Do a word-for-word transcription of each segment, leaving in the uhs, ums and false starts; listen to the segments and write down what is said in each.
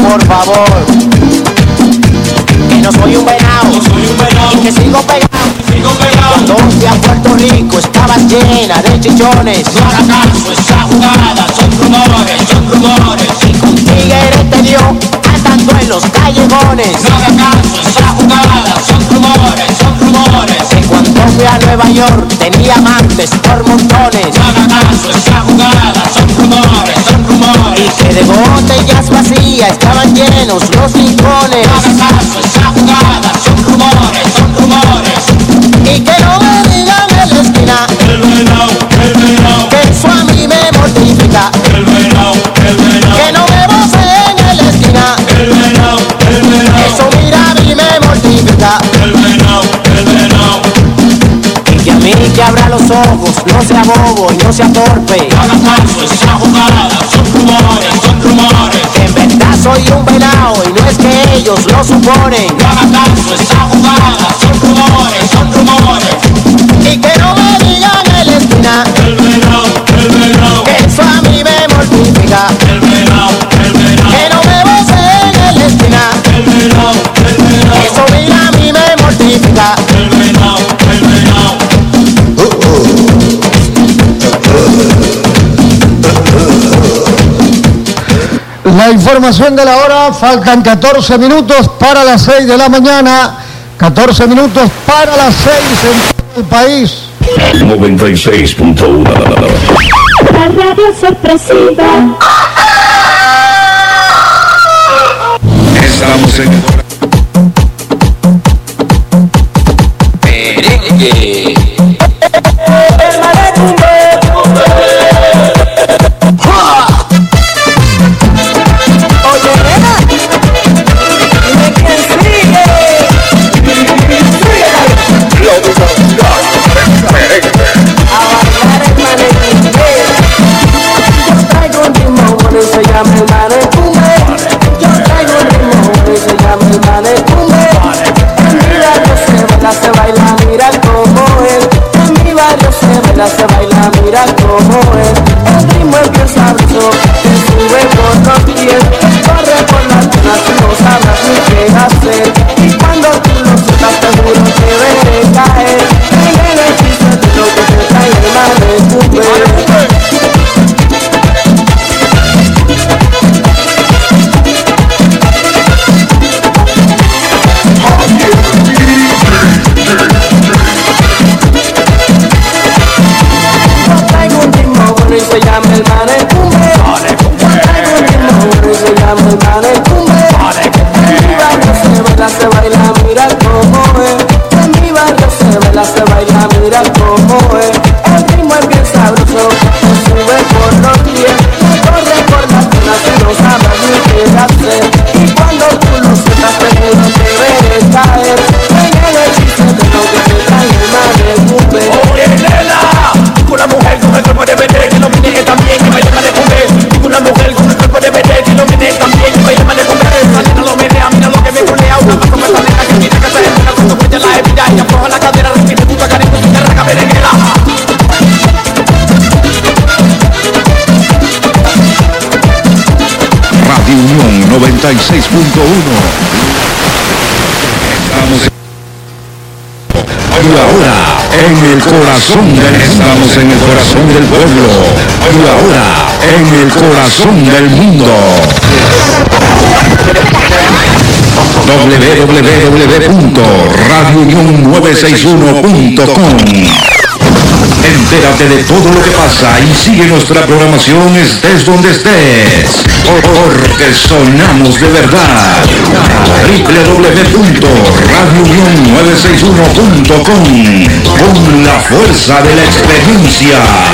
por favor. Que no soy un venado, no soy un venado, y que sigo pegado, sigo pegado. Cuando fui a Puerto Rico estaba llena de chichones. No haga caso, esa jugada son rumores, son rumores. Y con tigres te dio andando en los callejones. No haga caso, esa jugada son rumores, son rumores. Que cuando fui a Nueva York tenía amantes por montones. No haga caso, esa jugada son rumores, son rumores. Y que de botellas vacías estaban llenos los rincones. No haga caso, esa jugada son rumores, son rumores. Y que no me digan en la esquina El venado, el venado, que eso a mí me mortifica. el venado, el venado, Que no me voceen en la esquina, el venado, el venado, eso mira a mí me mortifica. el venado, el venado. Y que a mí que abra los ojos, no sea bobo y no sea torpe. No haga caso, esa jugada son rumores, son rumores. Que en verdad soy un venado y no es que ellos lo suponen. No haga caso, esa jugada son rumores, son rumores. Y que no me digan en la esquina El venado, el venado, que eso a mí me mortifica. el venado, el venado, Que no me voceen en la esquina, el venado, el venado, eso mira a mí me mortifica. el venado, el venado. La información de la hora, faltan catorce minutos para las seis de la mañana, catorce minutos para las seis en todo el país. noventa y seis punto uno. La radio sorpresiva. Estamos en Merengue. Oye, nena, dime quién sigue. A bailar el manequingue. Yo traigo un ritmo bueno y se llama el manequingue. Yo traigo un ritmo bueno y se llama el manequingue. En mi barrio se baila, se baila, mira como él. En mi barrio se baila, se baila, mira como él. El ritmo es bien sabroso, te sube por los pies, corre por las piernas y no sabrás ni qué hacer. Y cuando tú lo sueltas seguro te veré caer en el hechizo de lo que te trae el manequingue. Yo traigo un ritmo bueno y se llama el manequingue. Yo traigo un ritmo bueno y se llama el manequingue. En mi barrio se baila, se baila, mira cómo es. En mi barrio se baila, se baila, mira cómo es. El ritmo es bien sabroso, te sube por los pies, te corre por las piernas y no sabrás ni qué hacer. Y cuando tú lo sueltas seguro te veré caer en el hechizo de lo que te trae el manequingue. Oye, nena, una mujer con el cuerpo de vender que lo mire también que me llama de comer. Una mujer con el cuerpo de vender que lo mire también que me llama de comer. Esa nena lo menea, mira lo que me culea. Una cosa como esa nena que mira que se entra cuando ella la evita y afloja la cadera, repite puta cariño y te raca merenguera. Radio Unión noventa y seis punto uno. Estamos y ahora en el corazón del estamos en el corazón del pueblo y ahora en el corazón del mundo. doble u doble u doble u punto radio unión novecientos sesenta y uno punto com. Entérate de todo lo que pasa y sigue nuestra programación estés donde estés, porque sonamos de verdad. doble u doble u doble u punto radio unión novecientos sesenta y uno punto com, con la fuerza de la experiencia.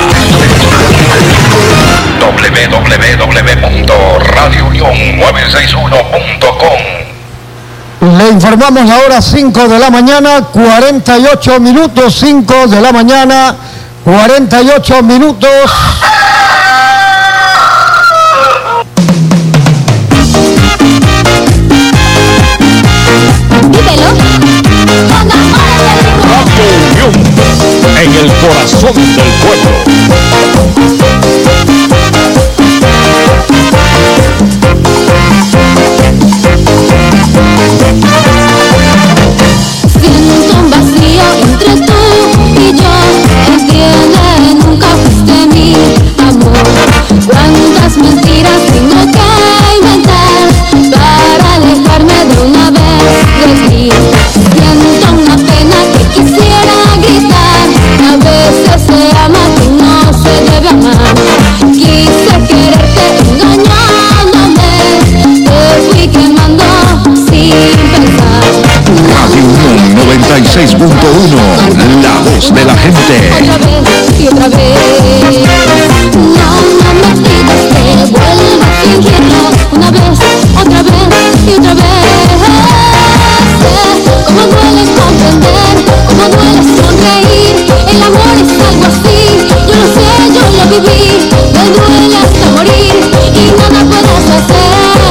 doble u doble u doble u punto radio unión novecientos sesenta y uno punto com. Le informamos la hora cinco de la mañana, cuarenta y ocho minutos, cinco de la mañana, cuarenta y ocho minutos. Dímelo. En el corazón del pueblo. seis punto uno, la voz de la gente. Otra vez y otra vez. No, no me pidas que vuelva a fingirlo. Una vez, otra vez y otra vez. Sé cómo duele comprender, cómo duele sonreír. El amor es algo así, yo lo sé, yo lo viví. Me duele hasta morir y nada puedes hacer.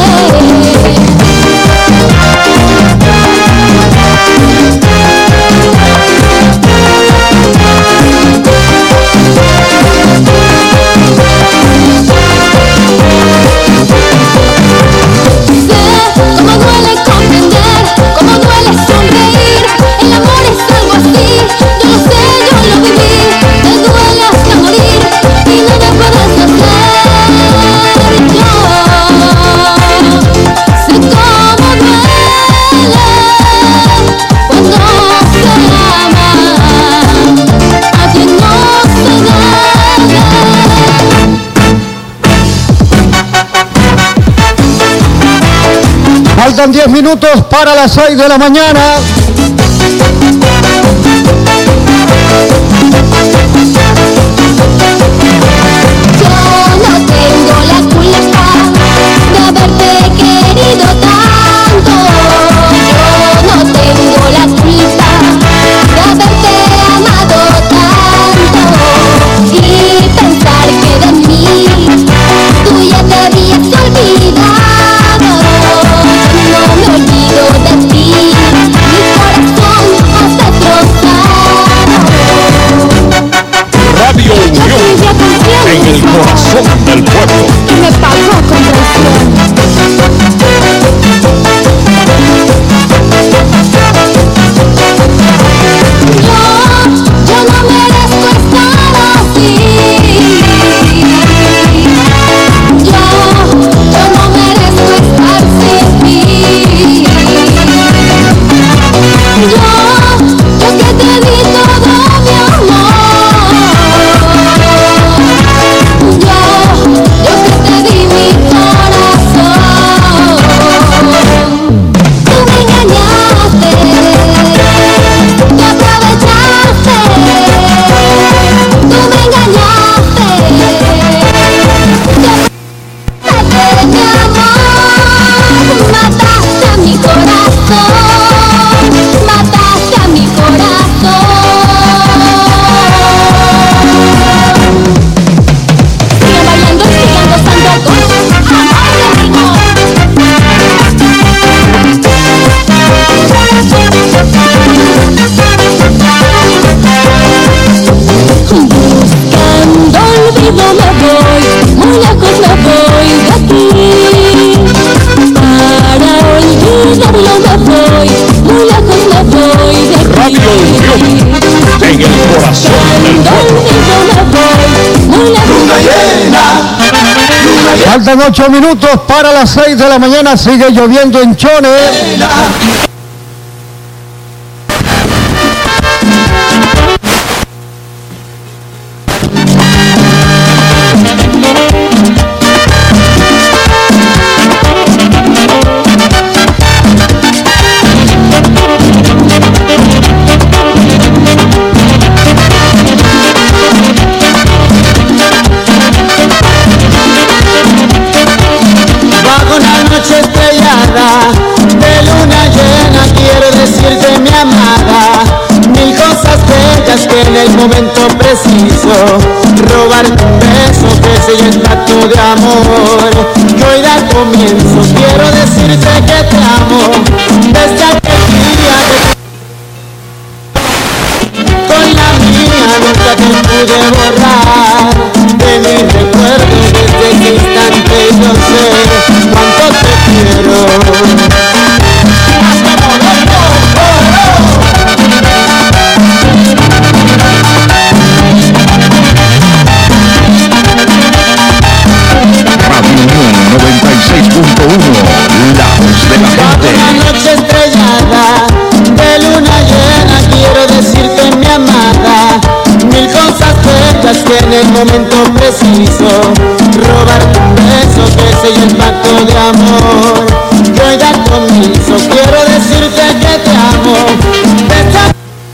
Faltan diez minutos para las seis de la mañana. Yo no tengo la culpa de haberte querido tanto. Yo no tengo la culpa de haberte amado tanto. Y pensar que de mí tú ya te habías olvidado. No me olvido de ti, mi corazón has destrozado. Radio Unión, en el corazón del pueblo. Y me pagó con traición. Yo, yo no merezco estar así. Yo, yo no merezco estar sin ti. Yo, yo que te di todo mi amor. Yo, yo que te di mi corazón. Tú me engañaste, te aprovechaste. Tú me engañaste, te aprovechaste mi amor. Mataste a mi corazón, mataste a mi corazón. Sigan bailando y sigan gozando con amor de ritmo. Buscando olvido me voy, muy lejos me voy de aquí. Para olvidarlo me voy, muy lejos me voy de aquí. Radio Unión, en el corazón del Buscando pueblo. olvido me voy, muy lejos me voy. Faltan ocho minutos para las seis de la mañana. Sigue lloviendo en Chone. Bajo una noche estrellada de luna llena quiero decirte mi amada mil cosas bellas que en el momento preciso robarte un beso que sigue el pacto de amor que hoy da comienzo. Quiero decirte que te amo desde aquel día que con la mía nunca te pude borrar de mi recuerdo desde ese instante. Yo sé cuánto te quiero. Radio Unión noventa y seis punto uno, la voz de la Bajo una gente. noche estrellada de luna llena quiero decirte mi amada mil cosas bellas que en el momento preciso robarte un beso que selle el pacto de amor que hoy da comienzo. Quiero decirte que te amo desde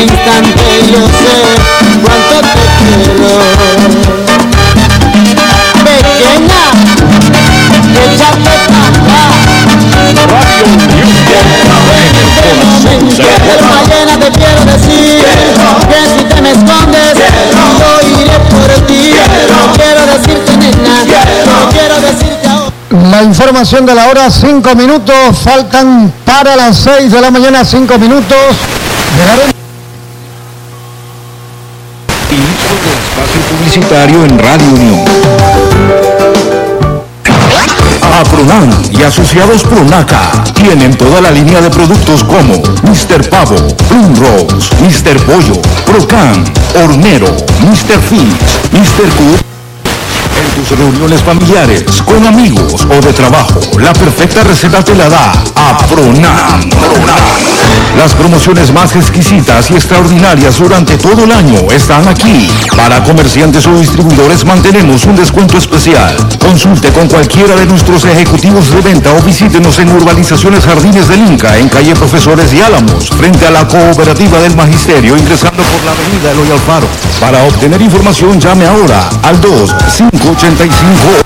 instante yo sé cuánto te quiero. Pequeña, échate para acá. Mañana te quiero decir que si te me escondes yo iré por ti. No quiero decirte nena, no quiero decirte ahora. La información de la hora, cinco minutos, faltan para las seis de la mañana, cinco minutos. Llegaron. Inicio de espacio publicitario en Radio Unión. Apronan y asociados Pronaca tienen toda la línea de productos como mister Pavo, Primrose, mister Pollo, Procan, Hornero, mister Fish, mister Cook. En tus reuniones familiares, con amigos o de trabajo, la perfecta receta te la da Apronan. Las promociones más exquisitas y extraordinarias durante todo el año están aquí. Para comerciantes o distribuidores mantenemos un descuento especial. Consulte con cualquiera de nuestros ejecutivos de venta o visítenos en Urbanizaciones Jardines del Inca, en calle Profesores y Álamos, frente a la Cooperativa del Magisterio, ingresando por la avenida Eloy Alfaro. Para obtener información, llame ahora al dos cinco ocho cinco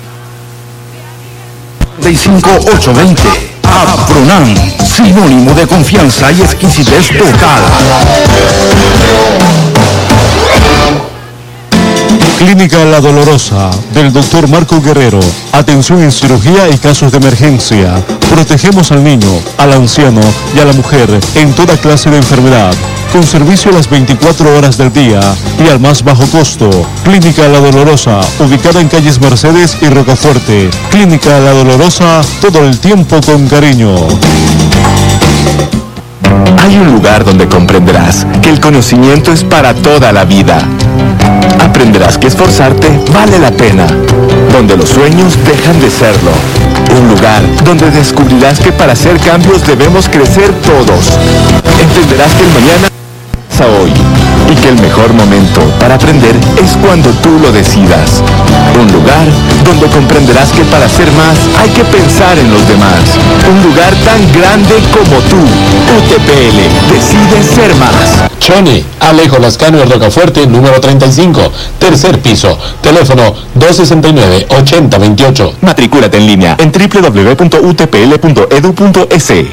cinco ocho dos cero. Apronan, sinónimo de confianza y exquisitez total. Clínica La Dolorosa, del doctor Marco Guerrero. Atención en cirugía y casos de emergencia. Protegemos al niño, al anciano y a la mujer en toda clase de enfermedad. Con servicio a las veinticuatro horas del día y al más bajo costo. Clínica La Dolorosa, ubicada en calles Mercedes y Rocafuerte. Clínica La Dolorosa, todo el tiempo con cariño. Hay un lugar donde comprenderás que el conocimiento es para toda la vida. Aprenderás que esforzarte vale la pena, donde los sueños dejan de serlo. Un lugar donde descubrirás que para hacer cambios debemos crecer todos. Entenderás que el mañana es hoy y que el mejor momento para aprender es cuando tú lo decidas. Un lugar donde comprenderás que para hacer más hay que pensar en los demás. Un lugar tan grande como tú. U T P L decide ser más. Choni, Alejo Lascano y Rocafuerte, número treinta y cinco, tercer piso, teléfono dos sesenta y nueve, ochenta veintiocho. Matrículate en línea en w w w punto u t p l punto e d u punto e s.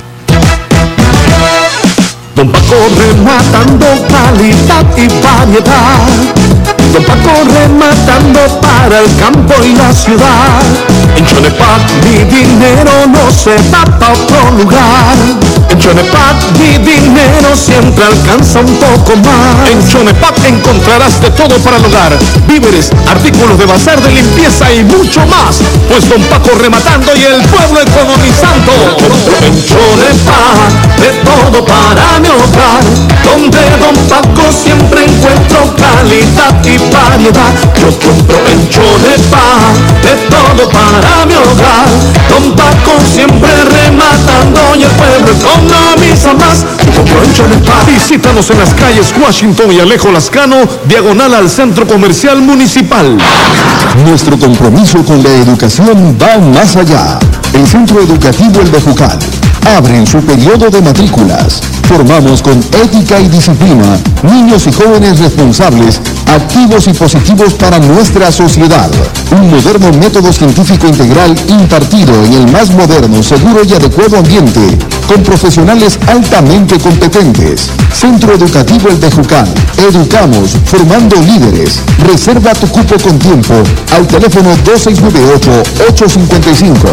Don Paco rematando calidad y variedad. Don Paco rematando para el campo y la ciudad. En Chonepac mi dinero no se va pa' otro lugar. En Chonepac mi dinero siempre alcanza un poco más. En Chonepac encontrarás de todo para el hogar: víveres, artículos de bazar, de limpieza y mucho más. Pues Don Paco rematando y el pueblo economizando. En Chonepac de todo para mi hogar, donde Don Paco siempre encuentro calidad y variedad. Yo compro en Chonepac de todo para mi hogar. Don Paco siempre rematando y el pueblo economiza más. Yo compro en Chonepac. Visítanos en las calles Washington y Alejo Lascano, diagonal al Centro Comercial Municipal. Nuestro compromiso con la educación va más allá. El Centro Educativo El Bejucal abre en su periodo de matrículas. Formamos con ética y disciplina niños y jóvenes responsables, activos y positivos para nuestra sociedad. Un moderno método científico integral impartido en el más moderno, seguro y adecuado ambiente, con profesionales altamente competentes. Centro Educativo El Bejucal. Educamos formando líderes. Reserva tu cupo con tiempo al teléfono dos seis nueve ocho, ocho cinco cinco.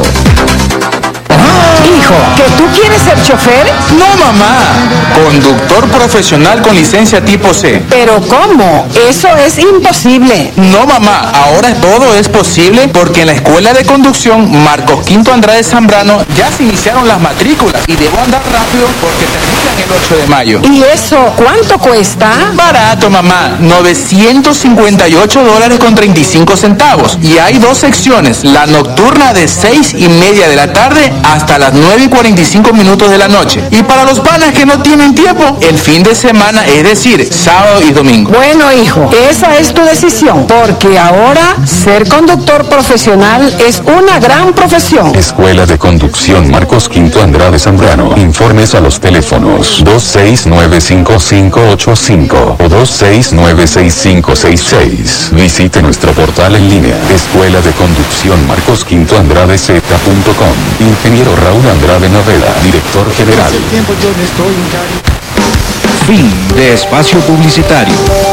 Hijo, ¿que tú quieres ser chofer? No, mamá. Conductor profesional con licencia tipo C. ¿Pero cómo? Eso es imposible. No, mamá. Ahora todo es posible porque en la Escuela de Conducción Marcos Quinto Andrade Zambrano ya se iniciaron las matrículas y debo andar rápido porque terminan el ocho de mayo. ¿Y eso cuánto cuesta? Barato, mamá. novecientos cincuenta y ocho dólares con treinta y cinco centavos. Y hay dos secciones. La nocturna de seis y media de la tarde hasta las nueve y cuarenta y cinco minutos de la noche. Y para los panas que no tienen tiempo, el fin de semana, es decir, sábado y domingo. Bueno, hijo, esa es tu decisión, porque ahora ser conductor profesional es una gran profesión. Escuela de Conducción Marcos Quinto Andrade Zambrano. Informes a los teléfonos dos seis nueve cinco cinco ocho cinco o dos seis nueve seis cinco seis seis. Visite nuestro portal en línea, Escuela de Conducción Marcos Quinto Andrade Z punto com. Ingeniero Raúl Andrade Naveda, director general. Fin de espacio publicitario.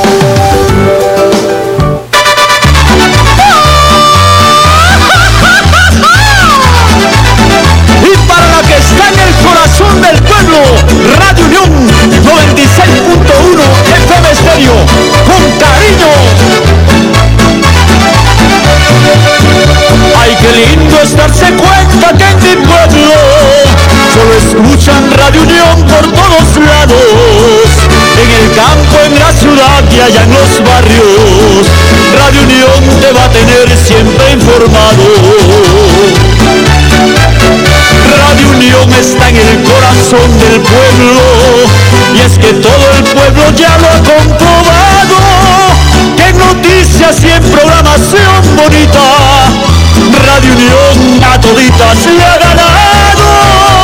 Y para la que está en el corazón del pueblo, Radio Unión noventa y seis punto uno F M Estéreo, con cariño. Ay, qué lindo es darse cuenta que en mi pueblo solo escuchan Radio Unión por todos lados. En el campo, en la ciudad y allá en los barrios, Radio Unión te va a tener siempre informado. Radio Unión está en el corazón del pueblo, y es que todo el pueblo ya lo ha comprobado, que en noticias y en programación bonita, Radio Unión a toditas se ha ganado.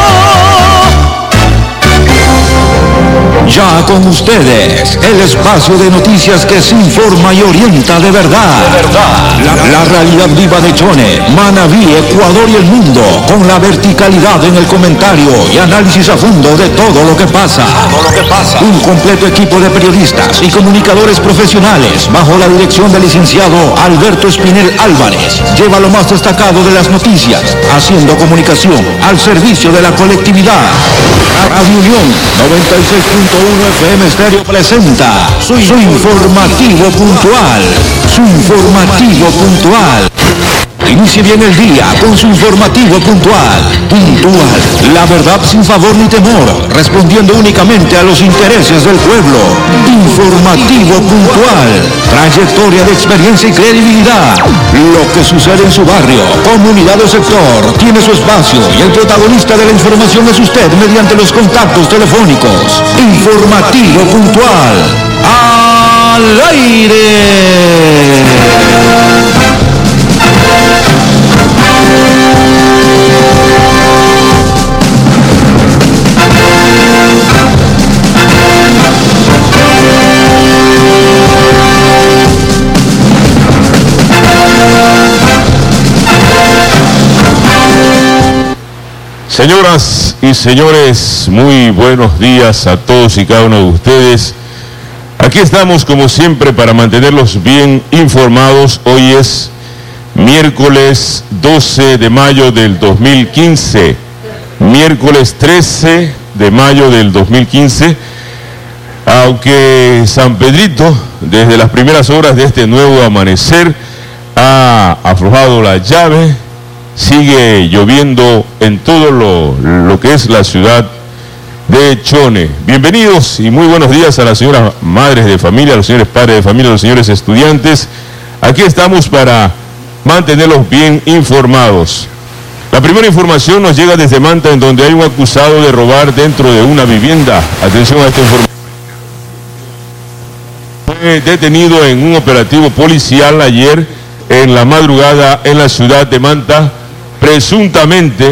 Ya con ustedes, el espacio de noticias que se informa y orienta de verdad. De verdad. La, la realidad viva de Chone, Manabí, Ecuador y el mundo, con la verticalidad en el comentario y análisis a fondo de todo lo que pasa. Todo lo que pasa. Un completo equipo de periodistas y comunicadores profesionales, bajo la dirección del licenciado Alberto Espinel Álvarez, lleva lo más destacado de las noticias, haciendo comunicación al servicio de la colectividad. Radio Unión noventa y seis punto uno F M Estéreo presenta su, su informativo puntual. Su informativo puntual. Inicie bien el día con su informativo puntual. Puntual. La verdad sin favor ni temor, respondiendo únicamente a los intereses del pueblo. Informativo puntual. Trayectoria de experiencia y credibilidad. Lo que sucede en su barrio, comunidad o sector tiene su espacio, y el protagonista de la información es usted mediante los contactos telefónicos. Informativo puntual. Al aire. Señoras y señores, muy buenos días a todos y cada uno de ustedes. Aquí estamos como siempre para mantenerlos bien informados. Hoy es miércoles doce de mayo del dos mil quince, miércoles trece de mayo del dos mil quince, aunque San Pedrito desde las primeras horas de este nuevo amanecer ha aflojado la llave. Sigue lloviendo en todo lo, lo que es la ciudad de Chone. Bienvenidos y muy buenos días a las señoras madres de familia, a los señores padres de familia, a los señores estudiantes. Aquí estamos para mantenerlos bien informados. La primera información nos llega desde Manta, en donde hay un acusado de robar dentro de una vivienda. Atención a esta información. Fue detenido en un operativo policial ayer en la madrugada en la ciudad de Manta, presuntamente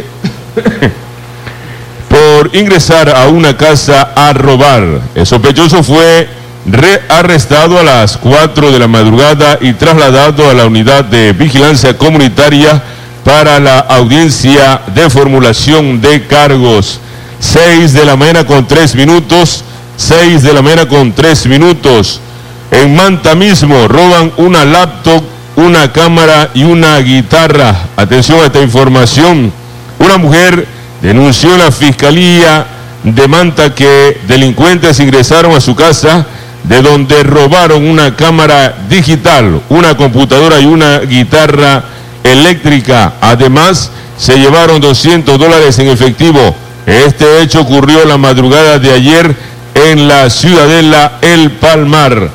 por ingresar a una casa a robar. El sospechoso fue rearrestado a las cuatro de la madrugada y trasladado a la unidad de vigilancia comunitaria para la audiencia de formulación de cargos. seis de la mañana con tres minutos, seis de la mañana con tres minutos. En Manta mismo roban una laptop, una cámara y una guitarra. Atención a esta información. Una mujer denunció en la Fiscalía de Manta que delincuentes ingresaron a su casa, de donde robaron una cámara digital, una computadora y una guitarra eléctrica. Además, se llevaron doscientos dólares en efectivo. Este hecho ocurrió la madrugada de ayer en la Ciudadela El Palmar.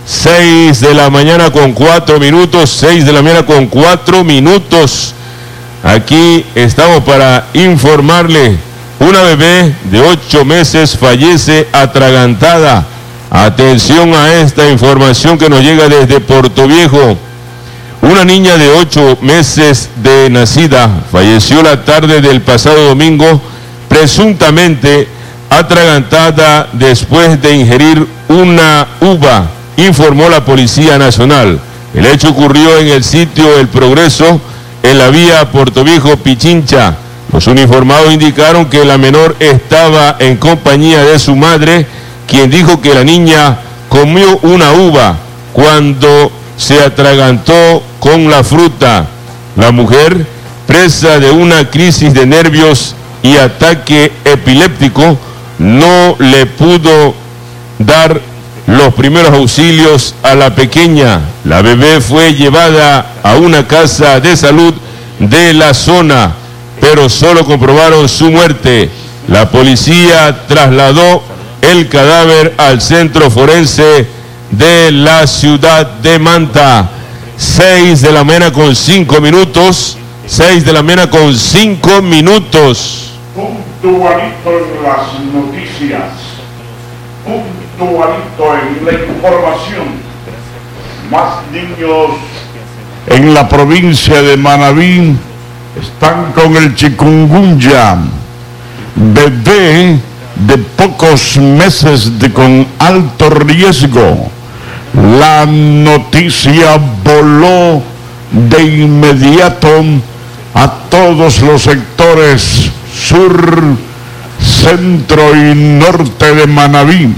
seis de la mañana con cuatro minutos, seis de la mañana con cuatro minutos. Aquí estamos para informarle. Una bebé de ocho meses fallece atragantada. Atención a esta información que nos llega desde Portoviejo. Una niña de ocho meses de nacida falleció la tarde del pasado domingo, presuntamente atragantada después de ingerir una uva, informó la Policía Nacional. El hecho ocurrió en el sitio El Progreso, en la vía Portoviejo-Pichincha. Los uniformados indicaron que la menor estaba en compañía de su madre, quien dijo que la niña comió una uva cuando se atragantó con la fruta. La mujer, presa de una crisis de nervios y ataque epiléptico, no le pudo dar los primeros auxilios a la pequeña. La bebé fue llevada a una casa de salud de la zona, pero solo comprobaron su muerte. La policía trasladó el cadáver al centro forense de la ciudad de Manta. Seis de la mañana con cinco minutos. Seis de la mañana con cinco minutos. Puntualito en las noticias. Puntualito en la información. Más niños en la provincia de Manabí están con el chikungunya. Bebé de pocos meses de con alto riesgo. La noticia voló de inmediato a todos los sectores sur, centro y norte de Manabí.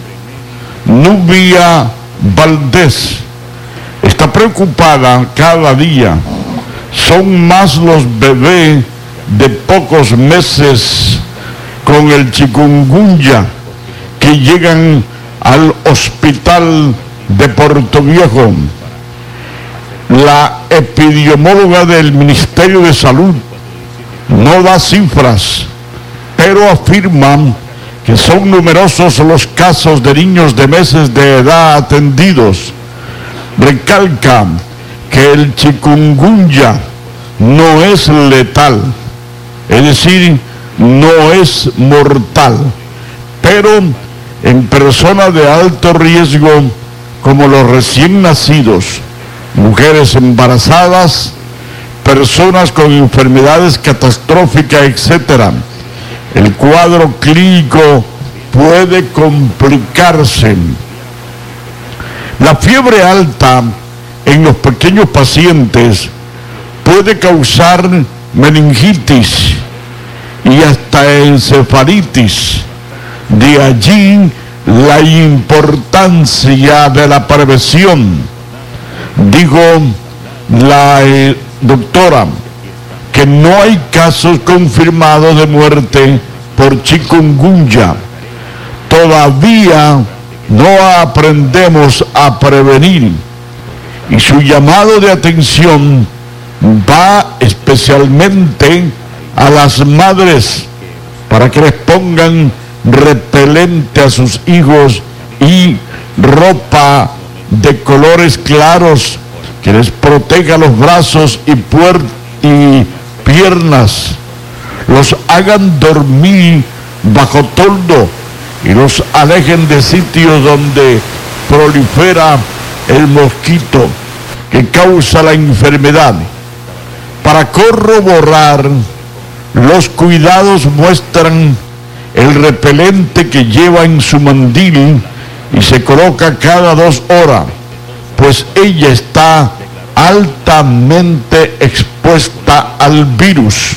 Nubia Valdés está preocupada cada día. Son más los bebés de pocos meses con el chikungunya que llegan al hospital de Portoviejo. La epidemióloga del Ministerio de Salud no da cifras, pero afirma que son numerosos los casos de niños de meses de edad atendidos. Recalca que el chikungunya no es letal, es decir, no es mortal, pero en personas de alto riesgo como los recién nacidos, mujeres embarazadas, personas con enfermedades catastróficas, etcétera, el cuadro clínico puede complicarse. La fiebre alta en los pequeños pacientes puede causar meningitis y hasta encefalitis. De allí la importancia de la prevención. Dijo la eh, doctora que no hay casos confirmados de muerte por chikungunya. Todavía no aprendemos a prevenir, y su llamado de atención va especialmente a las madres para que les pongan repelente a sus hijos y ropa de colores claros que les proteja los brazos y, puer- y piernas, los hagan dormir bajo toldo y los alejen de sitios donde prolifera el mosquito que causa la enfermedad. Para corroborar, los cuidados muestran el repelente que lleva en su mandil y se coloca cada dos horas, pues ella está altamente expuesta al virus.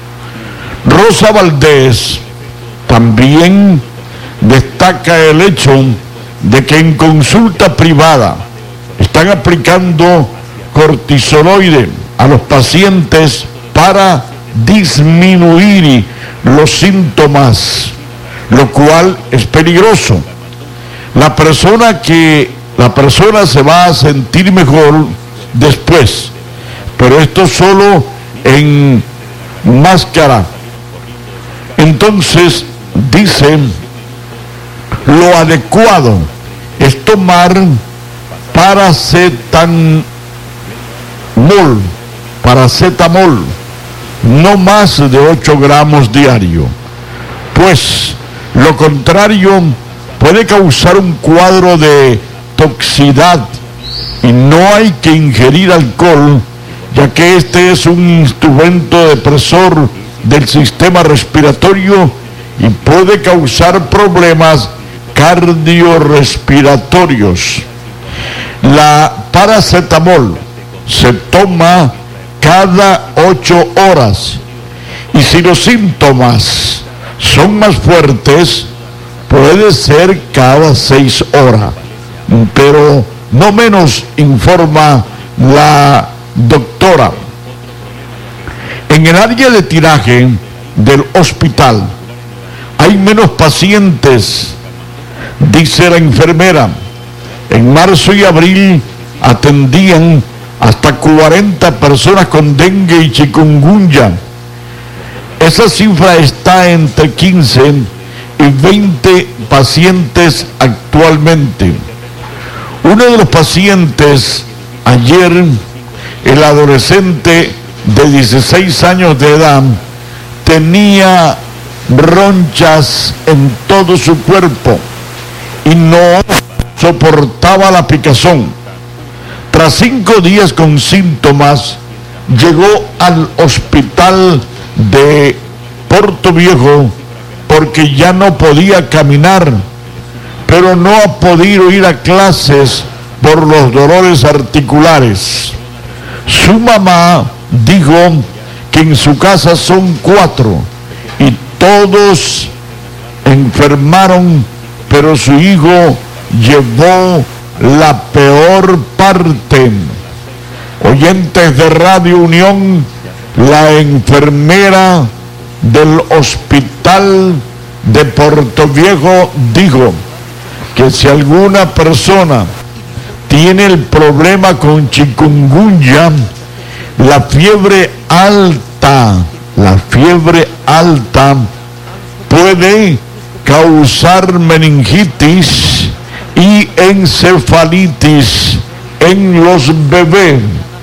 Rosa Valdés también destaca el hecho de que en consulta privada están aplicando cortisoloide a los pacientes para disminuir los síntomas, lo cual es peligroso. La persona que la persona se va a sentir mejor después, pero esto solo en máscara. Entonces dice, lo adecuado es tomar paracetamol, paracetamol no más de ocho gramos diario, pues lo contrario puede causar un cuadro de toxicidad y no hay que ingerir alcohol, ya que este es un instrumento depresor del sistema respiratorio y puede causar problemas cardiorrespiratorios. La paracetamol se toma cada ocho horas y si los síntomas son más fuertes, puede ser cada seis horas, pero no menos, informa la doctora. En el área de tiraje del hospital hay menos pacientes, dice la enfermera. En marzo y abril atendían hasta cuarenta personas con dengue y chikungunya. Esa cifra está entre quince y veinte pacientes actualmente. Uno de los pacientes ayer, el adolescente de dieciséis años de edad, tenía ronchas en todo su cuerpo y no soportaba la picazón. Tras cinco días con síntomas, llegó al hospital de Portoviejo porque ya no podía caminar, pero no ha podido ir a clases por los dolores articulares. Su mamá dijo que en su casa son cuatro y todos enfermaron, pero su hijo llevó la peor parte. Oyentes de Radio Unión, la enfermera del hospital de Portoviejo dijo que si alguna persona tiene el problema con chikungunya, la fiebre alta, la fiebre alta puede causar meningitis y encefalitis en los bebés.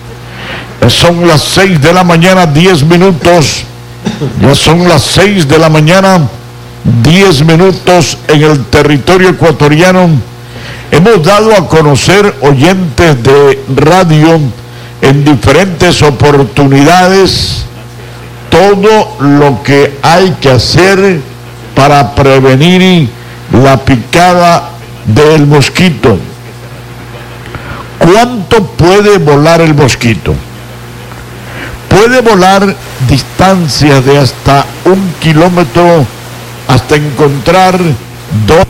Son las seis de la mañana, diez minutos. Ya son las seis de la mañana, diez minutos en el territorio ecuatoriano. Hemos dado a conocer, oyentes de radio, en diferentes oportunidades, todo lo que hay que hacer para prevenir la picada del mosquito. ¿Cuánto puede volar el mosquito? Puede volar distancias de hasta un kilómetro hasta encontrar dos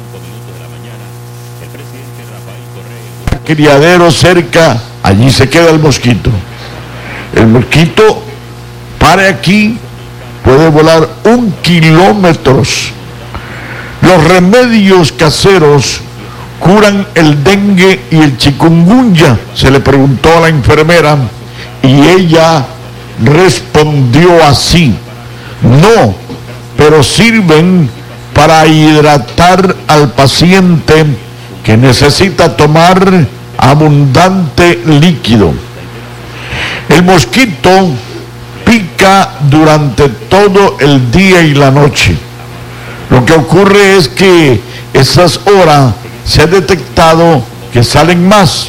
criaderos cerca. Allí se queda el mosquito. El mosquito para aquí, puede volar un kilómetro. Los remedios caseros curan el dengue y el chikungunya, se le preguntó a la enfermera y ella respondió así: no, pero sirven para hidratar al paciente que necesita tomar abundante líquido. El mosquito pica durante todo el día y la noche. Lo que ocurre es que esas horas se ha detectado que salen más.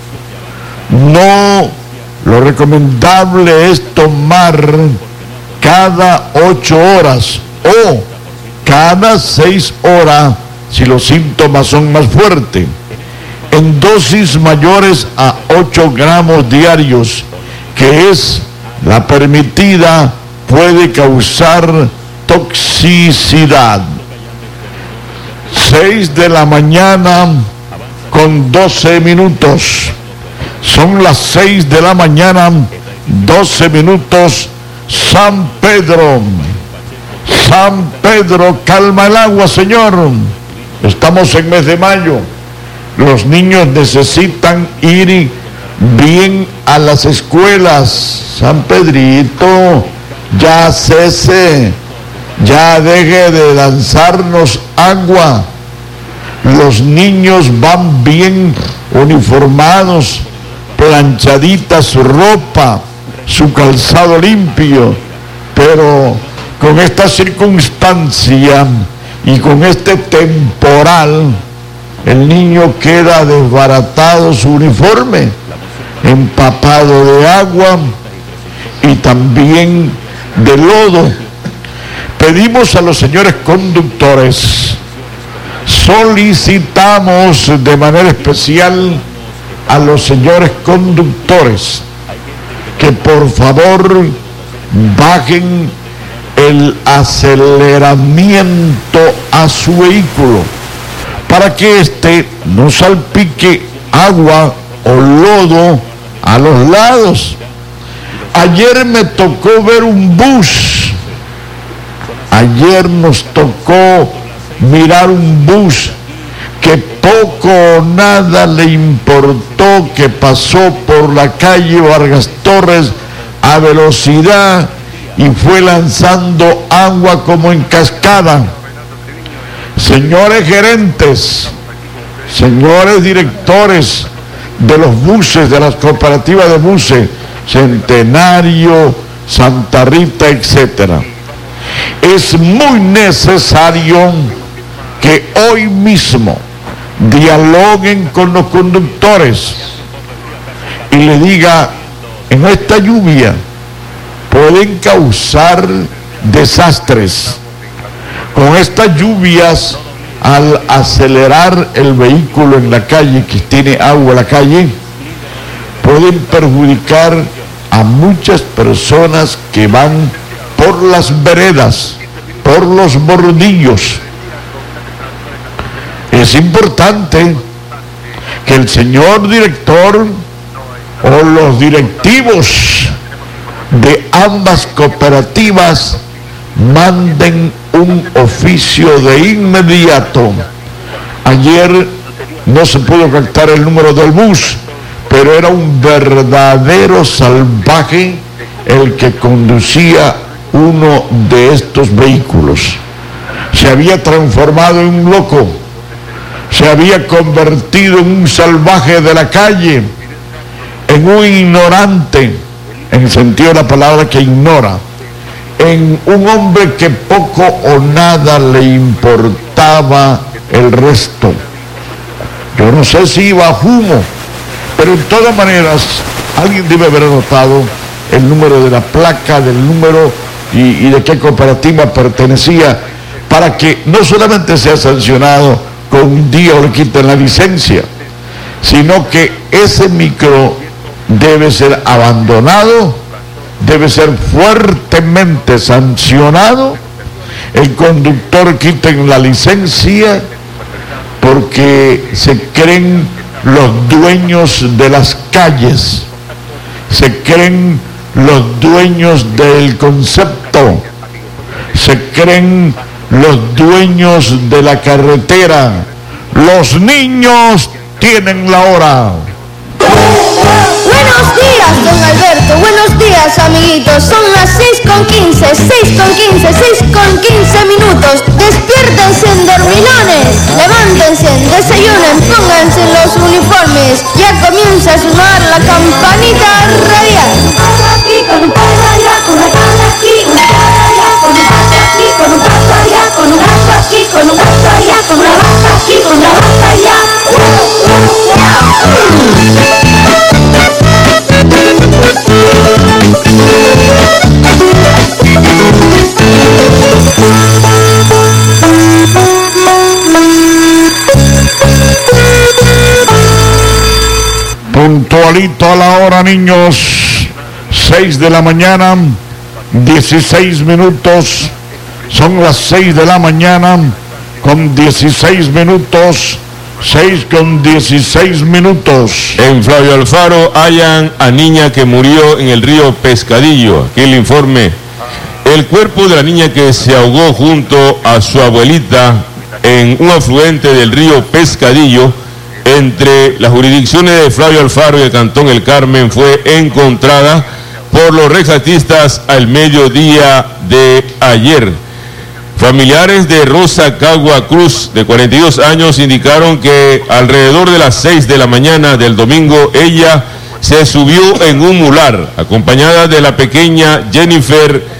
No, lo recomendable es tomar cada ocho horas o cada seis horas si los síntomas son más fuertes, en dosis mayores a ocho gramos diarios, que es la permitida, puede causar toxicidad. seis de la mañana con doce minutos. Son las seis de la mañana, doce minutos. San Pedro. San Pedro, calma el agua, señor. Estamos en mes de mayo. Los niños necesitan ir bien a las escuelas. San Pedrito, ya cese, ya deje de lanzarnos agua. Los niños van bien uniformados, planchadita su ropa, su calzado limpio. pero con esta circunstancia y con este temporal, el niño queda desbaratado su uniforme, empapado de agua y también de lodo. Pedimos a los señores conductores, solicitamos de manera especial a los señores conductores que por favor bajen el aceleramiento a su vehículo para que éste no salpique agua o lodo a los lados. Ayer me tocó ver un bus, ayer nos tocó mirar un bus que poco o nada le importó, que pasó por la calle Vargas Torres a velocidad y fue lanzando agua como en cascada. Señores gerentes, señores directores de los buses, de las cooperativas de buses, Centenario, Santa Rita, etcétera, es muy necesario que hoy mismo dialoguen con los conductores y le diga, en esta lluvia pueden causar desastres. Con estas lluvias, al acelerar el vehículo en la calle, que tiene agua en la calle, pueden perjudicar a muchas personas que van por las veredas, por los bordillos. Es importante que el señor director o los directivos de ambas cooperativas manden un oficio de inmediato. Ayer no se pudo captar el número del bus, pero era un verdadero salvaje el que conducía uno de estos vehículos. Se había transformado en un loco, se había convertido en un salvaje de la calle, en un ignorante, en el sentido de la palabra que ignora, en un hombre que poco o nada le importaba el resto. Yo no sé si iba a humo, pero en todas maneras alguien debe haber anotado el número de la placa, del número y, y de qué cooperativa pertenecía, para que no solamente sea sancionado con un día o le quiten la licencia, sino que ese micro debe ser abandonado, debe ser fuertemente sancionado, el conductor quiten la licencia, porque se creen los dueños de las calles, se creen los dueños del concepto, se creen los dueños de la carretera. Los niños tienen la hora. Buenos días, don Alberto. Buenos días, amiguitos. Son las seis con quince, seis con quince, seis con quince minutos. Despiértense, dormilones. Levántense, desayunen, pónganse los uniformes. Ya comienza a sonar la campanita radial. Aquí con un paso allá, con un paso aquí, un paso allá, con un paso aquí, con un paso allá, con un paso aquí, con un paso allá, con una baja aquí, con una baja allá. Puntualito a la hora, niños, seis de la mañana, dieciséis minutos, son las seis de la mañana con dieciséis minutos, seis con dieciséis minutos. En Flavio Alfaro hallan a niña que murió en el río Pescadillo. Aquí el informe. El cuerpo de la niña que se ahogó junto a su abuelita en un afluente del río Pescadillo entre las jurisdicciones de Flavio Alfaro y el Cantón El Carmen fue encontrada por los rescatistas al mediodía de ayer. Familiares de Rosa Cagua Cruz, de cuarenta y dos años, indicaron que alrededor de las seis de la mañana del domingo ella se subió en un mular, acompañada de la pequeña Jennifer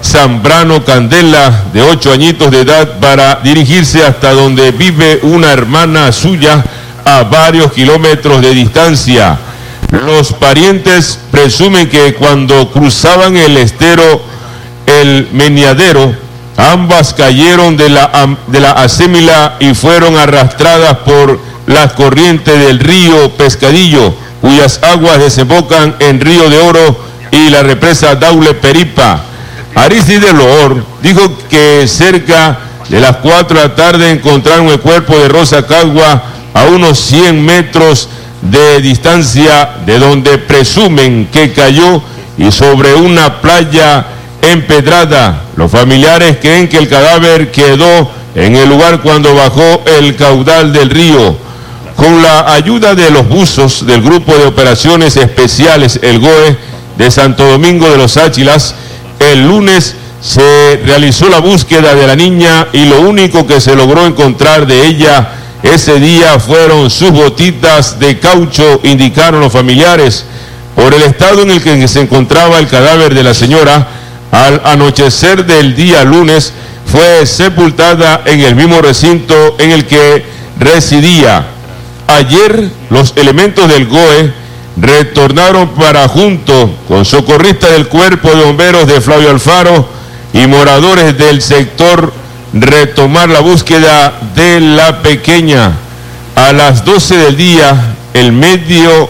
Zambrano Candela, de ocho añitos de edad, para dirigirse hasta donde vive una hermana suya a varios kilómetros de distancia. Los parientes presumen que cuando cruzaban el estero El Meneadero, ambas cayeron de la, de la acémila y fueron arrastradas por las corrientes del río Pescadillo, cuyas aguas desembocan en Río de Oro y la represa Daule Peripa. Aristide Loor dijo que cerca de las cuatro de la tarde encontraron el cuerpo de Rosa Cagua a unos cien metros de distancia de donde presumen que cayó y sobre una playa empedrada. Los familiares creen que el cadáver quedó en el lugar cuando bajó el caudal del río. Con la ayuda de los buzos del Grupo de Operaciones Especiales, el G O E, de Santo Domingo de los Áchilas, el lunes se realizó la búsqueda de la niña y lo único que se logró encontrar de ella ese día fueron sus botitas de caucho, indicaron los familiares. Por el estado en el que se encontraba el cadáver de la señora, al anochecer del día lunes fue sepultada en el mismo recinto en el que residía. Ayer los elementos del G O E retornaron para, junto con socorristas del Cuerpo de Bomberos de Flavio Alfaro y moradores del sector, retomar la búsqueda de la pequeña. A las doce del día, el medio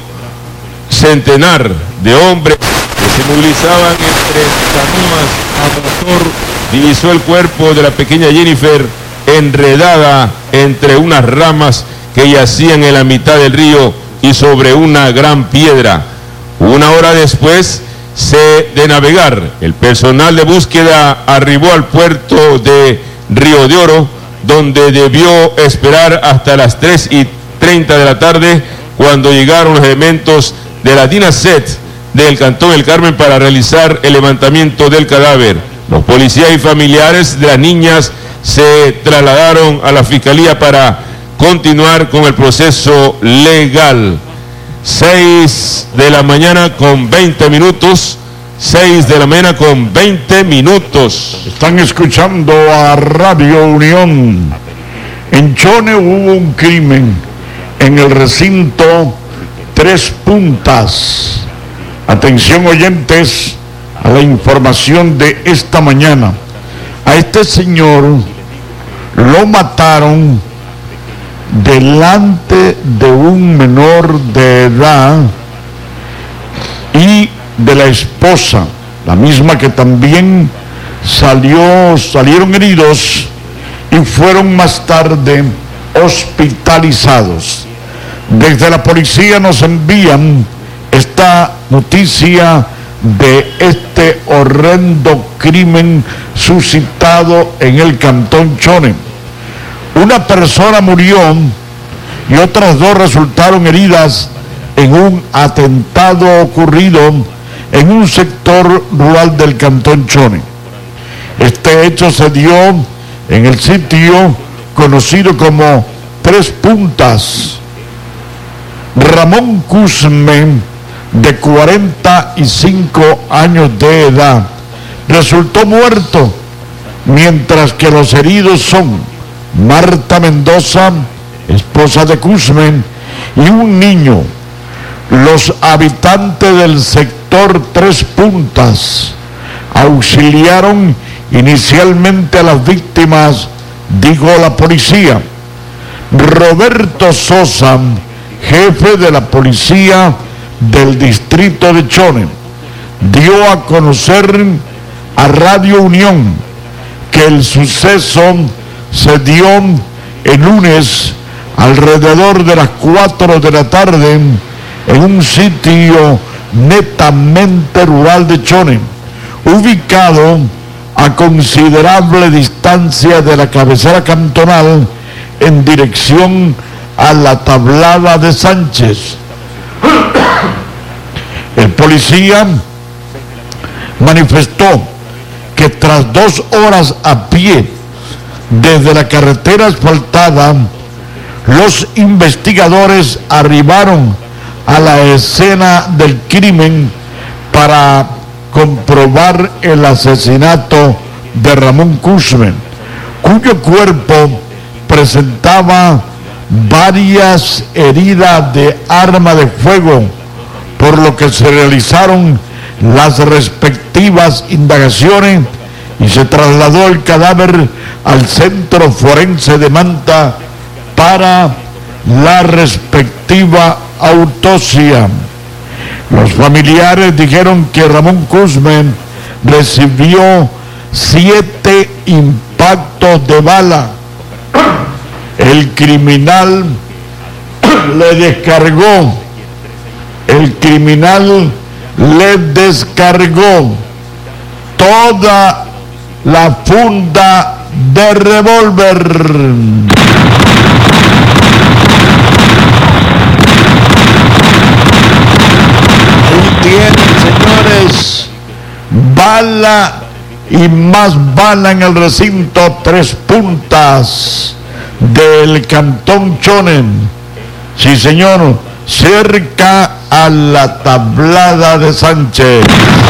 centenar de hombres que se movilizaban entre canoas a motor divisó el cuerpo de la pequeña Jennifer enredada entre unas ramas que yacían en la mitad del río y sobre una gran piedra. Una hora después se, de navegar, el personal de búsqueda arribó al puerto de Río de Oro, donde debió esperar hasta las tres y treinta de la tarde, cuando llegaron los elementos de la DINASET del Cantón El Carmen para realizar el levantamiento del cadáver. Los policías y familiares de las niñas se trasladaron a la Fiscalía para continuar con el proceso legal. seis de la mañana con veinte minutos. seis de la mañana con veinte minutos. Están escuchando a Radio Unión. En Chone hubo un crimen en el recinto Tres Puntas. Atención, oyentes, a la información de esta mañana. A este señor lo mataron delante de un menor de edad y de la esposa, la misma que también salió, salieron heridos y fueron más tarde hospitalizados. Desde la policía nos envían esta noticia de este horrendo crimen suscitado en el Cantón Chone. Una persona murió y otras dos resultaron heridas en un atentado ocurrido en un sector rural del Cantón Chone. Este hecho se dio en el sitio conocido como Tres Puntas. Ramón Cusme, de cuarenta y cinco años de edad, resultó muerto, mientras que los heridos son Marta Mendoza, esposa de Cusme, y un niño. Los habitantes del sector Tres Puntas auxiliaron inicialmente a las víctimas, dijo la policía. Roberto Sosa, jefe de la policía del distrito de Chone, dio a conocer a Radio Unión que el suceso se dio el lunes alrededor de las cuatro de la tarde en un sitio netamente rural de Chone, ubicado a considerable distancia de la cabecera cantonal en dirección a la Tablada de Sánchez. El policía manifestó que tras dos horas a pie desde la carretera asfaltada, los investigadores arribaron a la escena del crimen para comprobar el asesinato de Ramón Guzmán, cuyo cuerpo presentaba varias heridas de arma de fuego, por lo que se realizaron las respectivas indagaciones y se trasladó el cadáver al Centro Forense de Manta para la respectiva autopsia. Los familiares dijeron que Ramón Guzmán recibió siete impactos de bala. El criminal le descargó, el criminal le descargó toda la funda de revólver. Ahí tienen, señores, bala y más bala en el recinto Tres Puntas del Cantón Chonen. Sí, señor, cerca a la Tablada de Sánchez.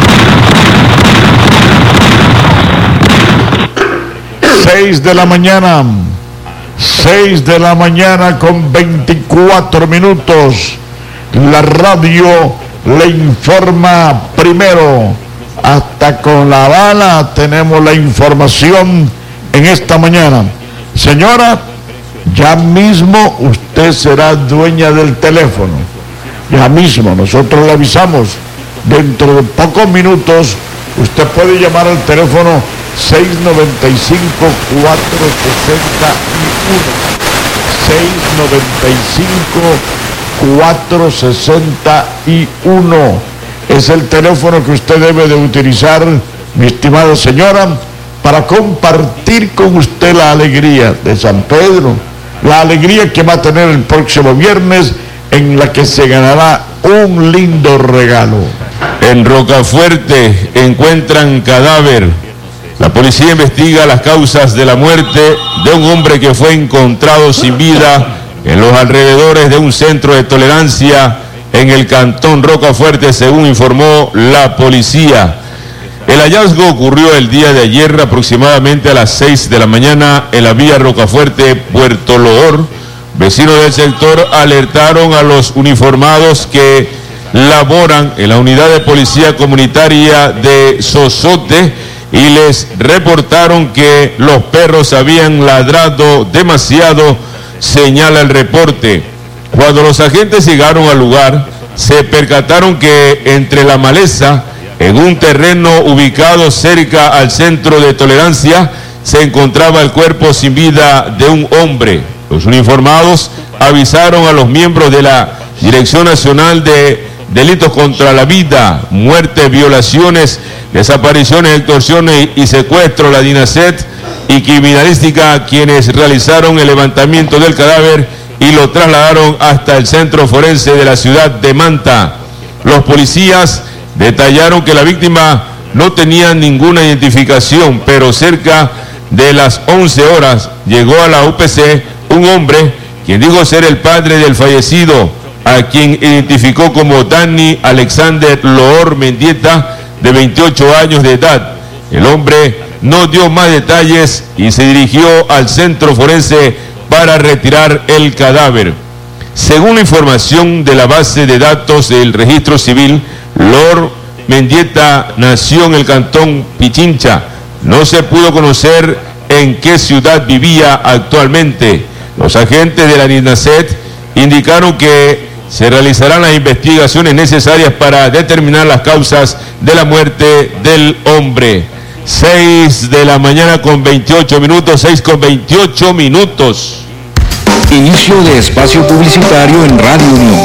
Seis de la mañana, seis de la mañana con veinticuatro minutos. La radio le informa primero. Hasta con la bala tenemos la información en esta mañana. Señora, ya mismo usted será dueña del teléfono. Ya mismo, nosotros le avisamos. Dentro de pocos minutos, usted puede llamar al teléfono seis nueve cinco, cuatro seis uno. uno. Es el teléfono que usted debe de utilizar, mi estimada señora, para compartir con usted la alegría de San Pedro, la alegría que va a tener el próximo viernes, en la que se ganará un lindo regalo. En Rocafuerte encuentran cadáver. La policía investiga las causas de la muerte de un hombre que fue encontrado sin vida en los alrededores de un centro de tolerancia en el cantón Rocafuerte, según informó la policía. El hallazgo ocurrió el día de ayer aproximadamente a las seis de la mañana en la vía Rocafuerte-Puerto Loor. Vecinos del sector alertaron a los uniformados que laboran en la unidad de policía comunitaria de Sosote y les reportaron que los perros habían ladrado demasiado, señala el reporte. Cuando los agentes llegaron al lugar, se percataron que entre la maleza, en un terreno ubicado cerca al centro de tolerancia, se encontraba el cuerpo sin vida de un hombre. Los uniformados avisaron a los miembros de la Dirección Nacional de Delitos contra la Vida, Muerte, Violaciones, Desapariciones, Extorsiones y Secuestro, la DINASET y Criminalística, quienes realizaron el levantamiento del cadáver y lo trasladaron hasta el Centro Forense de la ciudad de Manta. Los policías detallaron que la víctima no tenía ninguna identificación, pero cerca de las once horas llegó a la U P C un hombre quien dijo ser el padre del fallecido, a quien identificó como Dani Alexander Loor Mendieta, de veintiocho años de edad. El hombre no dio más detalles y se dirigió al centro forense para retirar el cadáver. Según la información de la base de datos del registro civil, Loor Mendieta nació en el cantón Pichincha. No se pudo conocer en qué ciudad vivía actualmente. Los agentes de la DINASET indicaron que se realizarán las investigaciones necesarias para determinar las causas de la muerte del hombre. seis de la mañana con veintiocho minutos, seis con veintiocho minutos. Inicio de espacio publicitario en Radio Unión.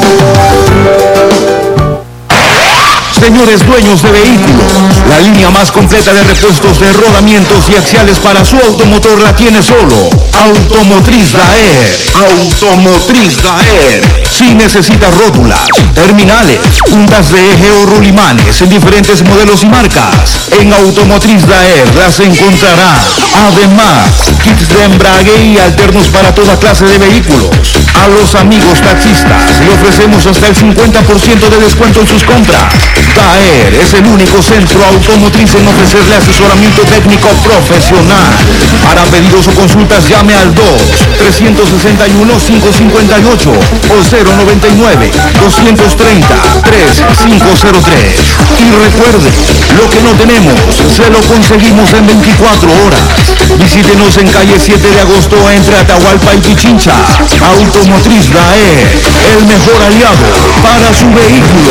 Señores dueños de vehículos, la línea más completa de repuestos de rodamientos y axiales para su automotor la tiene solo Automotriz Daer. Automotriz Daer. Si necesita rótulas, terminales, puntas de eje o rulimanes en diferentes modelos y marcas, en Automotriz Daer las encontrará. Además, kits de embrague y alternos para toda clase de vehículos. A los amigos taxistas le ofrecemos hasta el cincuenta por ciento de descuento en sus compras. Daer es el único centro automotriz en ofrecerle asesoramiento técnico profesional. Para pedidos o consultas llame al dos, tres seis uno, cinco cinco ocho o cero noventa y nueve, doscientos treinta, treinta y cinco cero tres. Y recuerde, lo que no tenemos, se lo conseguimos en veinticuatro horas. Visítenos en calle siete de agosto entre Atahualpa y Pichincha. Automotriz Daer, el mejor aliado para su vehículo.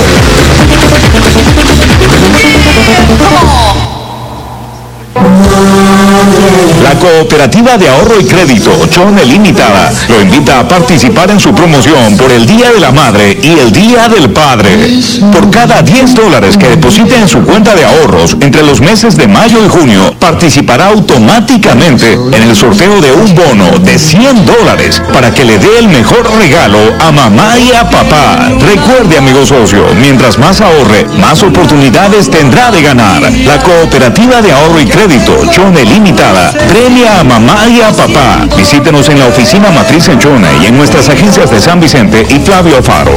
La Cooperativa de Ahorro y Crédito Chone Limitada lo invita a participar en su promoción por el Día de la Madre y el Día del Padre. Por cada diez dólares que deposite en su cuenta de ahorros entre los meses de mayo y junio, participará automáticamente en el sorteo de un bono de cien dólares para que le dé el mejor regalo a mamá y a papá. Recuerde, amigo socio, mientras más ahorre, más oportunidades tendrá de ganar. La Cooperativa de Ahorro y Crédito Chone Limitada premia a mamá y a papá. Visítenos en la oficina matriz en Chone y en nuestras agencias de San Vicente y Flavio Faro.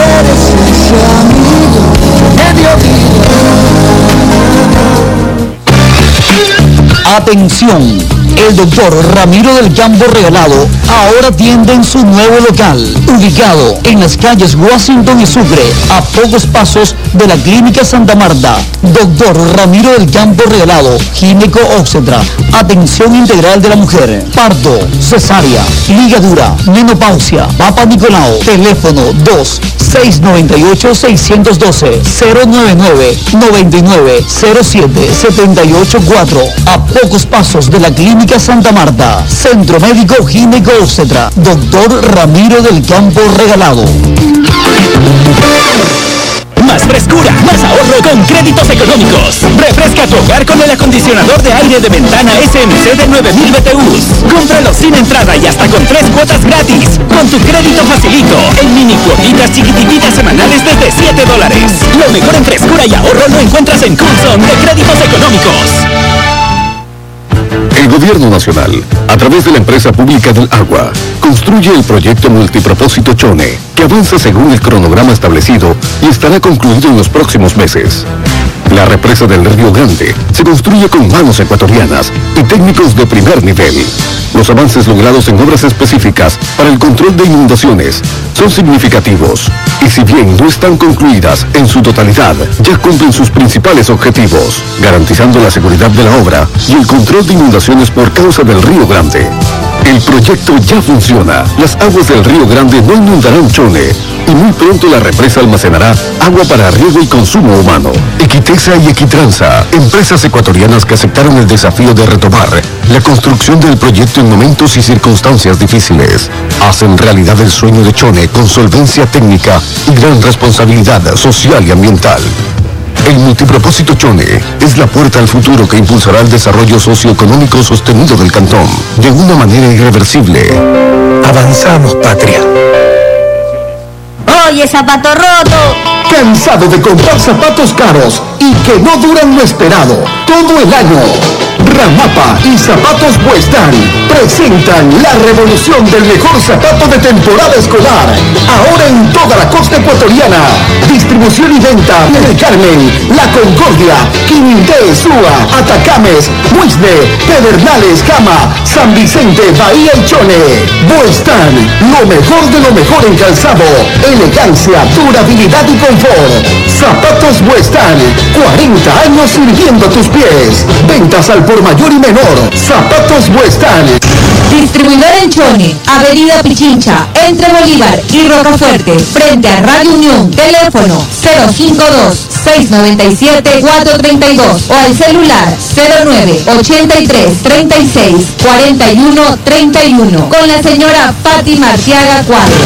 Atención, el doctor Ramiro del Campo Regalado ahora atiende en su nuevo local, ubicado en las calles Washington y Sucre, a pocos pasos de la Clínica Santa Marta. Doctor Ramiro del Campo Regalado, gineco obstetra, atención integral de la mujer, parto, cesárea, ligadura, menopausia, papa Nicolau, teléfono dos, seis nueve ocho, seis uno dos, cero nueve nueve, nueve nueve cero siete, siete ocho cuatro, a pocos pasos de la Clínica Santa Marta. Centro Médico Gineco Obstetra, doctor Ramiro del Campo Regalado. Más frescura, más ahorro con créditos económicos. Refresca tu hogar con el acondicionador de aire de ventana S M C de nueve mil B T Us. Cómpralo sin entrada y hasta con tres cuotas gratis. Con tu crédito facilito, en mini cuotitas chiquititas semanales desde siete dólares. Lo mejor en frescura y ahorro lo encuentras en Coulson de créditos económicos. El Gobierno Nacional, a través de la Empresa Pública del Agua, construye el proyecto multipropósito Chone, que avanza según el cronograma establecido y estará concluido en los próximos meses. La represa del Río Grande se construye con manos ecuatorianas y técnicos de primer nivel. Los avances logrados en obras específicas para el control de inundaciones son significativos y si bien no están concluidas en su totalidad, ya cumplen sus principales objetivos, garantizando la seguridad de la obra y el control de inundaciones por causa del Río Grande. El proyecto ya funciona. Las aguas del Río Grande no inundarán Chone y muy pronto la represa almacenará agua para riego y consumo humano. Equitesa y Equitranza, empresas ecuatorianas que aceptaron el desafío de retomar la construcción del proyecto en momentos y circunstancias difíciles, hacen realidad el sueño de Chone con solvencia técnica y gran responsabilidad social y ambiental. El multipropósito Chone es la puerta al futuro que impulsará el desarrollo socioeconómico sostenido del cantón de una manera irreversible. Avanzamos, patria. Oye, zapato roto. ¿Cansado de comprar zapatos caros y que no duran lo esperado todo el año? Ramapa y Zapatos Buestán presentan la revolución del mejor zapato de temporada escolar, ahora en toda la costa ecuatoriana. Distribución y venta en el Carmen, La Concordia, Quindé, Súa, Atacames, Muisne, Pedernales, Cama, San Vicente, Bahía y Chone. Buestán, lo mejor de lo mejor en calzado, elegancia, durabilidad y confort. Zapatos Buestán, cuarenta años sirviendo a tus pies. Ventas al por mayor y menor. Zapatos Buestán. Distribuidor en Chone, Avenida Pichincha, entre Bolívar y Rocafuerte, frente a Radio Unión. Teléfono cero cinco dos, seis nueve siete, cuatro tres dos o al celular cero nueve, ochenta y tres, treinta y seis, cuarenta y uno, treinta y uno con la señora Fátima Arteaga Cuadro.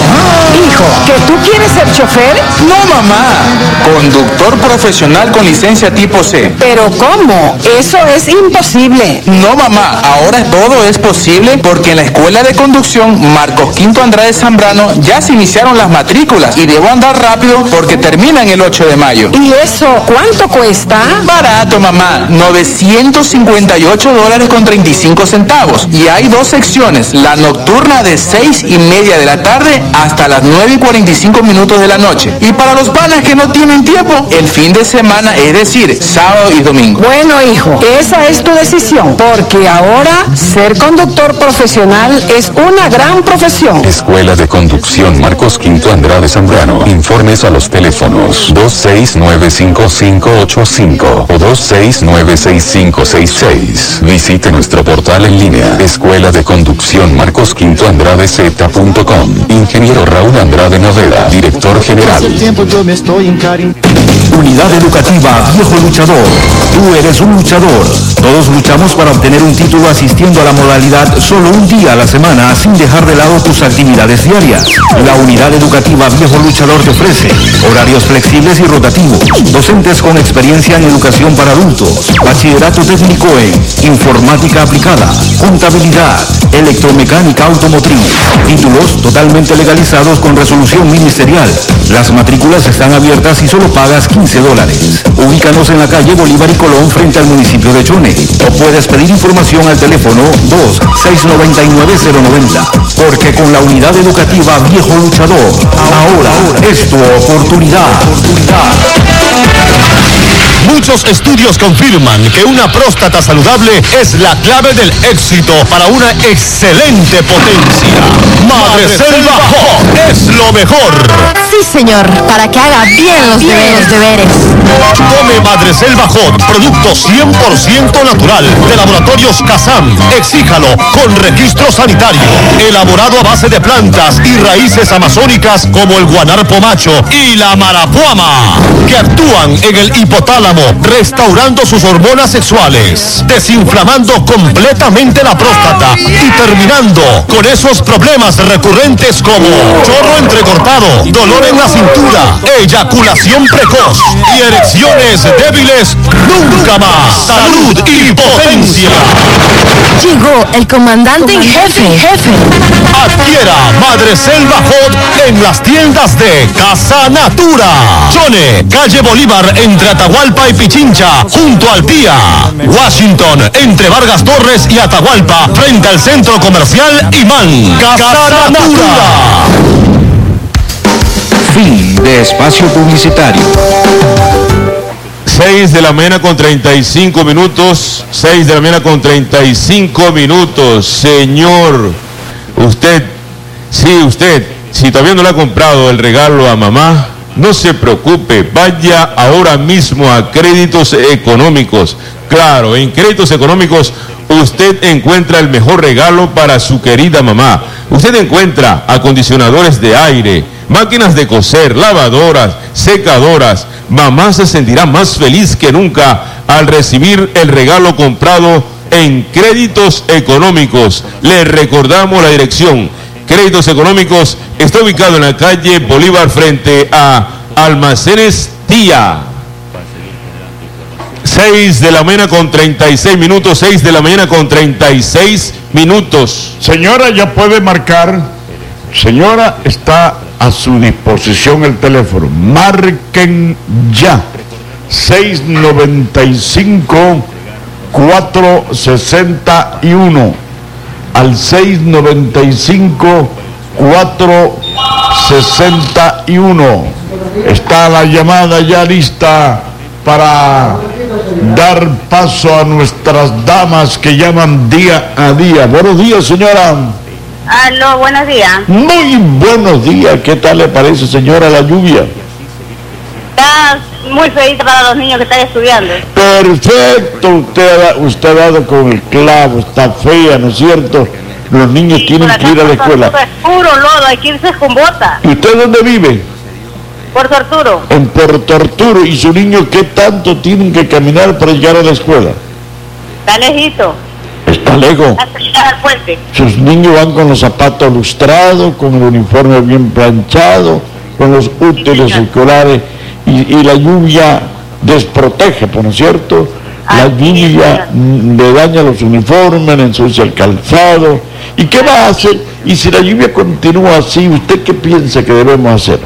Hijo, ¿que tú quieres ser chofer? No, mamá. Conductor profesional con licencia tipo C. ¿Pero cómo? Eso es imposible. No, mamá. Ahora todo es posible porque en la Escuela de Conducción Marcos Quinto Andrade Zambrano ya se iniciaron las matrículas y debo andar rápido porque terminan el ocho de mayo. ¿Y eso cuánto cuesta? Barato, mamá. novecientos cincuenta y ocho dólares con treinta y cinco centavos. Y hay dos secciones. La nocturna de seis y media de la tarde hasta las nueve y cuarenta y cinco minutos de la noche. Y para los panas que no tienen tiempo, el fin de semana, es decir, sábado y domingo. Bueno, hijo, esa es tu decisión, porque ahora ser conductor profesional es una gran profesión. Escuela de Conducción Marcos Quinto Andrade Zambrano. Informes a los teléfonos dos seis nueve cinco cinco ocho cinco o dos seis nueve seis cinco seis seis. Visite nuestro portal en línea Escuela de Conducción Marcos Quinto Andrade Z punto com. Ingeniero Raúl Andrade Naveda, director general. Unidad Educativa Viejo Luchador. Tú eres un luchador. Todos luchamos para obtener un título asistiendo a la modalidad solo un día a la semana sin dejar de lado tus actividades diarias. La Unidad Educativa Viejo Luchador te ofrece horarios flexibles y rotativos, docentes con experiencia en educación para adultos, bachillerato técnico en informática aplicada, contabilidad, electromecánica automotriz, títulos totalmente legalizados con resolución ministerial. Las matrículas están abiertas y solo pagas quince dólares. Ubícanos en la calle Bolívar y Colón frente al municipio de Chone. O puedes pedir información al teléfono dos seis nueve nueve cero nueve cero. Porque con la Unidad Educativa Viejo Luchador, ahora es tu oportunidad. Muchos estudios confirman que una próstata saludable es la clave del éxito para una excelente potencia. Madreselva Hot es lo mejor. Sí, señor, para que haga bien los deberes. deberes. Tome Madreselva Hot, producto cien por ciento natural de Laboratorios Kazam. Exíjalo con registro sanitario. Elaborado a base de plantas y raíces amazónicas como el guanarpo macho y la marapuama, que actúan en el hipotálamo, restaurando sus hormonas sexuales, desinflamando completamente la próstata y terminando con esos problemas recurrentes como chorro entrecortado, dolor en la cintura, eyaculación precoz y erecciones débiles nunca más. Salud y potencia. Llegó el comandante en jefe. jefe. Adquiera Madreselva Hot en las tiendas de Casa Natura. Chone, calle Bolívar entre Atahualpa y Pichincha, junto al Pía. Washington, entre Vargas Torres y Atahualpa, frente al centro comercial Imán. Casa Natura. Fin de espacio publicitario. seis de la mañana con treinta y cinco minutos. seis de la mañana con treinta y cinco minutos. Señor, usted, sí, usted, si todavía no le ha comprado el regalo a mamá, no se preocupe, vaya ahora mismo a Créditos Económicos. Claro, en Créditos Económicos usted encuentra el mejor regalo para su querida mamá. Usted encuentra acondicionadores de aire, máquinas de coser, lavadoras, secadoras. Mamá se sentirá más feliz que nunca al recibir el regalo comprado en Créditos Económicos. Le recordamos la dirección. Créditos Económicos está ubicado en la calle Bolívar frente a Almacenes Tía. seis de la mañana con treinta y seis minutos. seis de la mañana con treinta y seis minutos. Señora, ya puede marcar. Señora, está a su disposición el teléfono. Marquen ya. seis noventa y cinco, cuatro sesenta y uno. Al seis noventa y cinco, cuatro sesenta y uno. Está la llamada ya lista para dar paso a nuestras damas que llaman día a día. Buenos días, señora. Aló, buenos días. Muy buenos días. ¿Qué tal le parece, señora, la lluvia? Está muy feita para los niños que están estudiando. Perfecto. Usted, ha- usted ha dado con el clavo. Está fea, ¿no es cierto? Los niños Sí, tienen por que ir a la acá por escuela. Torturo es puro lodo, hay que irse con bota. ¿Y usted dónde vive? Por Torturo. En Puerto Arturo. ¿Y su niño qué tanto tienen que caminar para llegar a la escuela? Está lejito. Está lejos. hasta llegar al puente. Sus niños van con los zapatos lustrados, con el uniforme bien planchado, con los útiles escolares, y, y la lluvia desprotege, ¿no es cierto? La lluvia mm, le daña los uniformes, le ensucia el calzado. ¿Y qué va a hacer? Y si la lluvia continúa así, ¿usted qué piensa que debemos hacer?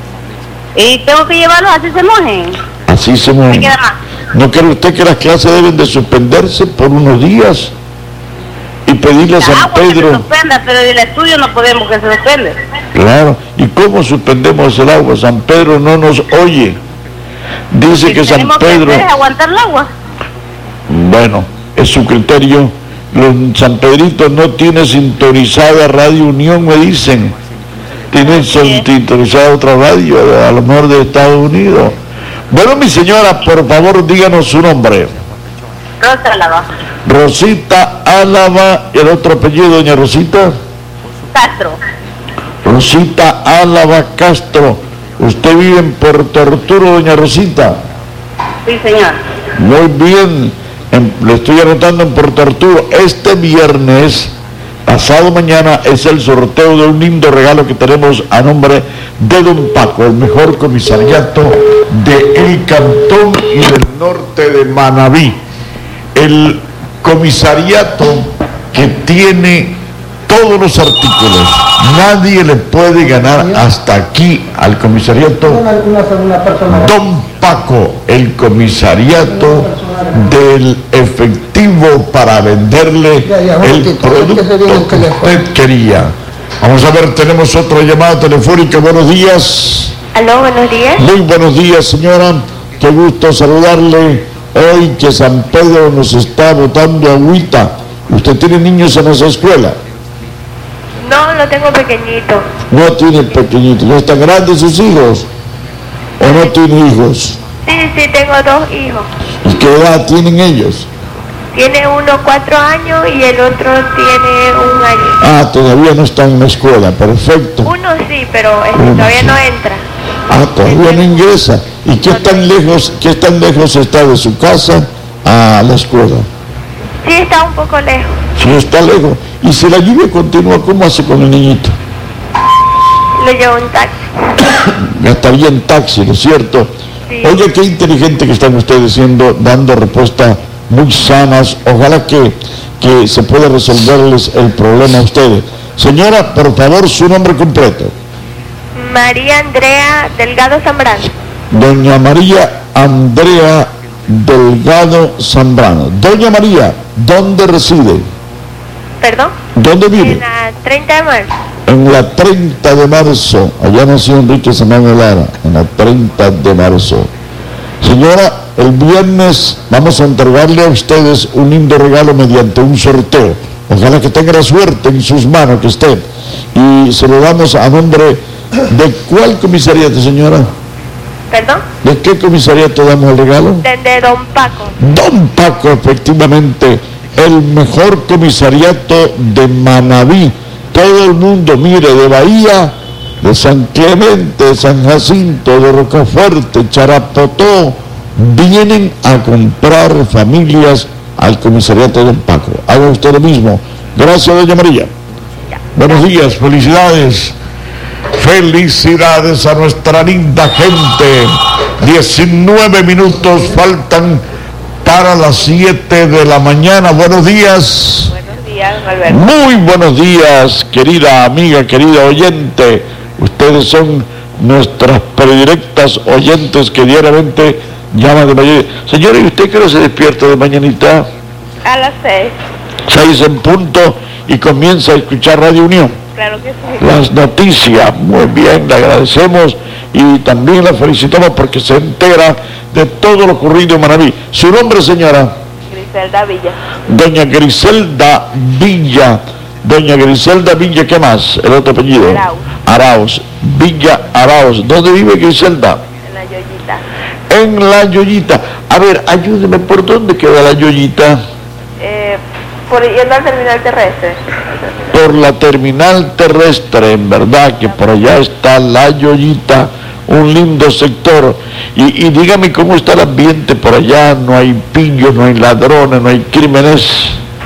Y tengo que llevarlos así se mojen. Así se mueve. queda más. ¿No cree usted que las clases deben de suspenderse por unos días? Y pedirle a La San agua que se Pedro... suspenda, pero el estudio no podemos que se suspende. Claro, ¿y cómo suspendemos el agua? San Pedro no nos oye. Dice que San Tenemos Pedro... que hacer es aguantar el agua. Bueno, es su criterio. Los San Pedrito no tiene sintonizada Radio Unión, me dicen. Tiene sintonizada otra radio, a lo mejor de Estados Unidos. Bueno, mi señora, por favor, díganos su nombre. Rosa Álava. Rosita Álava, ¿y el otro apellido, doña Rosita? Castro. Rosita Álava Castro. ¿Usted vive en Puerto Arturo, doña Rosita? Sí, señor. Muy bien, en- le estoy anotando en Puerto Arturo. Este viernes, pasado mañana, es el sorteo de un lindo regalo que tenemos a nombre de Don Paco, el mejor comisariato de El Cantón y del norte de Manabí. El comisariato que tiene todos los artículos. Nadie le puede ganar hasta aquí al comisariato Don Paco, el comisariato del efectivo para venderle el producto que usted quería. Vamos a ver, tenemos otra llamada telefónica. Buenos días. Aló, buenos días. Muy buenos días, señora. Qué gusto saludarle. Hoy que San Pedro nos está botando agüita. ¿Usted tiene niños en esa escuela? No, lo tengo pequeñito. No tiene pequeñitos. ¿Ya están grandes sus hijos? ¿O no tiene hijos? Sí, sí, tengo dos hijos. ¿Y qué edad tienen ellos? Tiene uno cuatro años y el otro tiene un año. Ah, todavía no están en la escuela. Perfecto. Uno sí, pero este, Uno todavía sí. no entra. Ah, todavía no ingresa. ¿Y qué tan lejos, qué tan lejos está de su casa a la escuela? Sí, está un poco lejos. Sí, está lejos. Y si la lluvia continúa, ¿cómo hace con el niñito? Lo llevo en taxi. Gastaría en taxi, ¿no es cierto? Sí. Oye, qué inteligente que están ustedes siendo, dando respuestas muy sanas. Ojalá que, que se pueda resolverles el problema a ustedes. Señora, por favor, su nombre completo. María Andrea Delgado Zambrano. Doña María Andrea Delgado Zambrano. Doña María, ¿dónde reside? ¿Perdón? ¿Dónde vive? En la treinta de marzo. En la treinta de marzo. Allá nació Enrique Zambrano Lara, en la treinta de marzo. Señora, el viernes vamos a entregarle a ustedes un lindo regalo mediante un sorteo. Ojalá que tenga la suerte en sus manos que esté. Y se lo damos a nombre de ¿cuál comisariato, señora? ¿Perdón? ¿De qué comisariato damos el regalo? Desde Don Paco. Don Paco, efectivamente, el mejor comisariato de Manabí. Todo el mundo, mire, de Bahía, de San Clemente, de San Jacinto, de Rocafuerte, Charapotó, vienen a comprar familias al comisariato de Don Paco. Haga usted lo mismo. Gracias, doña María. Buenos días, felicidades. Felicidades a nuestra linda gente. diecinueve minutos faltan para las siete de la mañana. Buenos días. Buenos días, Alberto. Muy buenos días, querida amiga, querida oyente. Ustedes son nuestras predilectas oyentes que diariamente llaman de mañana. Señora, ¿y usted qué hora se despierta de mañanita? A las seis. Seis en punto y comienza a escuchar Radio Unión. Claro que sí. Las noticias, muy bien, le agradecemos y también la felicitamos porque se entera de todo lo ocurrido en Manabí. ¿Su nombre, señora? Griselda Villa. Doña Griselda Villa. Doña Griselda Villa, ¿qué más? El otro apellido. Arauz. Arauz. Villa Arauz. ¿Dónde vive Griselda? En la Yoyita. En La Yoyita. A ver, ayúdeme, ¿por dónde queda La Yoyita? Eh, por yendo al terminal terrestre. Por la terminal terrestre, en verdad que por allá está La Yoyita, un lindo sector. Y, y dígame cómo está el ambiente por allá. No hay pillos, no hay ladrones, no hay crímenes.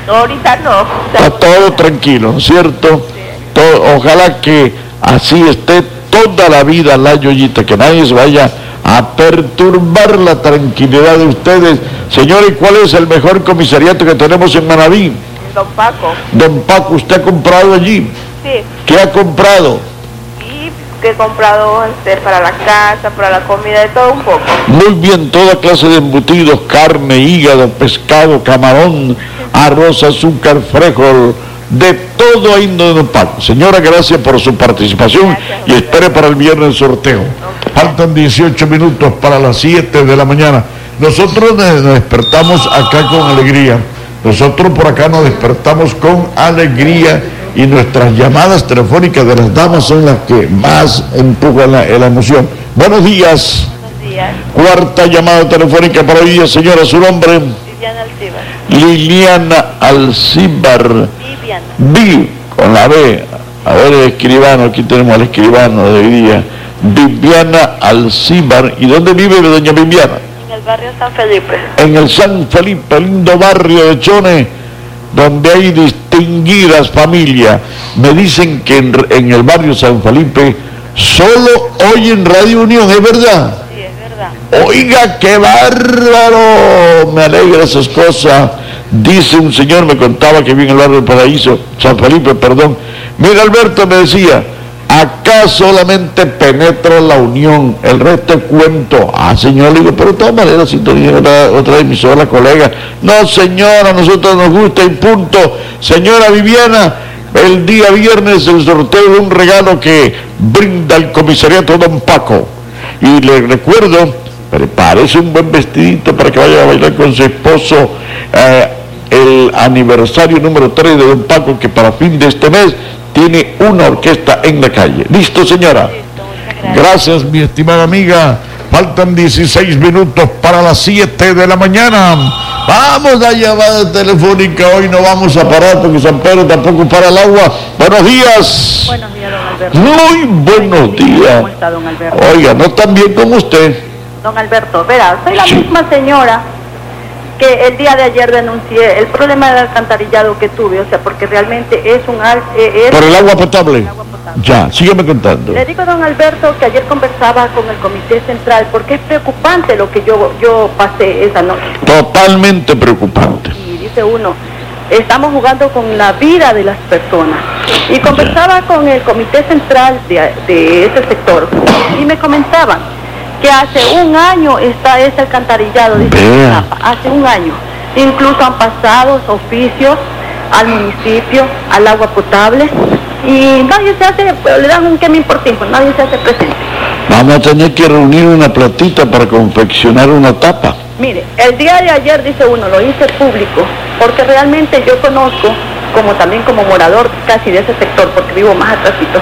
Ahorita no. Está todo tranquilo, ¿no es cierto? Todo, ojalá que así esté toda la vida la Yoyita, que nadie se vaya a perturbar la tranquilidad de ustedes. Señores, ¿cuál es el mejor comisariato que tenemos en Manaví? Don Paco. Don Paco, ¿usted ha comprado allí? Sí. ¿Qué ha comprado? Y que he comprado este, para la casa, para la comida, de todo un poco. Muy bien, toda clase de embutidos, carne, hígado, pescado, camarón, arroz, azúcar, frijol, de todo ahí en Don Paco. Señora, gracias por su participación gracias, y espere para el viernes el sorteo. Okay. Faltan dieciocho minutos para las siete de la mañana. Nosotros nos despertamos acá con alegría. Nosotros por acá nos despertamos con alegría y nuestras llamadas telefónicas de las damas son las que más empujan la, la emoción. Buenos días. Buenos días. Cuarta llamada telefónica para hoy día, señora, su nombre. Liliana Alcibar. Liliana Alcibar. Viviana. Vi, con la B. A ver, el escribano, aquí tenemos al escribano de hoy día. Viviana Alcibar. ¿Y dónde vive doña Viviana? En el barrio San Felipe. En el San Felipe, lindo barrio de Chone, donde hay distinguidas familias. Me dicen que en, en el barrio San Felipe solo oyen Radio Unión, ¿es verdad? Sí, es verdad. Oiga, qué bárbaro, me alegra esas cosas. Dice un señor, me contaba que vive en el barrio del Paraíso, San Felipe, perdón. Mira, Alberto me decía, acá solamente penetra la unión, el resto es cuento. Ah, señor, le digo, pero de todas maneras, si tenía otra, otra emisora, colega. No, señora, a nosotros nos gusta y punto. Señora Viviana, el día viernes el sorteo de un regalo que brinda el comisariato Don Paco. Y le recuerdo, prepárese un buen vestidito para que vaya a bailar con su esposo eh, el aniversario número tres de Don Paco, que para fin de este mes tiene una orquesta en la calle. ¿Listo, señora? Listo, gracias. Gracias, mi estimada amiga. Faltan dieciséis minutos para las siete de la mañana. Vamos a llamada telefónica. Hoy no vamos a parar porque San Pedro tampoco para el agua. Buenos días. Buenos días, don Alberto. Muy buenos días. ¿Cómo está, don Alberto? Oiga, no tan bien como usted. Don Alberto, verá, soy la sí. misma señora que el día de ayer denuncié el problema del alcantarillado que tuve, o sea, porque realmente es un... Eh, es ¿Por el agua potable? El agua potable. Ya, sígueme contando. Le digo, don Alberto, que ayer conversaba con el Comité Central, porque es preocupante lo que yo, yo pasé esa noche. Totalmente preocupante. Y dice uno, estamos jugando con la vida de las personas. Y conversaba ya. con el Comité Central de, de ese sector, y me comentaban que hace un año está ese alcantarillado, dice Zapa, hace un año. Incluso han pasado oficios al municipio, al agua potable, y nadie se hace, le dan un quemín por tiempo, nadie se hace presente. Vamos a tener que reunir una platita para confeccionar una tapa. Mire, el día de ayer, dice uno, lo hice público, porque realmente yo conozco, como también como morador casi de ese sector, porque vivo más atrásito.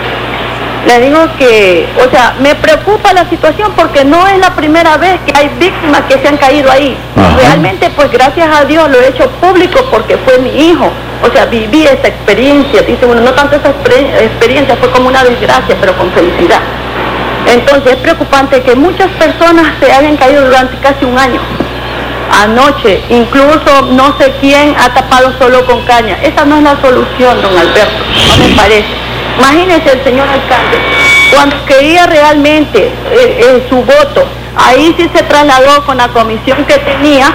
Le digo que, o sea, me preocupa la situación porque no es la primera vez que hay víctimas que se han caído ahí. Ajá. Realmente, pues gracias a Dios lo he hecho público porque fue mi hijo. O sea, viví esa experiencia. Dice uno, no tanto esa experiencia, fue como una desgracia, pero con felicidad. Entonces es preocupante que muchas personas se hayan caído durante casi un año. Anoche, incluso no sé quién ha tapado solo con caña. Esa no es la solución, don Alberto, no me parece. Imagínese el señor alcalde, cuando quería realmente eh, eh, su voto, ahí sí se trasladó con la comisión que tenía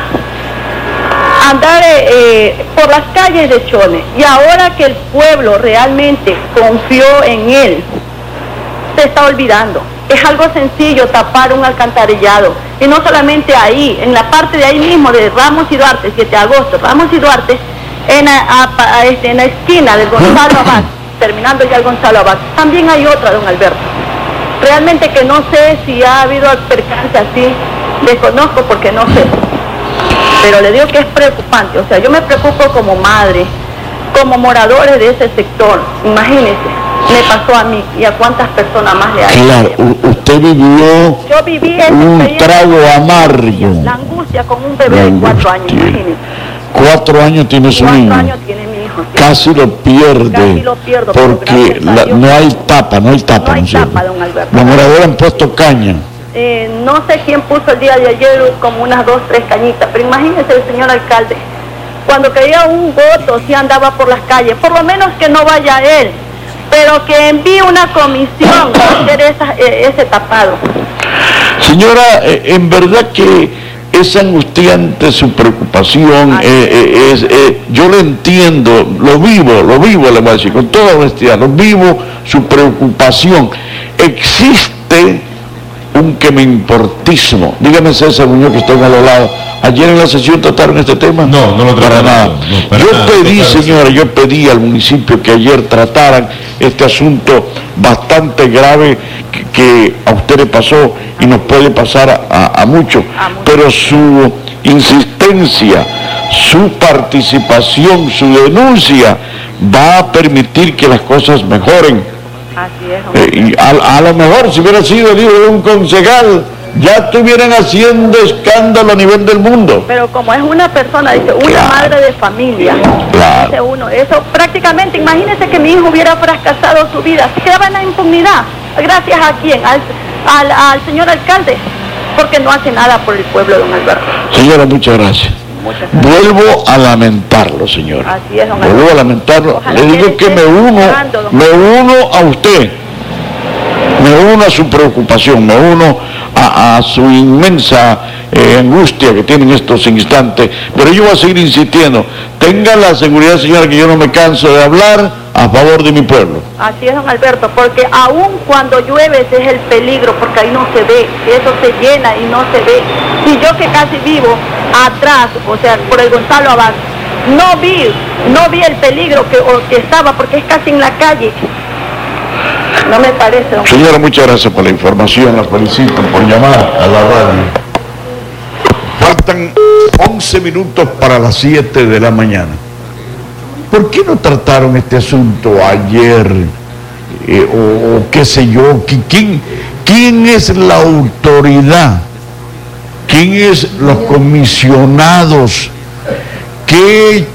a andar eh, eh, por las calles de Chone. Y ahora que el pueblo realmente confió en él, se está olvidando. Es algo sencillo tapar un alcantarillado. Y no solamente ahí, en la parte de ahí mismo, de Ramos y Duarte, siete de agosto, Ramos y Duarte, en, a, a, a, este, en la esquina del Gonzalo Abad, terminando ya el Gonzalo Abad, también hay otra, don Alberto. Realmente que no sé si ha habido percance así, desconozco porque no sé. Pero le digo que es preocupante, o sea, yo me preocupo como madre, como moradores de ese sector. Imagínese, me pasó a mí y a cuántas personas más le hay. Claro, usted vivió yo viví esa un trago amargo. La angustia con un bebé de cuatro años, imagínese. Cuatro años tiene su cuatro niño. Cuatro años tiene mi hijo. ¿Sí? Casi lo pierde. Casi lo pierdo. Porque la, no hay tapa, no hay tapa. No hay ¿no tapa, don Alberto. Los moradores han puesto caña. Eh, no sé quién puso el día de ayer como unas dos, tres cañitas, pero imagínese el señor alcalde, cuando caía un voto, si andaba por las calles, por lo menos que no vaya él, pero que envíe una comisión a hacer esa, eh, ese tapado. Señora, eh, en verdad que es angustiante su preocupación, eh, eh, es, eh, yo lo entiendo, lo vivo, lo vivo, le voy a decir, con toda honestidad, lo vivo, su preocupación. Existe un que me importismo. Dígame, César Muñoz, que está a los lados. ¿Ayer en la sesión trataron este tema? No, no lo trataron. Para nada. No, para yo nada, pedí, total, señora, yo pedí al municipio que ayer trataran este asunto bastante grave que, que a usted le pasó y nos puede pasar a, a muchos. Pero su insistencia, su participación, su denuncia va a permitir que las cosas mejoren. Así es, Eh, y a, a lo mejor si hubiera sido el hijo de un concejal, ya estuvieran haciendo escándalo a nivel del mundo. pero como es una persona, dice, una Claro. madre de familia, Claro. dice uno, eso prácticamente, imagínese que mi hijo hubiera fracasado su vida, se quedaba en la impunidad. ¿Gracias a quién? Al, al, al señor alcalde, porque no hace nada por el pueblo, don Alberto. Señora, muchas gracias. Muchas gracias. Vuelvo a lamentarlo, señora. Así es, don Vuelvo a Alberto. lamentarlo. Ojalá Le que digo él que esté me uno, escuchando, don me uno a usted. Me uno a su preocupación, me uno a, a su inmensa eh, angustia que tiene en estos instantes. Pero yo voy a seguir insistiendo. Tenga la seguridad, señora, que yo no me canso de hablar a favor de mi pueblo. Así es, don Alberto, porque aún cuando llueve ese es el peligro, porque ahí no se ve, eso se llena y no se ve. Y yo que casi vivo atrás, o sea, por el Gonzalo Abad, no vi, no vi el peligro que, o que estaba, porque es casi en la calle. No me parece, don Señora, muchas gracias por la información, la felicito por llamar a la radio. Faltan once minutos para las siete de la mañana. ¿Por qué no trataron este asunto ayer? Eh, o, o qué sé yo, ¿quién, ¿quién es la autoridad? ¿Quién es los comisionados? ¿Qué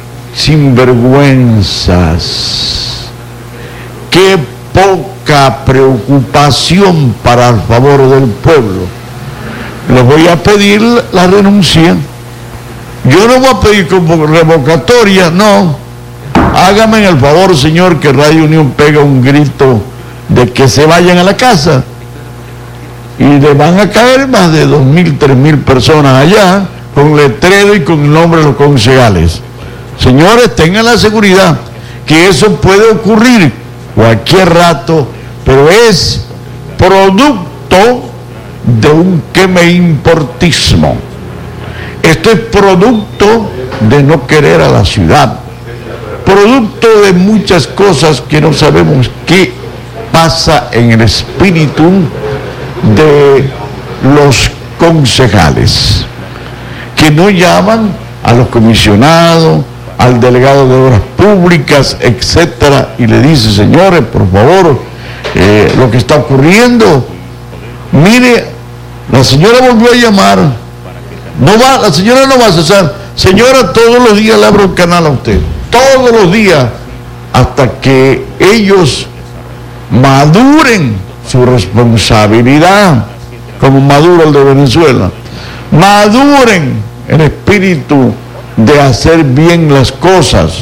sinvergüenzas? ¿Qué poca preocupación para el favor del pueblo? Les voy a pedir la renuncia. Yo no voy a pedir como revocatoria, no. Hágame el favor, señor, que Radio Unión pega un grito de que se vayan a la casa. Y le van a caer más de dos mil, tres mil personas allá, con letrero y con el nombre de los concejales. Señores, tengan la seguridad que eso puede ocurrir cualquier rato, pero es producto de un que me importismo. Esto es producto de no querer a la ciudad, producto de muchas cosas que no sabemos qué pasa en el espíritu de los concejales, que no llaman a los comisionados, al delegado de obras públicas, etcétera, y le dice, señores, por favor, eh, lo que está ocurriendo, mire, la señora volvió a llamar, no va, la señora no va a cesar, señora, todos los días le abro el canal a usted, todos los días, hasta que ellos maduren su responsabilidad, como maduro el de Venezuela, maduren el espíritu de hacer bien las cosas,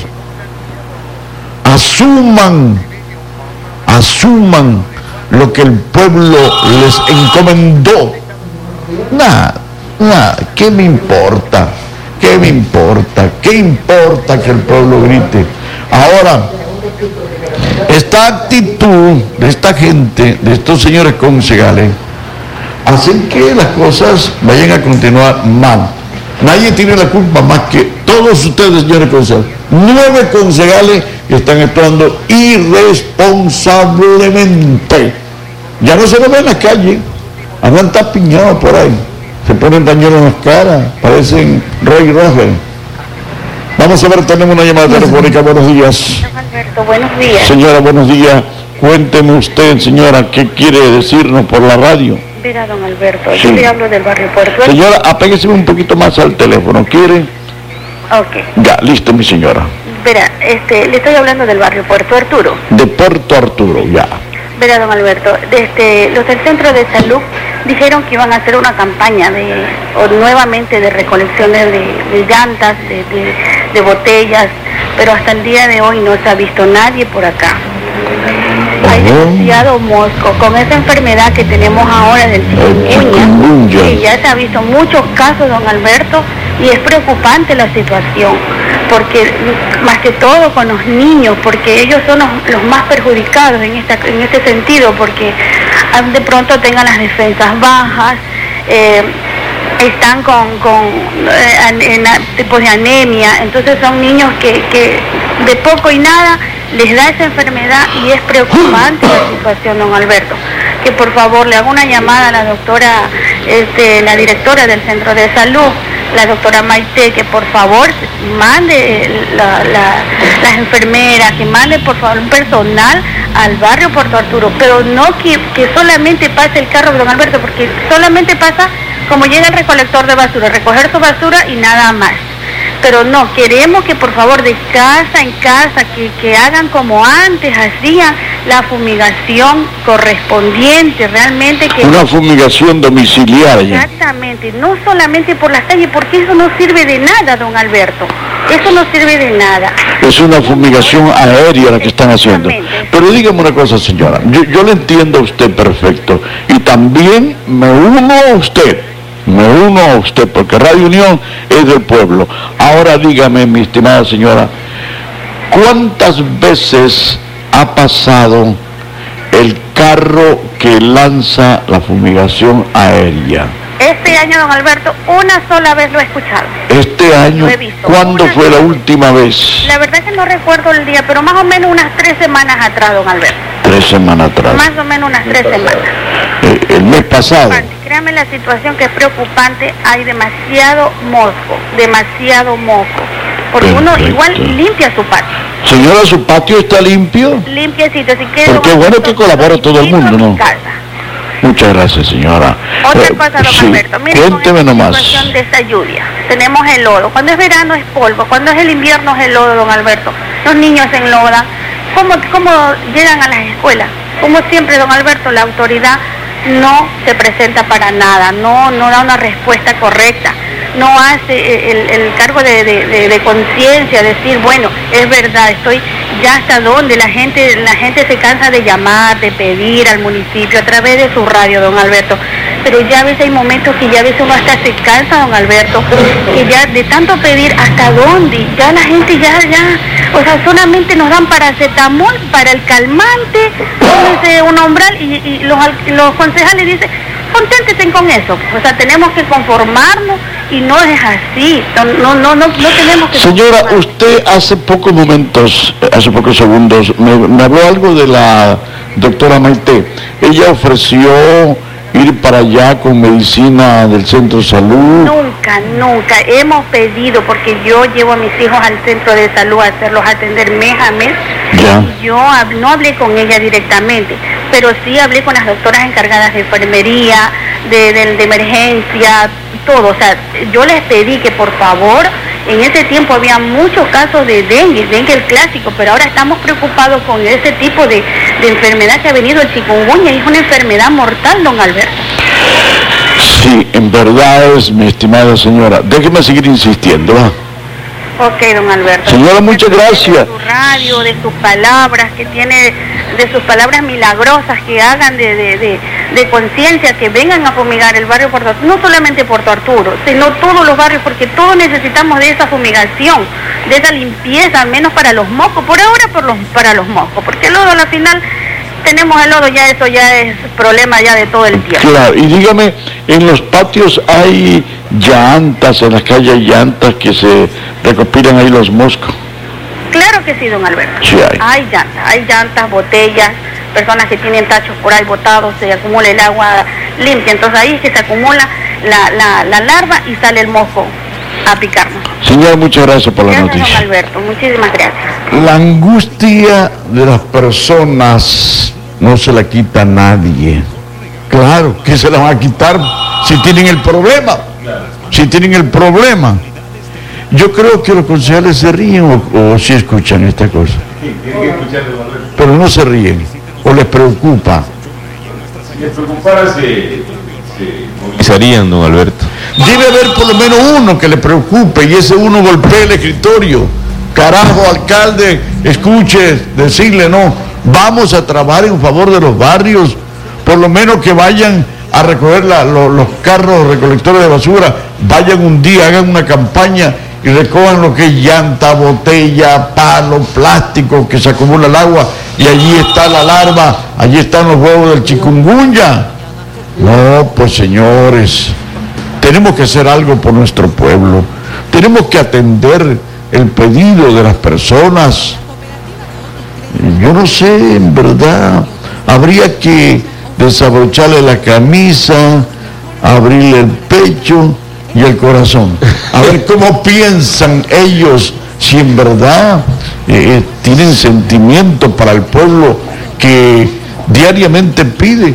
asuman, asuman lo que el pueblo les encomendó. Nada, nada, ¿qué me importa? ¿Qué me importa? ¿Qué importa que el pueblo grite? Ahora, esta actitud de esta gente, de estos señores concejales, hacen que las cosas vayan a continuar mal. Nadie tiene la culpa más que todos ustedes, señores concejales. Nueve concejales que están actuando irresponsablemente. Ya no se lo ve en la calle, andan tapiñados por ahí, se ponen pañuelos en las caras, parecen Roy Roger. Vamos a ver, tenemos una llamada telefónica. Buenos días. Alberto, buenos días. Señora, buenos días. Cuénteme usted, señora, ¿qué quiere decirnos por la radio? Mira, don Alberto, Sí. yo le hablo del barrio Puerto. Señora, apéguese un poquito más al teléfono, ¿quiere? Ok. Ya, listo, mi señora. Verá, este, le estoy hablando del barrio Puerto Arturo. De Puerto Arturo, ya. Verá, don Alberto, desde los del centro de salud dijeron que iban a hacer una campaña de, o nuevamente de recolecciones de, de llantas, de, de, de botellas, pero hasta el día de hoy no se ha visto nadie por acá. Hay demasiado mosco, con esa enfermedad que tenemos ahora del chikungunya, que ya se ha visto muchos casos, don Alberto, y es preocupante la situación, porque más que todo con los niños, porque ellos son los, los más perjudicados en, esta, en este sentido, porque de pronto tengan las defensas bajas, eh, están con, con eh, en, en, tipos de anemia, entonces son niños que, que de poco y nada les da esa enfermedad y es preocupante la situación, don Alberto. Que por favor le haga una llamada a la doctora, este, la directora del centro de salud, la doctora Maite, que por favor mande la, la, las enfermeras, que mande por favor un personal al barrio Puerto Arturo, pero no que, que solamente pase el carro, don Alberto, porque solamente pasa como llega el recolector de basura, recoger su basura y nada más. Pero no, queremos que por favor de casa en casa, que, que hagan como antes hacían, la fumigación correspondiente, realmente que... Una fumigación domiciliaria. Exactamente, no solamente por las calles, porque eso no sirve de nada, don Alberto, eso no sirve de nada. Es una fumigación aérea la que están haciendo. Pero dígame una cosa, señora, yo, yo le entiendo a usted perfecto, y también me uno a usted. Me uno a usted, porque Radio Unión es del pueblo. Ahora dígame, mi estimada señora, ¿cuántas veces ha pasado el carro que lanza la fumigación aérea? Este año, don Alberto, una sola vez lo he escuchado. Este año, Lo he visto. ¿cuándo Una fue la última vez? La verdad que no recuerdo el día, pero más o menos unas tres semanas atrás, don Alberto. Tres semanas atrás. Más o menos unas tres semanas. Eh, el mes pasado. Créame la situación que es preocupante, hay demasiado mosco, demasiado moco. Porque Perfecto. uno igual limpia su patio. Señora, ¿su patio está limpio? Limpiecito, así que... Porque es bueno que colabore todo el mundo, ¿no? Muchas gracias, señora. Otra Eh, cosa, don sí, Alberto, mire, cuénteme con esta nomás. situación de esta lluvia, tenemos el lodo. Cuando es verano es polvo, cuando es el invierno es el lodo, don Alberto. Los niños se enlodan. ¿Cómo, cómo llegan a las escuelas? Como siempre, don Alberto, la autoridad no se presenta para nada, no, no da una respuesta correcta, no hace el, el cargo de, de, de, de conciencia, decir, bueno, es verdad, estoy ya hasta donde la gente, la gente se cansa de llamar, de pedir al municipio a través de su radio, don Alberto, pero ya a veces hay momentos que ya a veces uno hasta se cansa, don Alberto, que ya de tanto pedir hasta dónde, ya la gente ya, ya, o sea, solamente nos dan paracetamol para el calmante, pónganse un umbral y, y los, los concejales dicen, conténtense con eso, o sea, tenemos que conformarnos y no es así, no, no, no, no, no tenemos que... Señora, usted hace pocos momentos, hace pocos segundos, me, me habló algo de la doctora Maite. Ella ofreció ir para allá con medicina del centro de salud. Nunca, nunca. Hemos pedido, porque yo llevo a mis hijos al centro de salud a hacerlos atender mes a mes. Ya. Yo hab- no hablé con ella directamente, pero sí hablé con las doctoras encargadas de enfermería, de, de, de emergencia, todo. O sea, yo les pedí que por favor, en ese tiempo había muchos casos de dengue, dengue el clásico, pero ahora estamos preocupados con ese tipo de, de enfermedad que ha venido el chikungunya, y es una enfermedad mortal, don Alberto. Sí, en verdad es, mi estimada señora. Déjeme seguir insistiendo, ¿va? Ok, don Alberto. Señora, muchas gracias. De su radio, de sus palabras, que tiene, de sus palabras milagrosas, que hagan de, de, de, de conciencia, que vengan a fumigar el barrio Puerto Arturo, no solamente Puerto Arturo, sino todos los barrios, porque todos necesitamos de esa fumigación, de esa limpieza, al menos para los moscos, por ahora por los, para los moscos, porque el lodo al final tenemos el lodo, ya eso ya es problema ya de todo el tiempo. Claro, y dígame, en los patios hay llantas, en las calles hay llantas que se recopilan ahí los moscos. Claro que sí, don Alberto. Sí hay. Hay llantas, hay llantas, botellas, personas que tienen tachos por ahí botados, se acumula el agua limpia, entonces ahí es que se acumula la, la, la larva y sale el mosco a picarnos. Señora, muchas gracias por la Gracias, don noticia. Alberto, muchísimas gracias. La angustia de las personas no se la quita nadie. Claro, que se la van a quitar si tienen el problema. Si tienen el problema. Yo creo que los concejales se ríen o, o si escuchan esta cosa. Pero no se ríen. O les preocupa. Si les preocupara, se, se Serían, don Alberto. Debe haber por lo menos uno que le preocupe y ese uno golpee el escritorio. Carajo, alcalde, escuche, decirle no, vamos a trabajar en favor de los barrios, por lo menos que vayan a recoger la, lo, los carros recolectores de basura, vayan un día, hagan una campaña y recojan lo que es llanta, botella, palo, plástico que se acumula el agua y allí está la larva, allí están los huevos del chikungunya. No, pues señores, tenemos que hacer algo por nuestro pueblo, tenemos que atender el pedido de las personas. Yo no sé, en verdad, habría que desabrocharle la camisa, abrirle el pecho y el corazón, a ver cómo piensan ellos, si en verdad eh, tienen sentimiento para el pueblo que diariamente pide.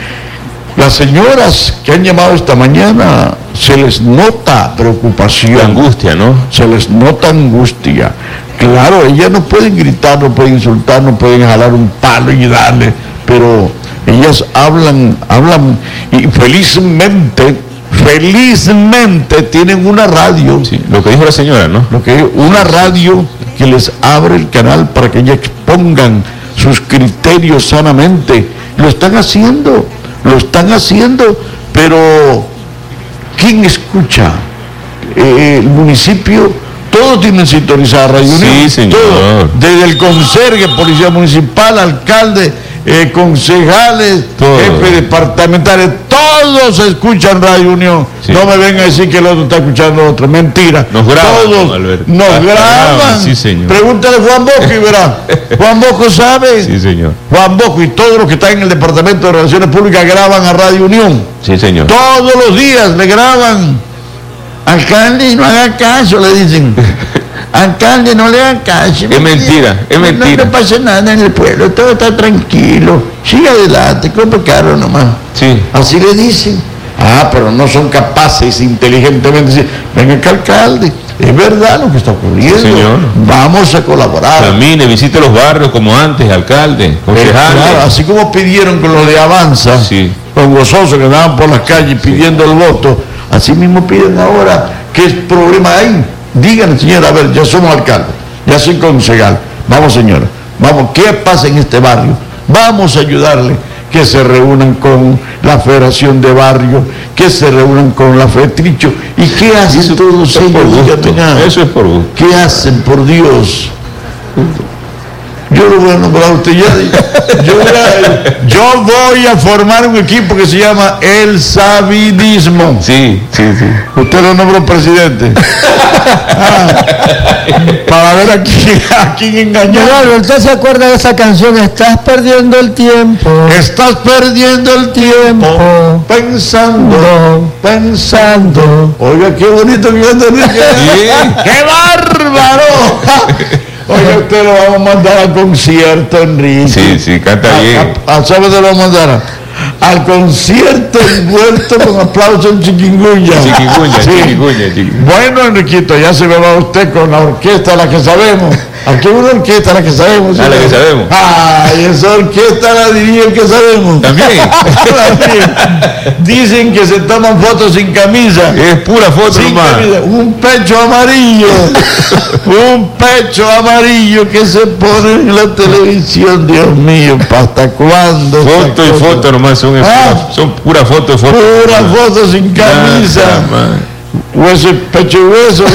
Las señoras que han llamado esta mañana, se les nota preocupación. Angustia, ¿no? Se les nota angustia. Claro, ellas no pueden gritar, no pueden insultar, no pueden jalar un palo y darle, pero ellas hablan, hablan y felizmente, felizmente tienen una radio. Sí, lo que dijo la señora, ¿no? Lo que una radio que les abre el canal para que ellas expongan sus criterios sanamente. Lo están haciendo. Lo están haciendo, pero ¿quién escucha? Eh, el municipio, todos tienen sintonizada Radio Unión. Sí, señor. Todo, desde el conserje, policía municipal, alcalde, eh, concejales, todo. Jefes departamentales, todos escuchan Radio Unión. Sí. No me vengan a decir que el otro está escuchando otro, mentira. Nos graban, todos nos ah, graban. Sí, señor. Pregúntale a Juan Bosco y verá. Juan Bosco sabe. Sí, señor. Juan Bosco y todos los que están en el Departamento de Relaciones Públicas graban a Radio Unión. Sí, señor. Todos los días le graban. Alcalde, no haga caso, le dicen. Alcalde, no le haga caso. Es mentira, es mentira. No, no pasa nada en el pueblo, todo está tranquilo. Sigue adelante, compre carro nomás. Sí. Así le dicen. Ah, pero no son capaces inteligentemente de decir, venga acá, alcalde, es verdad lo que está ocurriendo. Sí, señor. Vamos a colaborar. Camine, visite los barrios como antes, alcalde, concejal. Claro, así como pidieron con los de Avanza, sí, con gozosos que andaban por las calles pidiendo sí. el voto, así mismo piden ahora. ¿Qué problema hay? Díganle, señora, a ver, ya somos alcalde, ya soy concejal. Vamos, señora, vamos, ¿qué pasa en este barrio? Vamos a ayudarle. Que se reúnan con la Federación de Barrios, que se reúnan con la FETRICHO. ¿Y qué hacen eso, todos eso ellos? Eso es por gusto. ¿Qué hacen, por Dios? Yo lo voy a nombrar a usted ya. Yo voy a, yo voy a formar un equipo que se llama El Sabidismo. Sí, sí, sí. Usted lo nombró presidente. Ah, para ver a quién, a quién engañar. Claro, ¿usted se acuerda de esa canción? Estás perdiendo el tiempo. Estás perdiendo el tiempo. Pensando, pensando. Oiga, qué bonito que anda. ¡Qué bárbaro! Oye, usted lo vamos a mandar al concierto, Enrique. Sí, sí, canta bien. ¿A, a, a sabe de lo vamos a mandar? Al concierto envuelto con aplausos en chiquingunya. Chiquingunya, sí. chiquingunya, chiquingunya. Bueno, Enriquito, ya se me va usted con la orquesta, la que sabemos. Aquí hay una orquesta, la que sabemos. Ah, la que sabemos. Ay, esa orquesta la diría el que sabemos. También. Dicen que se toman fotos sin camisa. Es pura foto nomás. Un pecho amarillo. Un pecho amarillo que se pone en la televisión. Dios mío, ¿hasta cuándo? Foto y cosa? Foto nomás son, ah, son pura foto y foto. Pura foto sin camisa. Hueso y pecho y hueso.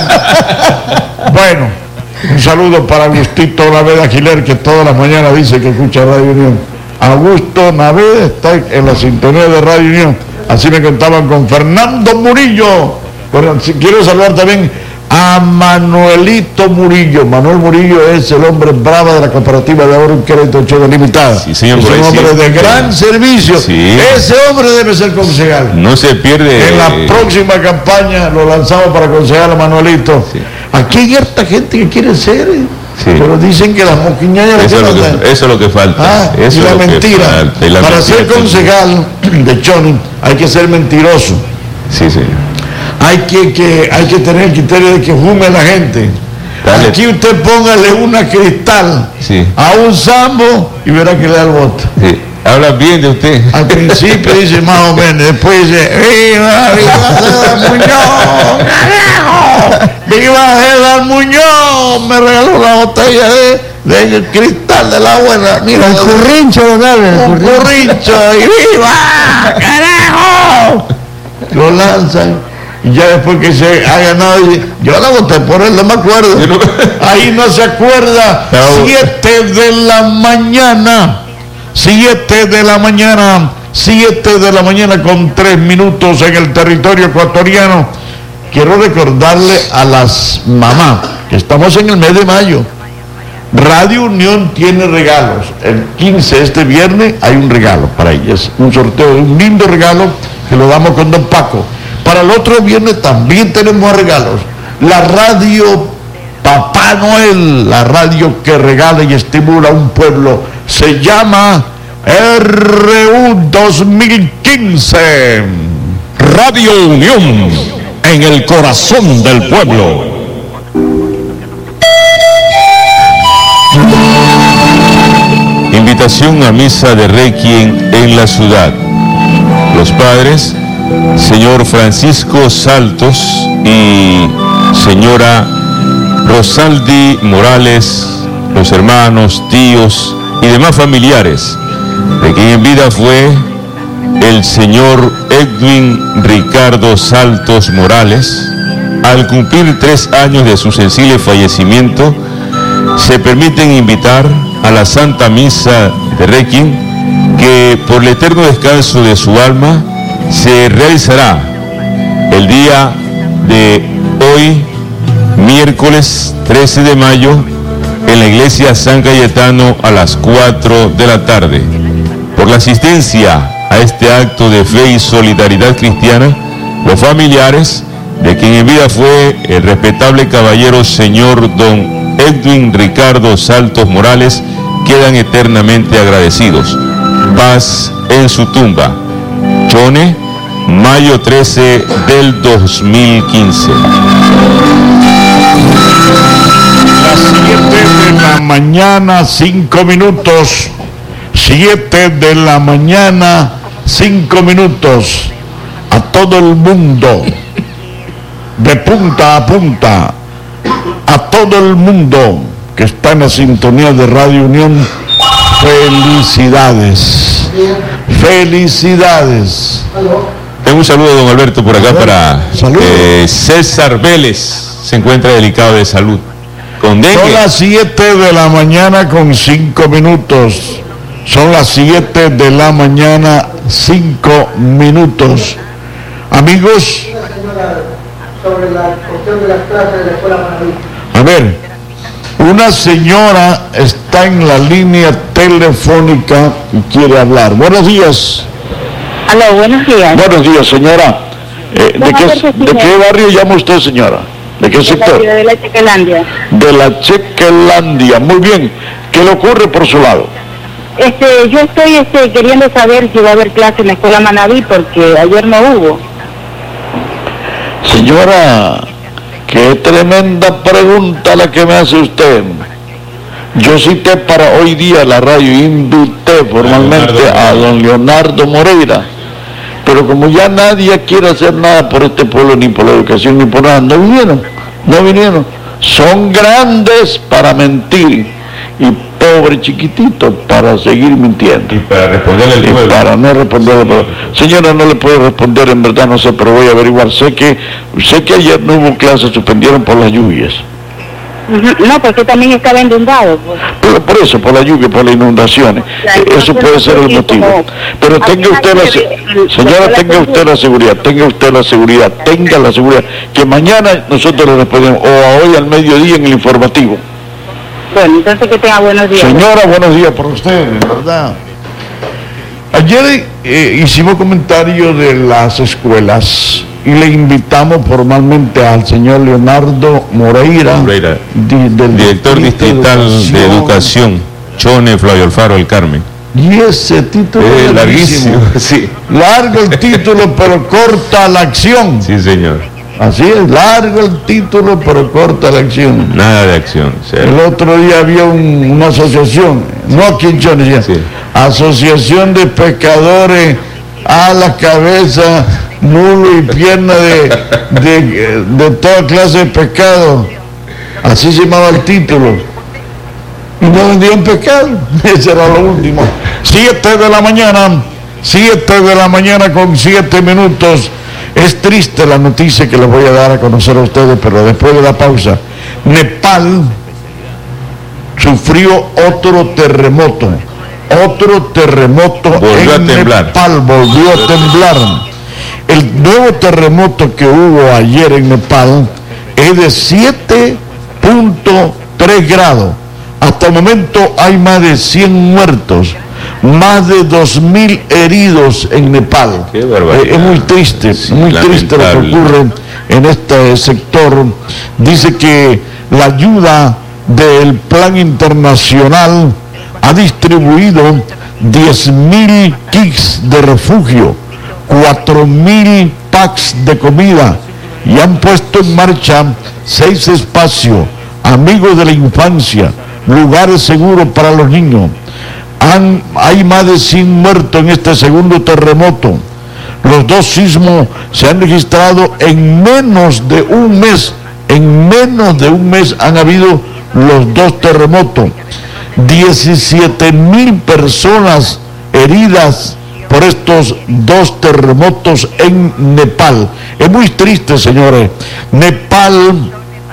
Bueno. Un saludo para Agustito Naveda Aguilar, que todas las mañanas dice que escucha Radio Unión. Augusto Naveda está en la sintonía de Radio Unión. Así me contaban con Fernando Murillo. Bueno, quiero saludar también a Manuelito Murillo. Manuel Murillo es el hombre bravo de la cooperativa de ahorro y crédito Cheve Limitada. Sí, señor, es un hombre de gran servicio. Sí. Ese hombre debe ser concejal. No se pierde. En la próxima campaña lo lanzamos para concejal a Manuelito. Sí. Aquí hay harta gente que quiere ser, ¿eh? Sí. Pero dicen que las moquiñañas eso, es lo que, eso es lo que falta. Ah, eso y la mentira. Falta, y la para mentira ser concejal de Choni hay que ser mentiroso. Sí, sí. Hay que, que, hay que tener el criterio de que fume la gente. Dale. Aquí usted póngale una cristal sí. a un sambo y verá que le da el voto. Sí. Habla bien de usted. Al principio dice más o menos, después dice, ¡viva, viva César Muñoz! ¡Carajo! ¡Viva César Muñoz! Me regaló una botella de, de cristal de la buena. Mira, el currincho, don Albert. Un currincho. ¡Y viva! ¡Carajo! Lo lanzan. Y ya después que se ha ganado, dice, yo la voté por él, no me acuerdo. Ahí no se acuerda. Siete de la mañana. Siete de la mañana, siete de la mañana con tres minutos en el territorio ecuatoriano. Quiero recordarle a las mamás que estamos en el mes de mayo. Radio Unión tiene regalos. El quince, este viernes, hay un regalo para ellas. Un sorteo, un lindo regalo que lo damos con don Paco. Para el otro viernes también tenemos regalos. La radio Papá Noel, la radio que regala y estimula a un pueblo, se llama R U dos mil quince. Radio Unión, en el corazón del pueblo. Invitación a misa de Requiem en la ciudad. Los padres, señor Francisco Saltos y señora Rosaldi Morales, los hermanos, tíos y demás familiares de quien en vida fue el señor Edwin Ricardo Saltos Morales. Al cumplir tres años de su sensible fallecimiento, se permiten invitar a la Santa Misa de Requiem, que por el eterno descanso de su alma se realizará el día de hoy, miércoles trece de mayo, en la iglesia San Cayetano a las cuatro de la tarde. Por la asistencia a este acto de fe y solidaridad cristiana, los familiares de quien en vida fue el respetable caballero señor don Edwin Ricardo Saltos Morales quedan eternamente agradecidos. Paz en su tumba. Chone, mayo trece del dos mil quince. Las siete de la mañana, cinco minutos. siete de la mañana, cinco minutos. A todo el mundo, de punta a punta, a todo el mundo que está en la sintonía de Radio Unión, felicidades. Felicidades. Tengo un saludo, don Alberto, por acá para eh, César Vélez. Se encuentra delicado de salud. Con dengue. Son las siete de la mañana con cinco minutos. Son las siete de la mañana, cinco minutos. Amigos. Sobre la cuestión de las clases de la escuela Manaví. A ver, una señora está en la línea telefónica y quiere hablar. Buenos días. Aló, buenos días. Buenos días, señora. Eh, ¿de, qué, ¿De qué barrio llama usted, señora? ¿De qué sector? De la Chequelandia. De la Chequelandia. Muy bien. ¿Qué le ocurre por su lado? Este, yo estoy este, queriendo saber si va a haber clase en la escuela Manaví porque ayer no hubo. Señora, qué tremenda pregunta la que me hace usted. Yo cité para hoy día la radio, invité formalmente a don Leonardo Moreira, pero como ya nadie quiere hacer nada por este pueblo, ni por la educación, ni por nada, no vinieron, no vinieron. Son grandes para mentir y pobres chiquititos para seguir mintiendo. Y para responderle el y para no responderle. Señora, no le puedo responder, en verdad no sé, pero voy a averiguar. Sé que, sé que ayer no hubo clases, suspendieron por las lluvias. No, porque también estaba inundado. Pues. Pero por eso, por la lluvia, por las inundaciones, ya, eso puede ser el motivo. Como, pero tenga usted la se señora, tenga usted la seguridad, tenga usted la seguridad, tenga la seguridad, que mañana nosotros le respondemos, o a hoy al mediodía en el informativo. Bueno, entonces que tenga buenos días. Señora, buenos días por usted, en verdad. Ayer eh, hicimos comentarios de las escuelas y le invitamos formalmente al señor Leonardo Moreira, Moreira di, del director distrital de educación, de educación Chone, Flavio Alfaro, el Carmen. Y ese título es eh, larguísimo, sí. Largo el título, pero corta la acción. Sí, señor. Así es, largo el título, pero corta la acción. Nada de acción. Sí. El otro día había un, una asociación, no aquí en Chone, sí. Asociación de Pescadores a la cabeza, nulo y pierna de, de, de toda clase de pescado. Así se llamaba el título. Y no vendían pescado. Ese era lo último. Siete de la mañana, siete de la mañana con siete minutos. Es triste la noticia que les voy a dar a conocer a ustedes, pero después de la pausa. Nepal sufrió otro terremoto. Otro terremoto volvió en a temblar. Nepal, volvió a temblar. El nuevo terremoto que hubo ayer en Nepal es de siete punto tres grados. Hasta el momento hay más de cien muertos, más de dos mil heridos en Nepal. Qué barbaridad. Eh, es muy triste, sí, muy triste lo que ocurre en este sector. Dice que la ayuda del Plan Internacional ha distribuido diez mil kits de refugio, cuatro mil packs de comida y han puesto en marcha seis espacios, amigos de la infancia, lugares seguros para los niños. Han, hay más de cien muertos en este segundo terremoto. Los dos sismos se han registrado en menos de un mes. En menos de un mes han habido los dos terremotos. diecisiete mil personas heridas por estos dos terremotos en Nepal. Es muy triste, señores. Nepal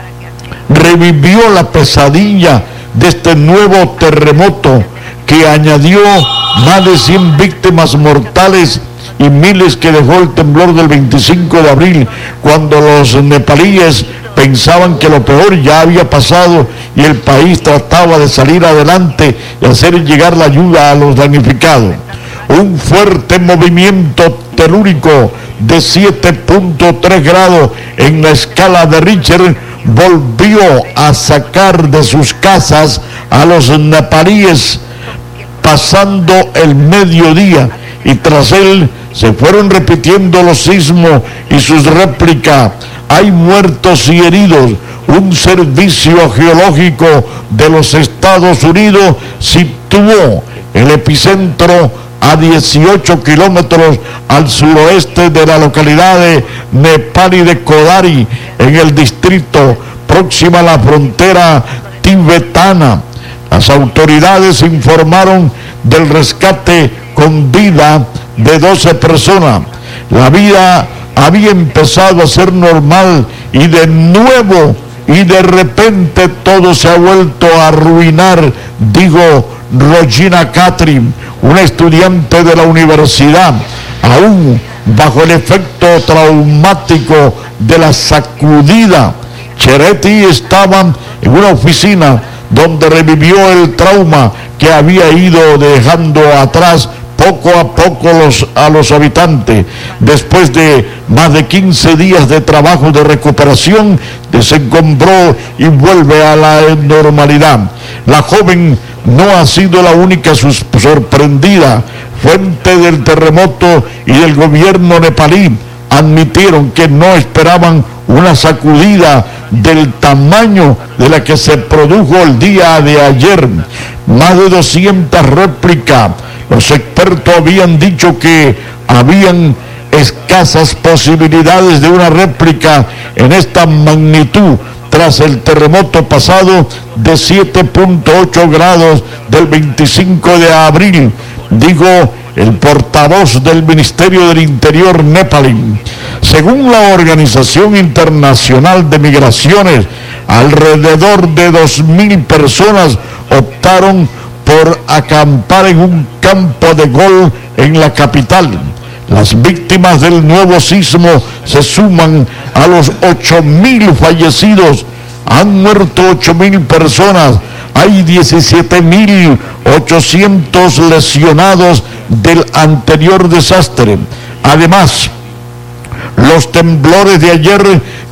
revivió la pesadilla de este nuevo terremoto que añadió más de cien víctimas mortales y miles que dejó el temblor del veinticinco de abril, cuando los nepalíes pensaban que lo peor ya había pasado y el país trataba de salir adelante y hacer llegar la ayuda a los damnificados. Un fuerte movimiento telúrico de siete punto tres grados en la escala de Richter volvió a sacar de sus casas a los nepalíes pasando el mediodía, y tras él se fueron repitiendo los sismos y sus réplicas. Hay muertos y heridos. Un servicio geológico de los Estados Unidos situó el epicentro a dieciocho kilómetros al suroeste de la localidad de Nepali de Kodari, en el distrito próxima a la frontera tibetana. Las autoridades informaron del rescate con vida de doce personas. La vida había empezado a ser normal y de nuevo y de repente todo se ha vuelto a arruinar, dijo Regina Catherine, una estudiante de la universidad, aún bajo el efecto traumático de la sacudida. Cheretti estaba en una oficina donde revivió el trauma que había ido dejando atrás poco a poco los, a los habitantes. Después de más de quince días de trabajo de recuperación, desencombró y vuelve a la normalidad. La joven no ha sido la única sus, sorprendida. Fuente del terremoto y del gobierno nepalí admitieron que no esperaban una sacudida del tamaño de la que se produjo el día de ayer. Más de doscientas réplicas. Los expertos habían dicho que habían escasas posibilidades de una réplica en esta magnitud tras el terremoto pasado de siete punto ocho grados del veinticinco de abril, dijo el portavoz del Ministerio del Interior nepalí. Según la Organización Internacional de Migraciones, alrededor de dos mil personas optaron por acampar en un campo de golf en la capital. Las víctimas del nuevo sismo se suman a los ocho mil fallecidos. Han muerto ocho mil personas. Hay diecisiete mil ochocientos lesionados del anterior desastre. Además, los temblores de ayer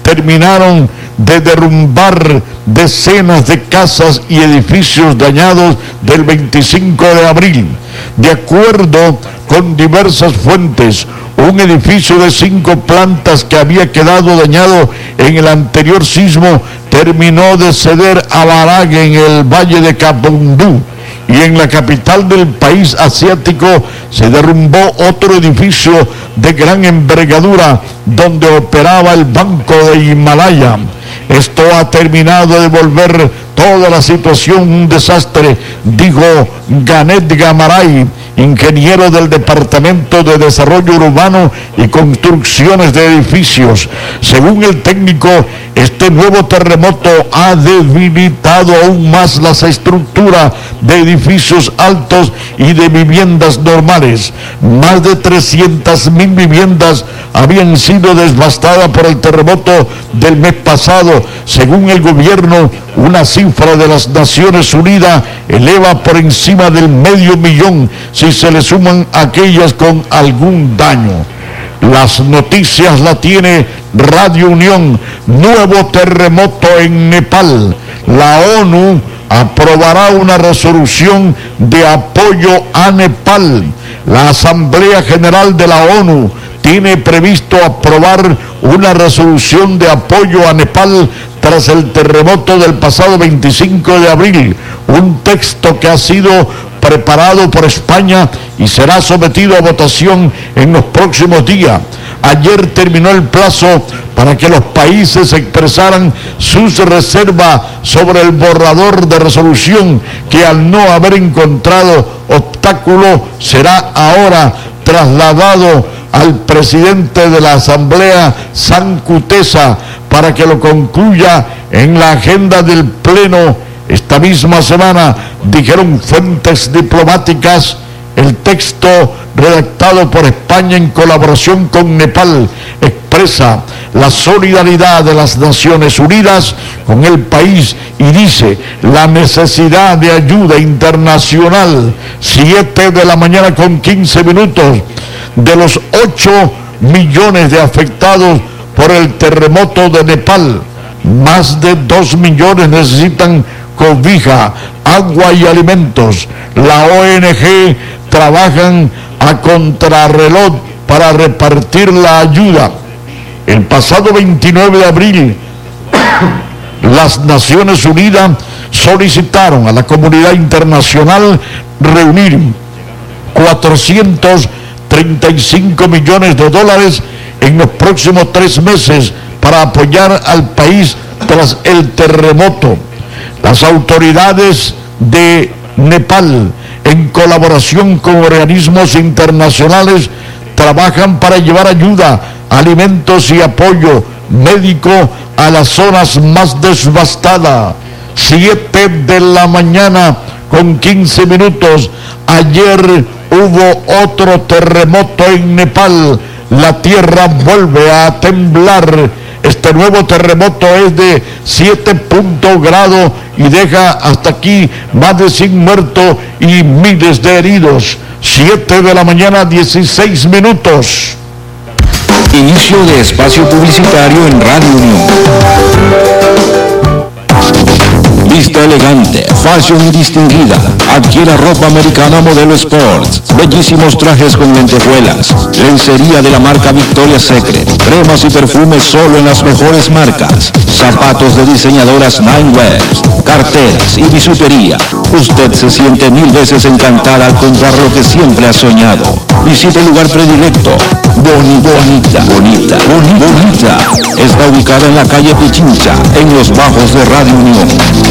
terminaron de derrumbar decenas de casas y edificios dañados del veinticinco de abril. De acuerdo con diversas fuentes, un edificio de cinco plantas que había quedado dañado en el anterior sismo terminó de ceder a Barague en el valle de Cabundú. Y en la capital del país asiático se derrumbó otro edificio de gran envergadura donde operaba el Banco de Himalaya. Esto ha terminado de volver toda la situación un desastre, dijo Ganet Gamaray, ingeniero del Departamento de Desarrollo Urbano y Construcciones de Edificios. Según el técnico, este nuevo terremoto ha debilitado aún más las estructuras de edificios altos y de viviendas normales. Más de trescientas mil viviendas habían sido devastadas por el terremoto del mes pasado. Según el gobierno, una cifra de las Naciones Unidas eleva por encima del medio millón si se le suman aquellas con algún daño. Las noticias la tiene Radio Unión. Nuevo terremoto en Nepal. La ONU aprobará una resolución de apoyo a Nepal. La Asamblea General de la ONU tiene previsto aprobar una resolución de apoyo a Nepal tras el terremoto del pasado veinticinco de abril, un texto que ha sido preparado por España y será sometido a votación en los próximos días. Ayer terminó el plazo para que los países expresaran sus reservas sobre el borrador de resolución, que al no haber encontrado obstáculo será ahora trasladado al presidente de la Asamblea, Sankutesa, para que lo concluya en la agenda del Pleno esta misma semana, dijeron fuentes diplomáticas. El texto redactado por España en colaboración con Nepal expresa la solidaridad de las Naciones Unidas con el país y dice la necesidad de ayuda internacional. Siete de la mañana con quince minutos. De los ocho millones de afectados por el terremoto de Nepal, más de dos millones necesitan cobija, agua y alimentos. La O N G trabajan a contrarreloj para repartir la ayuda. El pasado veintinueve de abril, las Naciones Unidas solicitaron a la comunidad internacional reunir cuatrocientos treinta y cinco millones de dólares en los próximos tres meses para apoyar al país tras el terremoto. Las autoridades de Nepal, en colaboración con organismos internacionales, trabajan para llevar ayuda, alimentos y apoyo médico a las zonas más devastadas. Siete de la mañana con quince minutos. Ayer hubo otro terremoto en Nepal. La tierra vuelve a temblar. Este nuevo terremoto es de siete puntos grados y deja hasta aquí más de cien muertos y miles de heridos. Siete de la mañana, dieciséis minutos. Inicio de espacio publicitario en Radio Unión. Vista elegante, fashion distinguida. Adquiera ropa americana modelo Sports, bellísimos trajes con lentejuelas, lencería de la marca Victoria's Secret, cremas y perfumes solo en las mejores marcas, zapatos de diseñadoras Nine West, carteras y bisutería. Usted se siente mil veces encantada al comprar lo que siempre ha soñado. Visite el lugar predilecto. Boni, bonita, bonita, boni, bonita. Está ubicada en la calle Pichincha, en los bajos de Radio Unión.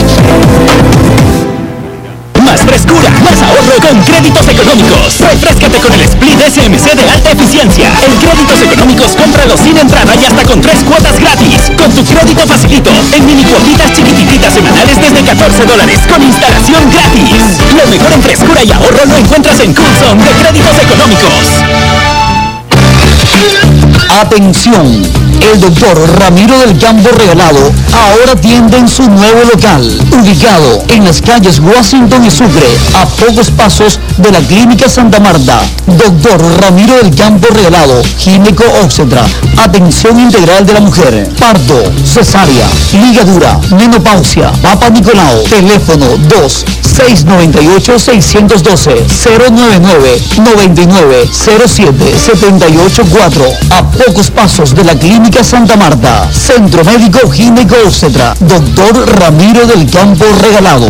Más frescura, más ahorro con créditos económicos. Refréscate con el Split S M C de alta eficiencia. En créditos económicos, cómpralo sin entrada y hasta con tres cuotas gratis. Con tu crédito facilito, en mini cuotitas chiquititas semanales desde catorce dólares, con instalación gratis. Lo mejor en frescura y ahorro lo encuentras en Coulson de créditos económicos. Atención, El doctor Ramiro del Campo Regalado ahora atiende en su nuevo local, ubicado en las calles Washington y Sucre, a pocos pasos de la Clínica Santa Marta. Doctor Ramiro del Campo Regalado, gineco obstetra, atención integral de la mujer, parto, cesárea, ligadura, menopausia, papa Nicolau. Teléfono dos seis nueve ocho, seis uno dos, cero nueve nueve, nueve nueve cero siete, siete ocho cuatro, a pocos pasos de la Clínica Santa Marta. Centro Médico Gineco Obstetra, doctor Ramiro del Campo Regalado.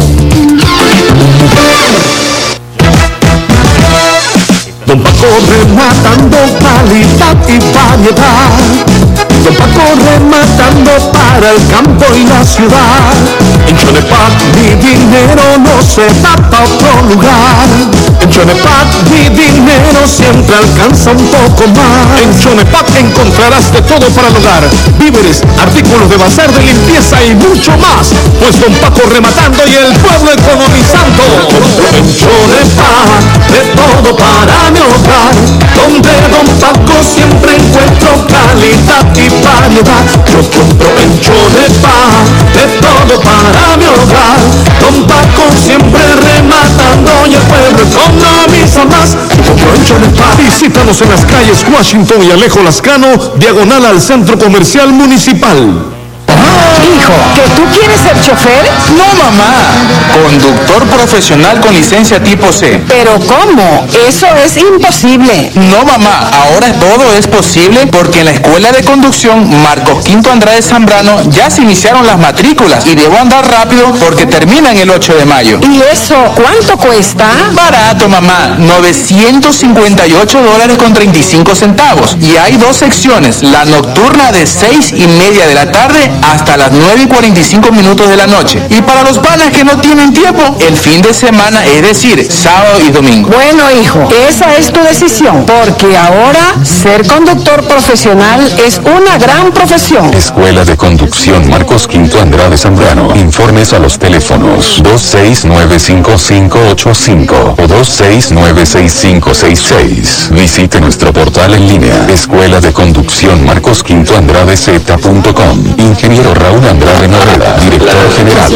Don Paco rematando calidad y variedad. Don Paco rematando para el campo y la ciudad. En Chonepac mi dinero no se va para otro lugar. En Chonepac mi dinero siempre alcanza un poco más. En Chonepac encontrarás de todo para el hogar: víveres, artículos de bazar, de limpieza y mucho más. Pues Don Paco rematando y el pueblo economizando. En Chonepac de todo para mi hogar, donde Don Paco siempre encuentro calidad y variedad. Yo compro en Chonepac de todo para mi hogar. Don Paco siempre rematando y el pueblo economiza más. Yo compro en Chonepac. Visítanos en las calles Washington y Alejo Lascano, diagonal al Centro Comercial Municipal. Hijo, ¿que tú quieres ser chofer? No, mamá. Conductor profesional con licencia tipo C. ¿Pero cómo? Eso es imposible. No, mamá. Ahora todo es posible porque en la Escuela de Conducción Marcos Quinto Andrade Zambrano ya se iniciaron las matrículas y debo andar rápido porque terminan el ocho de mayo. ¿Y eso cuánto cuesta? Barato, mamá. novecientos cincuenta y ocho dólares con treinta y cinco centavos. Y hay dos secciones. La nocturna de seis y media de la tarde hasta las nueve y cuarenta y cinco minutos de la noche. Y para los panas que no tienen tiempo, el fin de semana, es decir, sábado y domingo. Bueno, hijo, esa es tu decisión, porque ahora ser conductor profesional es una gran profesión. Escuela de Conducción Marcos Quinto Andrade Zambrano. Informes a los teléfonos dos seis nueve cinco cinco ocho cinco o dos seis nueve seis cinco seis seis. Visite nuestro portal en línea escuela de conducción marcos quinto andrade z punto com. Ingeniero Raúl Andrade Novela, director general.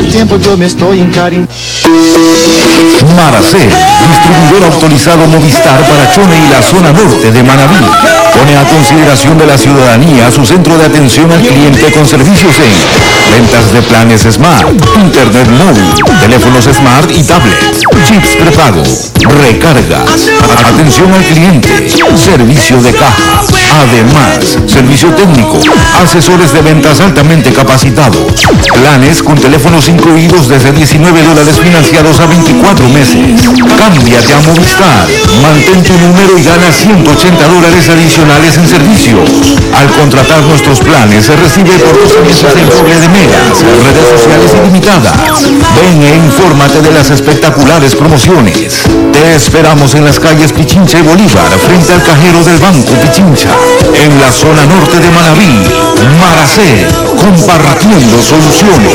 Maracel, distribuidor autorizado Movistar para Chone y la zona norte de Manabí. Pone a consideración de la ciudadanía su centro de atención al cliente con servicios en ventas de planes Smart, internet móvil, teléfonos Smart y tablets, chips prepago, recargas, atención al cliente, servicio de caja. Además, servicio técnico, asesores de ventas altamente capacitados, planes con teléfonos incluidos desde diecinueve dólares financiados a veinticuatro meses. Cámbiate a Movistar, mantén tu número y gana ciento ochenta dólares adicionales en servicios. Al contratar nuestros planes se recibe por dos meses el doble de megas, redes sociales ilimitadas. Ven e infórmate de las espectaculares promociones. Te esperamos en las calles Pichincha y Bolívar, frente al cajero del Banco Pichincha. En la zona norte de Manabí, Maracel, compartiendo soluciones.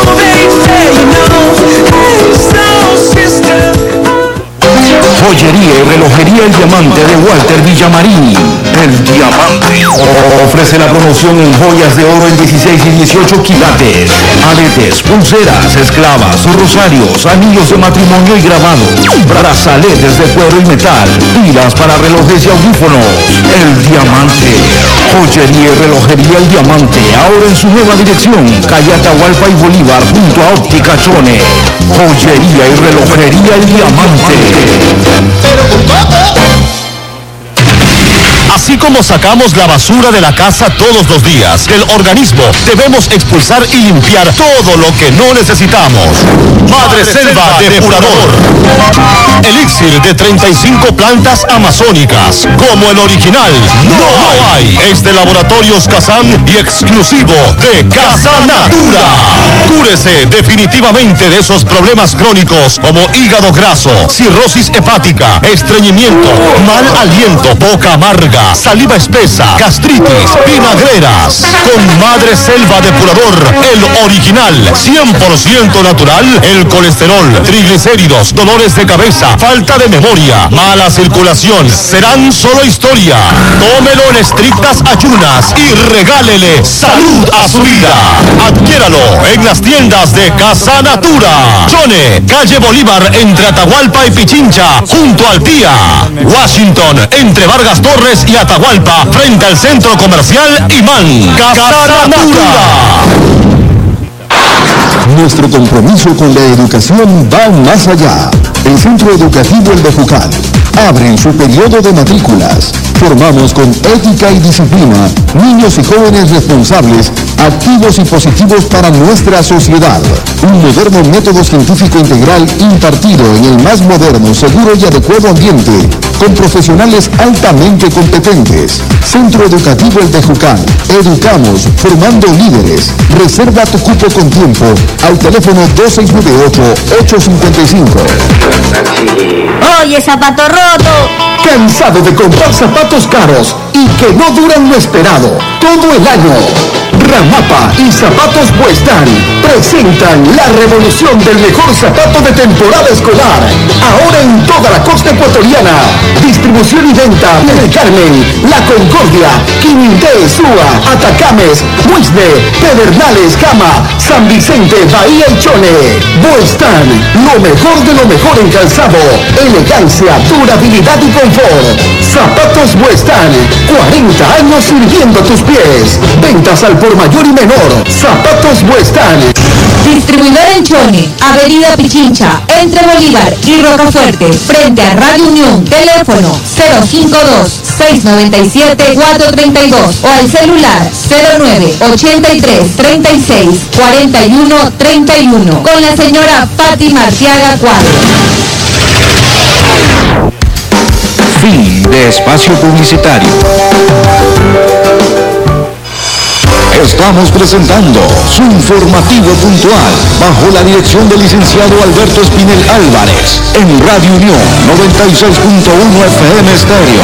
Joyería y relojería El Diamante de Walter Villamarín. El Diamante ofrece la promoción en joyas de oro en dieciséis y dieciocho quilates, aretes, pulseras, esclavas, rosarios, anillos de matrimonio y grabados, brazaletes de cuero y metal, pilas para relojes y audífonos. El Diamante. Joyería y relojería El Diamante, ahora en su nueva dirección, calle Atahualpa y Bolívar, junto a Óptica Chone. Joyería y relojería El Diamante. Así como sacamos la basura de la casa todos los días del organismo, debemos expulsar y limpiar todo lo que no necesitamos. Madre Selva Depurador. Elixir de treinta y cinco plantas amazónicas, como el original, no hay. Es de Laboratorios Kazan y exclusivo de Casa Natura. Cúrese definitivamente de esos problemas crónicos como hígado graso, cirrosis hepática, estreñimiento, mal aliento, boca amarga, diarrea, saliva espesa, gastritis, vinagreras. Con Madre Selva Depurador, el original, cien por ciento natural, el colesterol, triglicéridos, dolores de cabeza, falta de memoria, mala circulación, serán solo historia. Tómelo en estrictas ayunas y regálele salud a su vida. Adquiéralo en las tiendas de Casa Natura. Chone, calle Bolívar, entre Atahualpa y Pichincha, junto al Tía. Washington, entre Vargas Torres y Atahualpa, frente al centro comercial Imán. Casa Natura. Nuestro compromiso con la educación va más allá. El Centro Educativo El Bejucal abre en su periodo de matrículas. Formamos con ética y disciplina niños y jóvenes responsables, activos y positivos para nuestra sociedad. Un moderno método científico integral impartido en el más moderno, seguro y adecuado ambiente, con profesionales altamente competentes. Centro Educativo El Bejucal. Educamos, formando líderes. Reserva tu cupo con tiempo al teléfono dos seis nueve ocho, ocho cinco cinco. Oye, zapato roto. ¿Cansado de comprar zapatos caros y que no duran lo esperado todo el año? Ramapa y Zapatos Buestán presentan la revolución del mejor zapato de temporada escolar. Ahora en toda la costa ecuatoriana. Distribución y venta en El Carmen, La Concordia, Quinité, Súa, Atacames, Muisne, Pedernales, Cama, San Vicente, Bahía y Chone. Buestán, lo mejor de lo mejor en calzado, elegancia, durabilidad y confort. Zapatos Buestán, cuarenta años sirviendo a tus pies. Ventas al por mayor y menor. Zapatos Buestán. Distribuidor en Chone, Avenida Pichincha, entre Bolívar y Rocafuerte, frente a Radio Unión. Teléfono cero cinco dos, seis nueve siete, cuatro tres dos o al celular cero nueve, ochenta y tres, treinta y seis, cuarenta y uno, treinta y uno con la señora Fátima Arteaga Cuadro. Fin de espacio publicitario. Estamos presentando su informativo puntual bajo la dirección del licenciado Alberto Espinel Álvarez en Radio Unión noventa y seis punto uno F M Estéreo.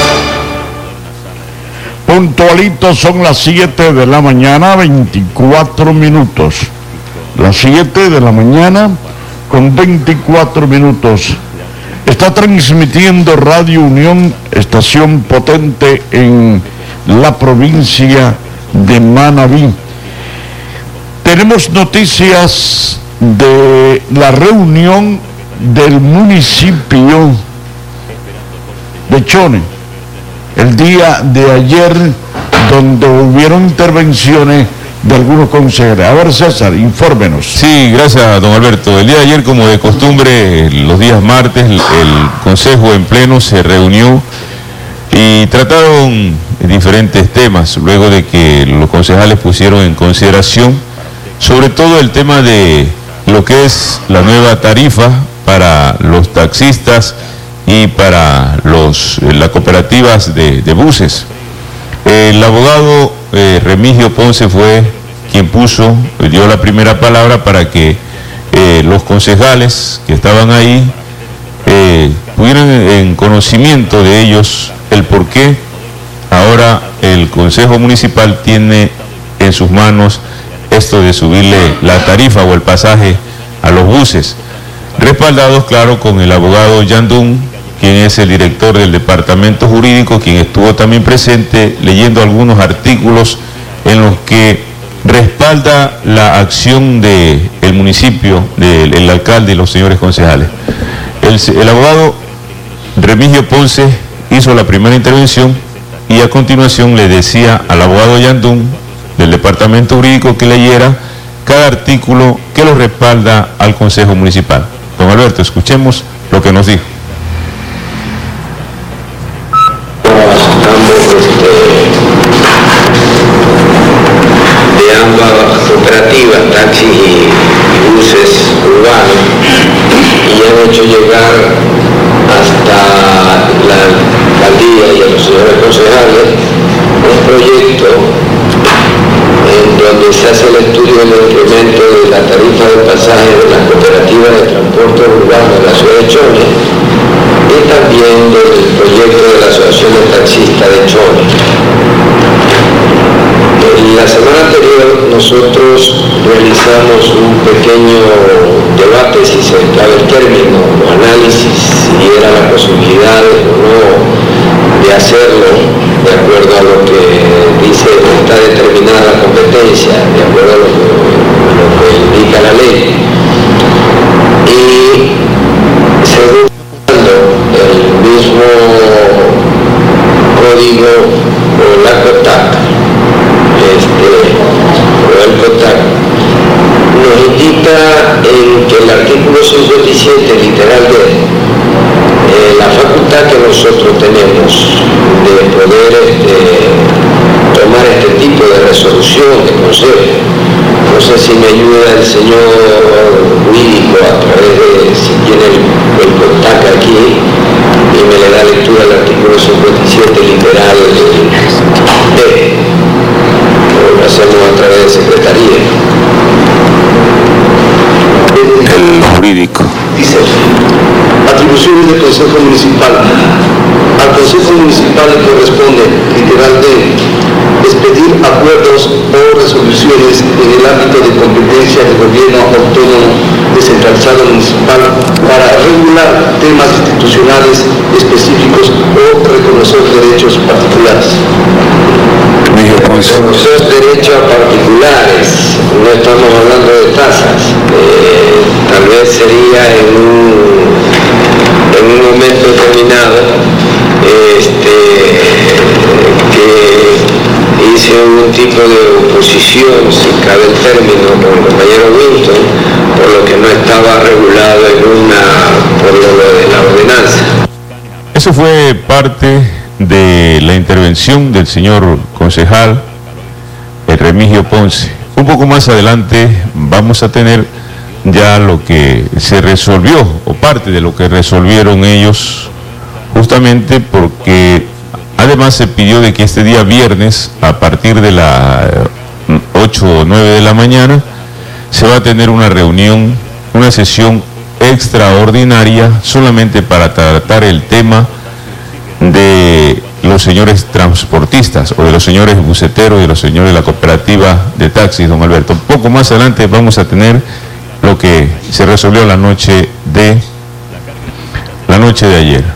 Puntualito, son las siete de la mañana, veinticuatro minutos. Las siete de la mañana con veinticuatro minutos. Está transmitiendo Radio Unión, estación potente en la provincia de Manabí. Tenemos noticias de la reunión del municipio de Chone el día de ayer, donde hubieron intervenciones de algunos concejales. A ver, César, infórmenos. Sí, gracias, don Alberto. El día de ayer, como de costumbre, los días martes, el, el Consejo en pleno se reunió y trataron diferentes temas, luego de que los concejales pusieron en consideración sobre todo el tema de lo que es la nueva tarifa para los taxistas y para los, las cooperativas de, de buses. El abogado eh, Remigio Ponce fue quien puso, dio la primera palabra para que eh, los concejales que estaban ahí eh, pudieran en conocimiento de ellos el por qué ahora el Consejo Municipal tiene en sus manos esto de subirle la tarifa o el pasaje a los buses, respaldados, claro, con el abogado Yandún, quien es el director del departamento jurídico, quien estuvo también presente leyendo algunos artículos en los que respalda la acción del municipio, del el alcalde y los señores concejales. El, el abogado Remigio Ponce hizo la primera intervención y a continuación le decía al abogado Yandún del departamento jurídico que leyera cada artículo que lo respalda al Consejo Municipal. Don Alberto, escuchemos lo que nos dijo. De ambas cooperativas, taxis y buses urbanos, y han hecho llegar hasta la alcaldía y a los señores concejales un proyecto en donde se hace el estudio del incremento de la tarifa de pasaje de las cooperativas de transporte urbano de la ciudad de Chone y también del proyecto de la Asociación de Taxistas de Chone. En la semana anterior nosotros realizamos un pequeño debate, si se cabe el término, o análisis, si era la posibilidad o no de hacerlo, de acuerdo a lo que dice, está determinada la competencia, de acuerdo a lo que, a lo que indica la ley. Y según el mismo código o la COTAC, este, o el COTAC, nos indica en que el artículo cincuenta y siete, literal de eh, la facultad que nosotros tenemos de poder este, tomar este tipo de resolución de consejo. No sé si me ayuda el señor jurídico a través de, si tiene el, el COTAC aquí, y me le da lectura al artículo cincuenta y siete, literal D. Lo hacemos a través de secretaría. El jurídico. Dice, atribuciones del Consejo Municipal. Al Consejo Municipal le corresponde, literal D, expedir acuerdos o resoluciones en el ámbito de competencia del gobierno autónomo descentralizado municipal para regular temas institucionales específicos o reconocer derechos particulares. Reconocer derechos particulares, no estamos hablando de tasas, eh, tal vez sería en un, en un momento determinado este, que hice un tipo de oposición, si cabe el término, con el compañero Winton, por lo que no estaba regulado en una, por lo de la ordenanza. Eso fue parte de la intervención del señor concejal el Remigio Ponce. Un poco más adelante vamos a tener ya lo que se resolvió, o parte de lo que resolvieron ellos, justamente porque además se pidió de que este día viernes, a partir de las ocho o nueve de la mañana, se va a tener una reunión, una sesión extraordinaria, solamente para tratar el tema de los señores transportistas o de los señores buceteros y de los señores de la cooperativa de taxis, don Alberto. Un poco más adelante vamos a tener lo que se resolvió la noche de la noche de ayer.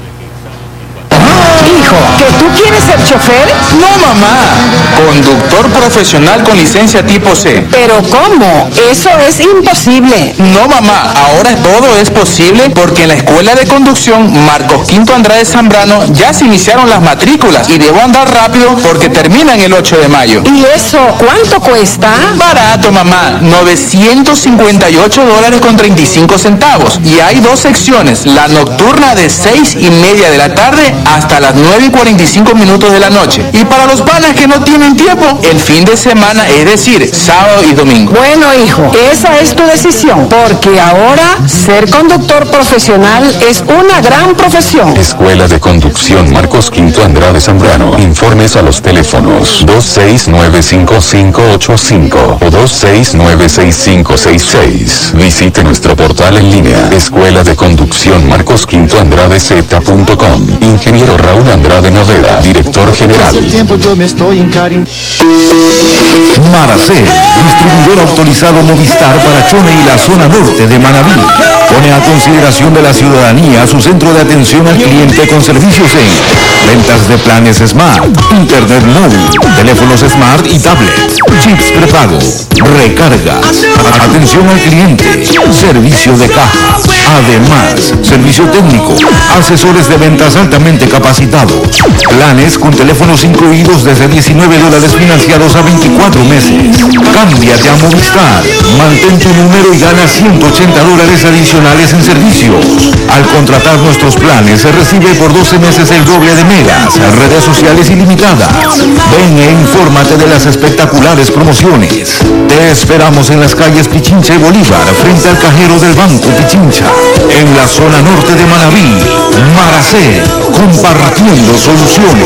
Hijo, ¿que tú quieres ser chofer? No, mamá. Conductor profesional con licencia tipo C. ¿Pero cómo? Eso es imposible. No, mamá. Ahora todo es posible porque en la Escuela de Conducción Marcos Quinto Andrade Zambrano ya se iniciaron las matrículas y debo andar rápido porque terminan el ocho de mayo. ¿Y eso cuánto cuesta? Barato, mamá. novecientos cincuenta y ocho dólares con treinta y cinco centavos. Y hay dos secciones. La nocturna de seis y media de la tarde hasta las nueve y cuarenta y cinco minutos de la noche. Y para los panas que no tienen tiempo, el fin de semana, es decir, sábado y domingo. Bueno, hijo, esa es tu decisión, porque ahora ser conductor profesional es una gran profesión. Escuela de Conducción Marcos Quinto Andrade Zambrano. Informes a los teléfonos dos seis nueve cinco cinco ocho cinco o dos seis nueve seis cinco seis seis. Visite nuestro portal en línea Escuela de Conducción Marcos Quinto Andrade Z punto com. Ingeniero Raúl Andrade Novela, director general. Maracel, distribuidor autorizado Movistar para Chone y la zona norte de Manabí, pone a consideración de la ciudadanía su centro de atención al cliente con servicios en ventas de planes Smart, Internet móvil, teléfonos Smart y tablets, chips prepago, recarga, atención al cliente, servicio de caja, además, servicio técnico, asesores de ventas altamente capacitados, planes con teléfonos incluidos desde diecinueve dólares financiados a veinticuatro meses. Cámbiate a Movistar, mantén tu número y gana ciento ochenta dólares adicionales en servicios. Al contratar nuestros planes se recibe por doce meses el doble de megas, redes sociales ilimitadas. Ven e infórmate de las espectaculares promociones. Te esperamos en las calles Pichincha y Bolívar, frente al cajero del Banco Pichincha, en la zona norte de Manabí. Maracel, compartiendo soluciones.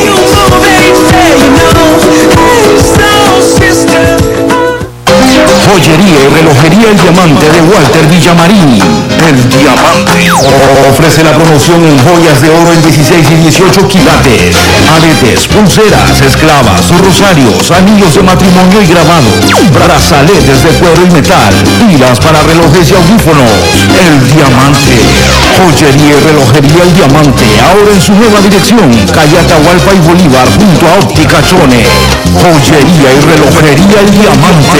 Joyería y relojería El Diamante de Walter Villamarín. El Diamante ofrece la promoción en joyas de oro en dieciséis y dieciocho quilates, aretes, pulseras, esclavas, rosarios, anillos de matrimonio y grabados, brazaletes de cuero y metal, pilas para relojes y audífonos. El Diamante, joyería y relojería El Diamante, ahora en su nueva dirección, calle Atahualpa y Bolívar, junto a Óptica Chone. Joyería y relojería El Diamante.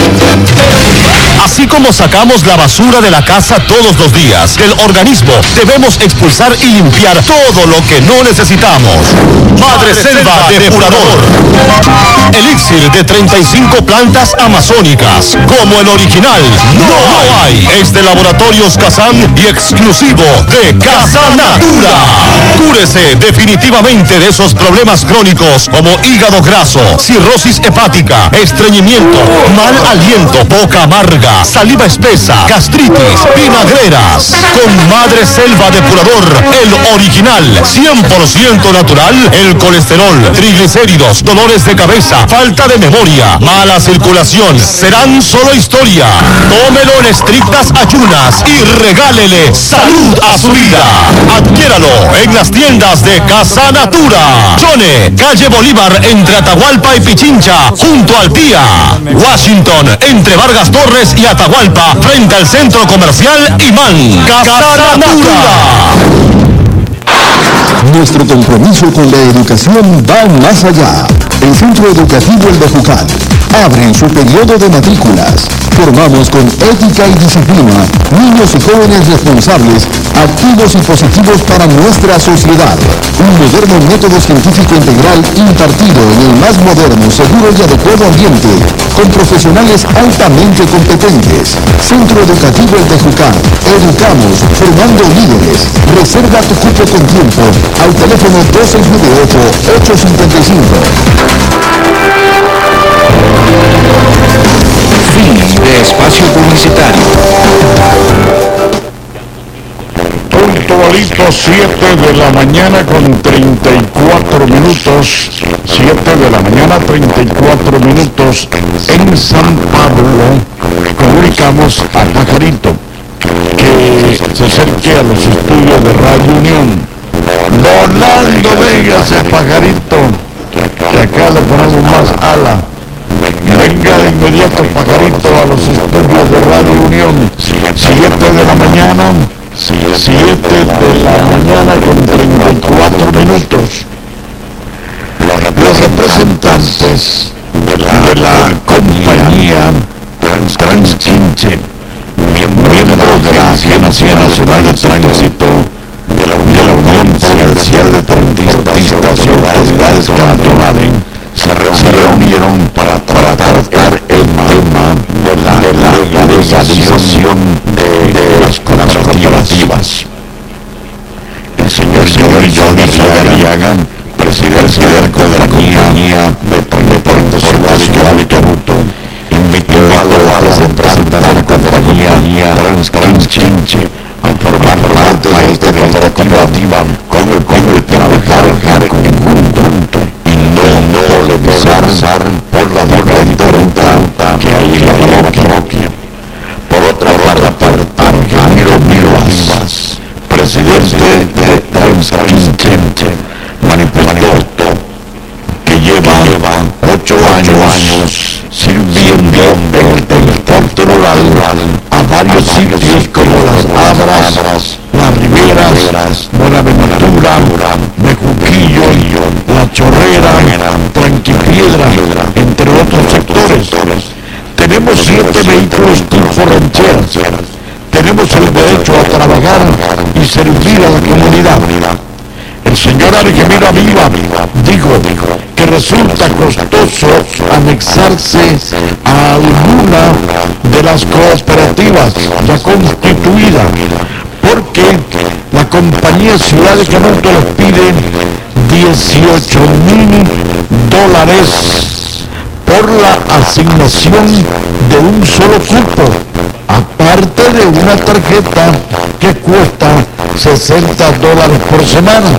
Así como sacamos la basura de la casa todos los días del organismo, debemos expulsar y limpiar todo lo que no necesitamos. Madre Selva Depurador. Elixir de treinta y cinco plantas amazónicas, como el original, no hay. Es de Laboratorios Kazan y exclusivo de Casa Natura. Cúrese definitivamente de esos problemas crónicos como hígado graso, cirrosis hepática, estreñimiento, mal aliento, boca amarga, saliva espesa, gastritis, vinagreras. Con Madre Selva Depurador, el original, cien por ciento natural, el colesterol, triglicéridos, dolores de cabeza, falta de memoria, mala circulación, serán solo historia. Tómelo en estrictas ayunas y regálele salud a su vida. Adquiéralo en las tiendas de Casa Natura. Chone, calle Bolívar, entre Atahualpa y Pichincha, junto al Tía. Washington, entre Vargas Torres y Atahualpa, frente al centro comercial Imán. Casa Natura. Nuestro compromiso con la educación va más allá. El Centro Educativo El Bejucal abre en su periodo de matrículas. Formamos con ética y disciplina niños y jóvenes responsables, activos y positivos para nuestra sociedad. Un moderno método científico integral impartido en el más moderno, seguro y adecuado ambiente, con profesionales altamente competentes. Centro Educativo El Bejucal. Educamos, formando líderes. Reserva tu cupo con tiempo al teléfono dos seis nueve ocho, ocho cinco cinco. Fin de espacio publicitario. Puntualito, siete de la mañana con treinta y cuatro minutos. siete de la mañana, treinta y cuatro minutos. En San Pablo comunicamos a Pajarito que se acerque a los estudios de Radio Unión. Donaldo Vega, ese Pajarito, que acá le ponemos más ala. Venga de inmediato, Pajarito, a los estudios de Radio Unión. siete de la mañana, siete de la mañana con treinta y cuatro minutos. Los representantes de la compañía Transchinche, miembros de la Agencia Nacional de Tránsito, de la Unión Provincial de Transportistas y autoridades cantonales, se reunieron para tratar el tema de la legalización de las cooperativas. El señor Johnny Arriaga, presidente de la compañía de Ciudad de Cabuto, invitó a los representantes de la compañía Transchinche a formar parte de esta cooperativa con el trabajar en conjunto y no polemizar por la diferencia que hay en la parroquia. Por otra parte, Argemiro Vivas, presidente de Transchinche, manifestó que lleva ocho años sirviendo en el transporte rural a varios sitios como las Abras, las Riberas, Buenaventura, Mejuquillo, La Chorrera, Tranquipiedra, entre otros sectores. Tenemos siete vehículos tipo rancheras. Tenemos el derecho a trabajar y servir a la comunidad. El señor Argemiro Viva dijo que resulta costoso anexarse a alguna de las cooperativas ya constituidas, porque la compañía Ciudad de Cabuto les pide dieciocho mil dólares por la asignación de un solo cupo, aparte de una tarjeta que cuesta sesenta dólares por semana.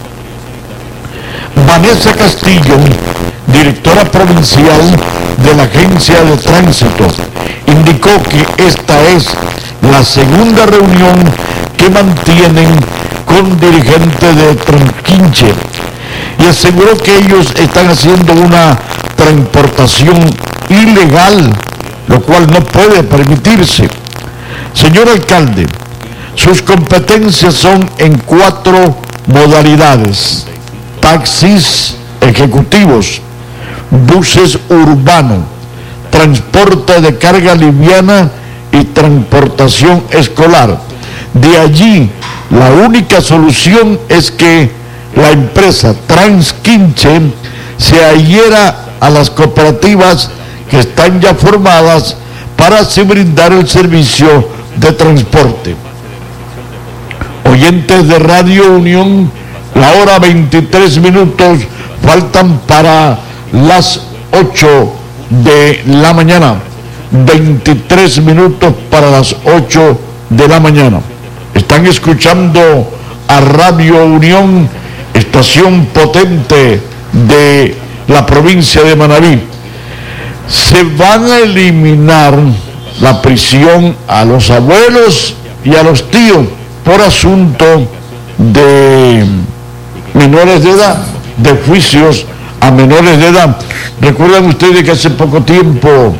Vanessa Castillo, directora provincial de la Agencia de Tránsito, indicó que esta es la segunda reunión que mantienen con dirigentes de Transquinche y aseguró que ellos están haciendo una transportación ilegal, lo cual no puede permitirse. Señor alcalde, sus competencias son en cuatro modalidades: taxis ejecutivos, buses urbanos, transporte de carga liviana y transportación escolar. De allí, la única solución es que la empresa Transquinche se adhiera a las cooperativas que están ya formadas para así brindar el servicio de transporte. Oyentes de Radio Unión, la hora veintitrés minutos faltan para las ocho de la mañana. veintitrés minutos para las ocho de la mañana. Están escuchando a Radio Unión, estación potente de la provincia de Manabí. Se van a eliminar la prisión a los abuelos y a los tíos por asunto de menores de edad, de juicios a menores de edad. Recuerdan ustedes que hace poco tiempo,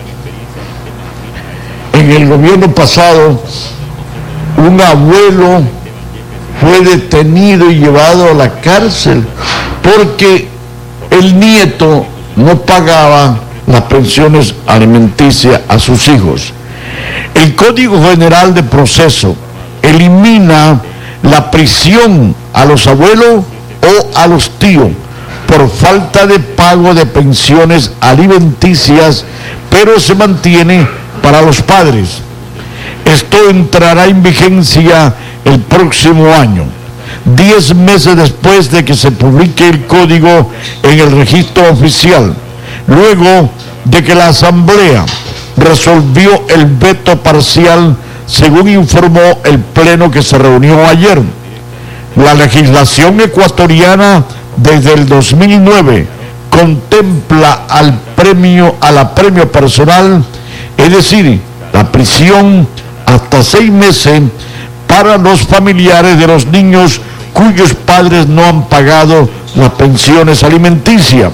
en el gobierno pasado, un abuelo fue detenido y llevado a la cárcel porque el nieto no pagaba las pensiones alimenticias a sus hijos. El Código General de Proceso elimina la prisión a los abuelos o a los tíos por falta de pago de pensiones alimenticias, pero se mantiene para los padres. Esto entrará en vigencia el próximo año, diez meses después de que se publique el código en el registro oficial, luego de que la Asamblea resolvió el veto parcial, según informó el Pleno que se reunió ayer. La legislación ecuatoriana desde el dos mil nueve contempla al premio, a la premio personal, es decir, la prisión hasta seis meses para los familiares de los niños cuyos padres no han pagado las pensiones alimenticias.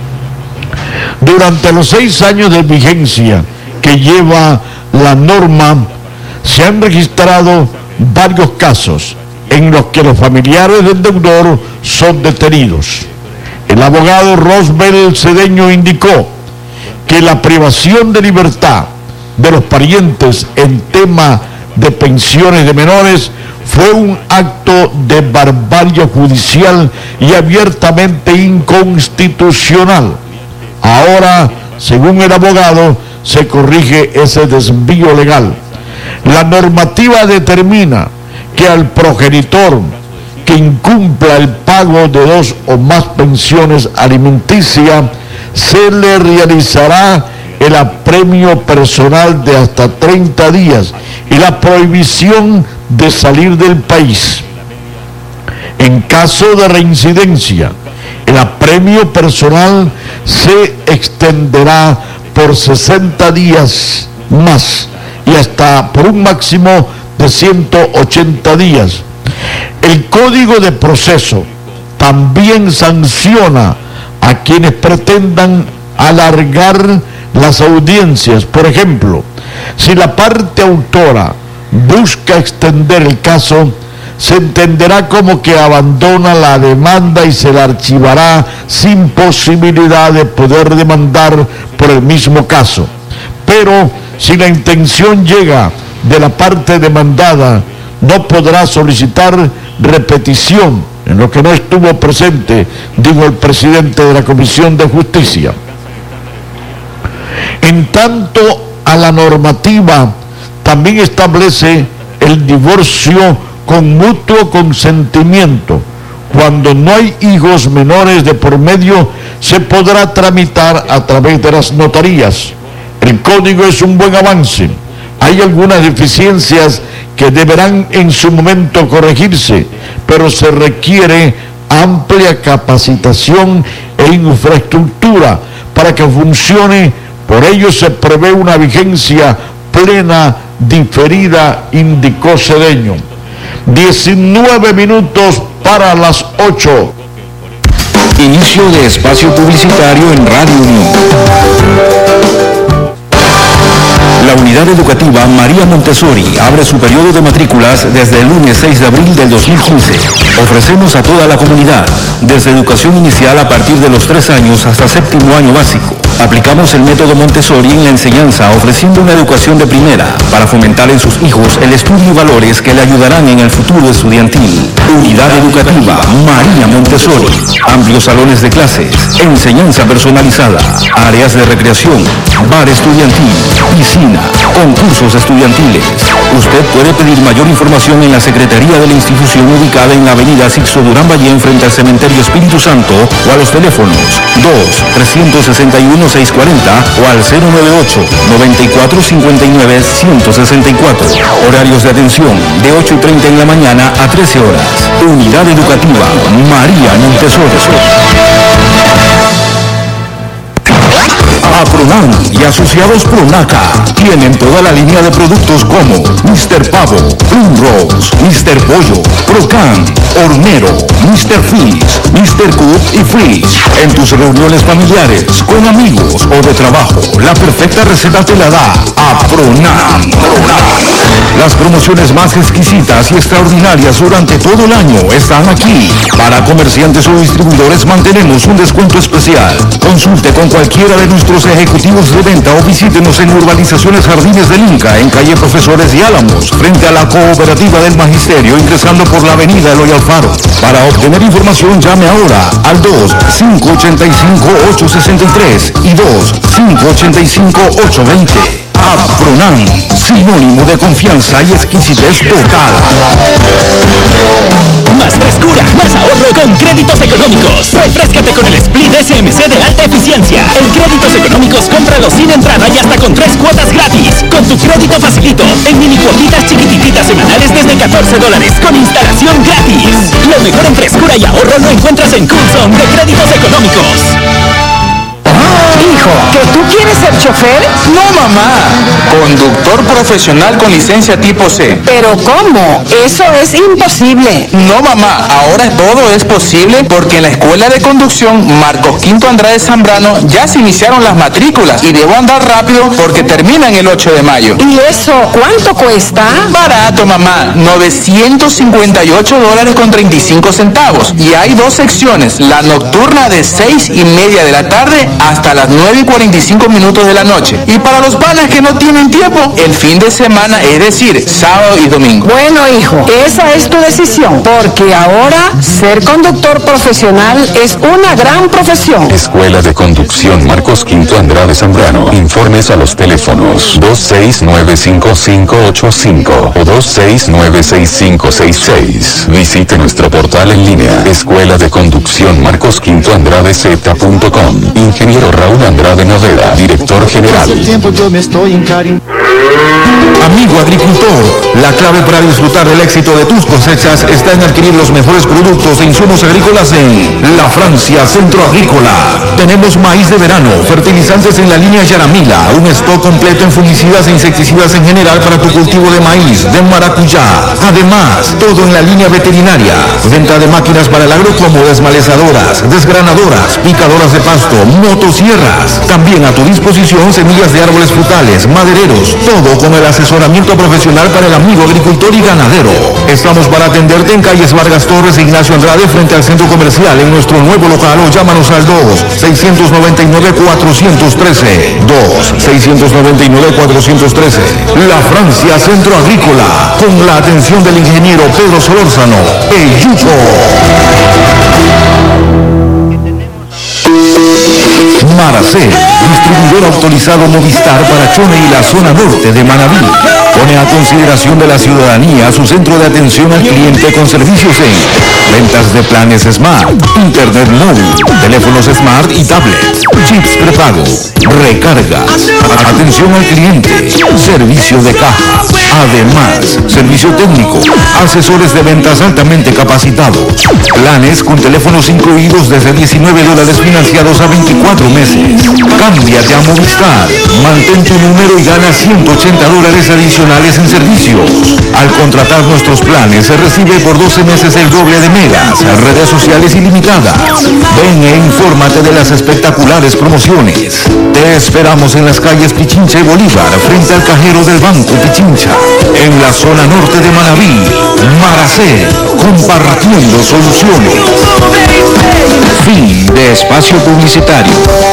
Durante los seis años de vigencia que lleva la norma, se han registrado varios casos en los que los familiares del deudor son detenidos. El abogado Rosbel Cedeño indicó que la privación de libertad de los parientes en tema de pensiones de menores fue un acto de barbarie judicial y abiertamente inconstitucional. Ahora, según el abogado, se corrige ese desvío legal. La normativa determina que al progenitor que incumpla el pago de dos o más pensiones alimenticias se le realizará el apremio personal de hasta treinta días y la prohibición de salir del país. En caso de reincidencia, el apremio personal se extenderá por sesenta días más y hasta por un máximo de ciento ochenta días. El Código de Proceso también sanciona a quienes pretendan alargar las audiencias. Por ejemplo, si la parte autora busca extender el caso, se entenderá como que abandona la demanda y se la archivará sin posibilidad de poder demandar por el mismo caso. Pero si la intención llega de la parte demandada, no podrá solicitar repetición, en lo que no estuvo presente, dijo el presidente de la Comisión de Justicia. En tanto a la normativa, también establece el divorcio con mutuo consentimiento. Cuando no hay hijos menores de por medio, se podrá tramitar a través de las notarías. El código es un buen avance. Hay algunas deficiencias que deberán en su momento corregirse, pero se requiere amplia capacitación e infraestructura para que funcione. Por ello se prevé una vigencia plena diferida, indicó Cedeño. diecinueve minutos para las ocho. Inicio de espacio publicitario en Radio Unión. La unidad educativa María Montessori abre su periodo de matrículas desde el lunes seis de abril del dos mil quince. Ofrecemos a toda la comunidad, desde educación inicial a partir de los tres años hasta séptimo año básico. Aplicamos el método Montessori en la enseñanza, ofreciendo una educación de primera para fomentar en sus hijos el estudio y valores que le ayudarán en el futuro estudiantil. Unidad educativa María Montessori. Amplios salones de clases, enseñanza personalizada, áreas de recreación, bar estudiantil, piscina, concursos estudiantiles. Usted puede pedir mayor información en la Secretaría de la institución ubicada en la avenida Sixto Durán Ballén frente al Cementerio Espíritu Santo o a los teléfonos dos, tres seis uno, seis cuatro cero o al cero nueve ocho, noventa y cuatro, cincuenta y nueve, ciento sesenta y cuatro. Horarios de atención de ocho y treinta en la mañana a trece horas. Unidad educativa María Montessori. Apronan y asociados Pronaca tienen toda la línea de productos como mister Pavo, Primrose, mister Pollo, Procan, Hornero, mister Fish, mister Cook y Freeze. En tus reuniones familiares, con amigos o de trabajo, la perfecta receta te la da Apronan. Las promociones más exquisitas y extraordinarias durante todo el año están aquí. Para comerciantes o distribuidores mantenemos un descuento especial. Consulte con cualquiera de nuestros ejecutivos de venta o visítenos en Urbanizaciones Jardines del Inca, en calle Profesores de Álamos, frente a la Cooperativa del Magisterio, ingresando por la avenida Eloy Alfaro. Para obtener información, llame ahora al dos, cinco ocho cinco, ocho seis tres y dos, cinco ocho cinco, ocho dos cero. Apronan, sinónimo de confianza y exquisitez total. Más frescura, más ahorro con créditos económicos. Refréscate con el Split S M C de alta eficiencia. En créditos económicos, cómpralo sin entrada y hasta con tres cuotas gratis. Con tu crédito facilito, en mini cuotitas chiquititas semanales desde catorce dólares con instalación gratis. Lo mejor en frescura y ahorro lo encuentras en Coulson de créditos económicos. Hijo, ¿que tú quieres ser chofer? No, mamá. Conductor profesional con licencia tipo C. ¿Pero cómo? Eso es imposible. No, mamá. Ahora todo es posible porque en la Escuela de Conducción Marcos Quinto Andrade Zambrano ya se iniciaron las matrículas y debo andar rápido porque terminan el ocho de mayo. ¿Y eso cuánto cuesta? Barato, mamá. novecientos cincuenta y ocho dólares con treinta y cinco centavos. Y hay dos secciones. La nocturna de seis y media de la tarde hasta las nueve y cuarenta y cinco minutos de la noche. Y para los panas que no tienen tiempo, el fin de semana, es decir, sábado y domingo. Bueno, hijo, esa es tu decisión, porque ahora ser conductor profesional es una gran profesión. Escuela de Conducción Marcos Quinto Andrade Zambrano. Informes a los teléfonos dos seis nueve cinco cinco ocho cinco o dos seis nueve seis cinco seis seis. Visite nuestro portal en línea Escuela de Conducción Marcos Quinto Andrade Z punto com. Ingeniero Raúl Andrade Naveda, director general. Amigo agricultor, la clave para disfrutar del éxito de tus cosechas está en adquirir los mejores productos e insumos agrícolas en La Francia Centro Agrícola. Tenemos maíz de verano, fertilizantes en la línea Yaramila, un stock completo en fungicidas e insecticidas en general para tu cultivo de maíz, de maracuyá. Además, todo en la línea veterinaria. Venta de máquinas para el agro como desmalezadoras, desgranadoras, picadoras de pasto, motosierras. También a tu disposición semillas de árboles frutales, madereros, todo con el asesoramiento profesional para el amigo agricultor y ganadero. Estamos para atenderte en calles Vargas Torres e Ignacio Andrade frente al centro comercial en nuestro nuevo local o llámanos al dos, seis nueve nueve, cuatro uno tres. dos, seis nueve nueve, cuatro uno tres. La Francia Centro Agrícola, con la atención del ingeniero Pedro Solórzano, el Yuco. Maracel, distribuidor autorizado Movistar para Chone y la zona norte de Manabí. Pone a consideración de la ciudadanía su centro de atención al cliente con servicios en ventas de planes Smart, Internet móvil, teléfonos Smart y tablets, chips prepago, recarga, atención al cliente, servicio de caja. Además, servicio técnico, asesores de ventas altamente capacitados, planes con teléfonos incluidos desde diecinueve dólares financiados a veinticuatro meses. meses. Cámbiate a Movistar. Mantén tu número y gana ciento ochenta dólares adicionales en servicios. Al contratar nuestros planes se recibe por doce meses el doble de megas, redes sociales ilimitadas. Ven e infórmate de las espectaculares promociones. Te esperamos en las calles Pichincha y Bolívar, frente al cajero del Banco Pichincha. En la zona norte de Manabí, Maracé, compartiendo soluciones. Fin de espacio publicitario.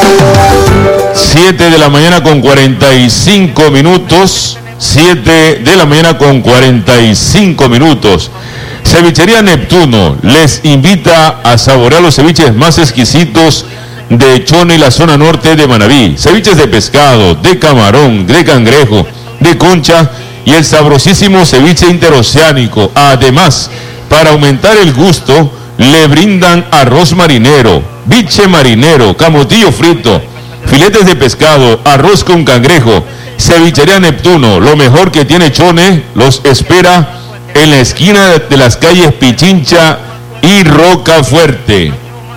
siete de la mañana con cuarenta y cinco minutos. siete de la mañana con cuarenta y cinco minutos. Cevichería Neptuno les invita a saborear los ceviches más exquisitos de Chone y la zona norte de Manabí. Ceviches de pescado, de camarón, de cangrejo, de concha y el sabrosísimo ceviche interoceánico. Además, para aumentar el gusto, le brindan arroz marinero, biche marinero, camotillo frito, filetes de pescado, arroz con cangrejo. Cevichería Neptuno, lo mejor que tiene Chone, los espera en la esquina de las calles Pichincha y Rocafuerte.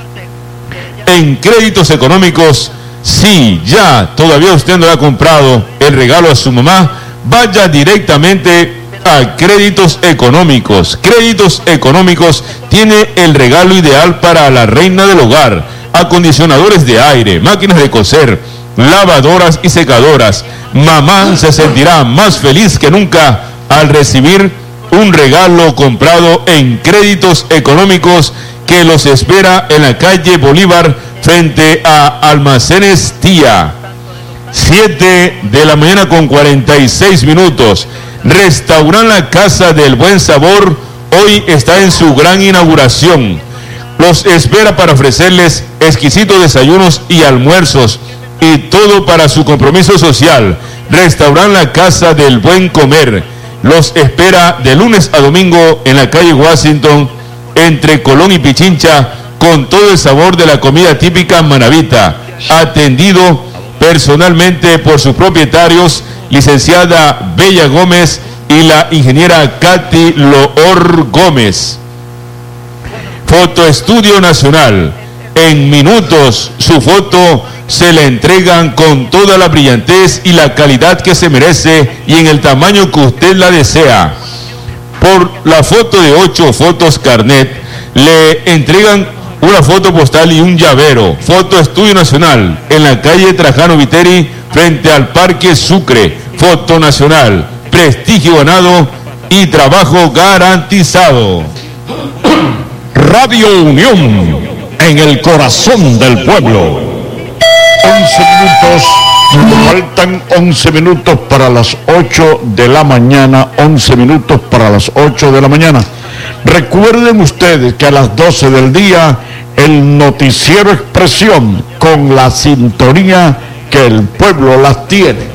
En créditos económicos, si ya todavía usted no le ha comprado el regalo a su mamá, vaya directamente a Créditos Económicos. Créditos Económicos tiene el regalo ideal para la reina del hogar: acondicionadores de aire, máquinas de coser, lavadoras y secadoras. Mamá se sentirá más feliz que nunca al recibir un regalo comprado en Créditos Económicos, que los espera en la calle Bolívar frente a Almacenes Tía. siete de la mañana con cuarenta y seis minutos. Restaurant La Casa del Buen Sabor hoy está en su gran inauguración. Los espera para ofrecerles exquisitos desayunos y almuerzos y todo para su compromiso social. Restaurant La Casa del Buen Comer los espera de lunes a domingo en la calle Washington, entre Colón y Pichincha, con todo el sabor de la comida típica manabita, atendido personalmente por sus propietarios, licenciada Bella Gómez y la ingeniera Katy Loor Gómez. Fotoestudio Nacional. En minutos su foto se le entregan con toda la brillantez y la calidad que se merece y en el tamaño que usted la desea. Por la foto de ocho fotos carnet le entregan una foto postal y un llavero. Fotoestudio Nacional en la calle Trajano Viteri frente al Parque Sucre. Foto Nacional, prestigio ganado y trabajo garantizado. Radio Unión, en el corazón del pueblo. once minutos, faltan once minutos para las ocho de la mañana, once minutos para las ocho de la mañana. Recuerden ustedes que a las doce del día, el noticiero Expresión, con la sintonía que el pueblo las tiene.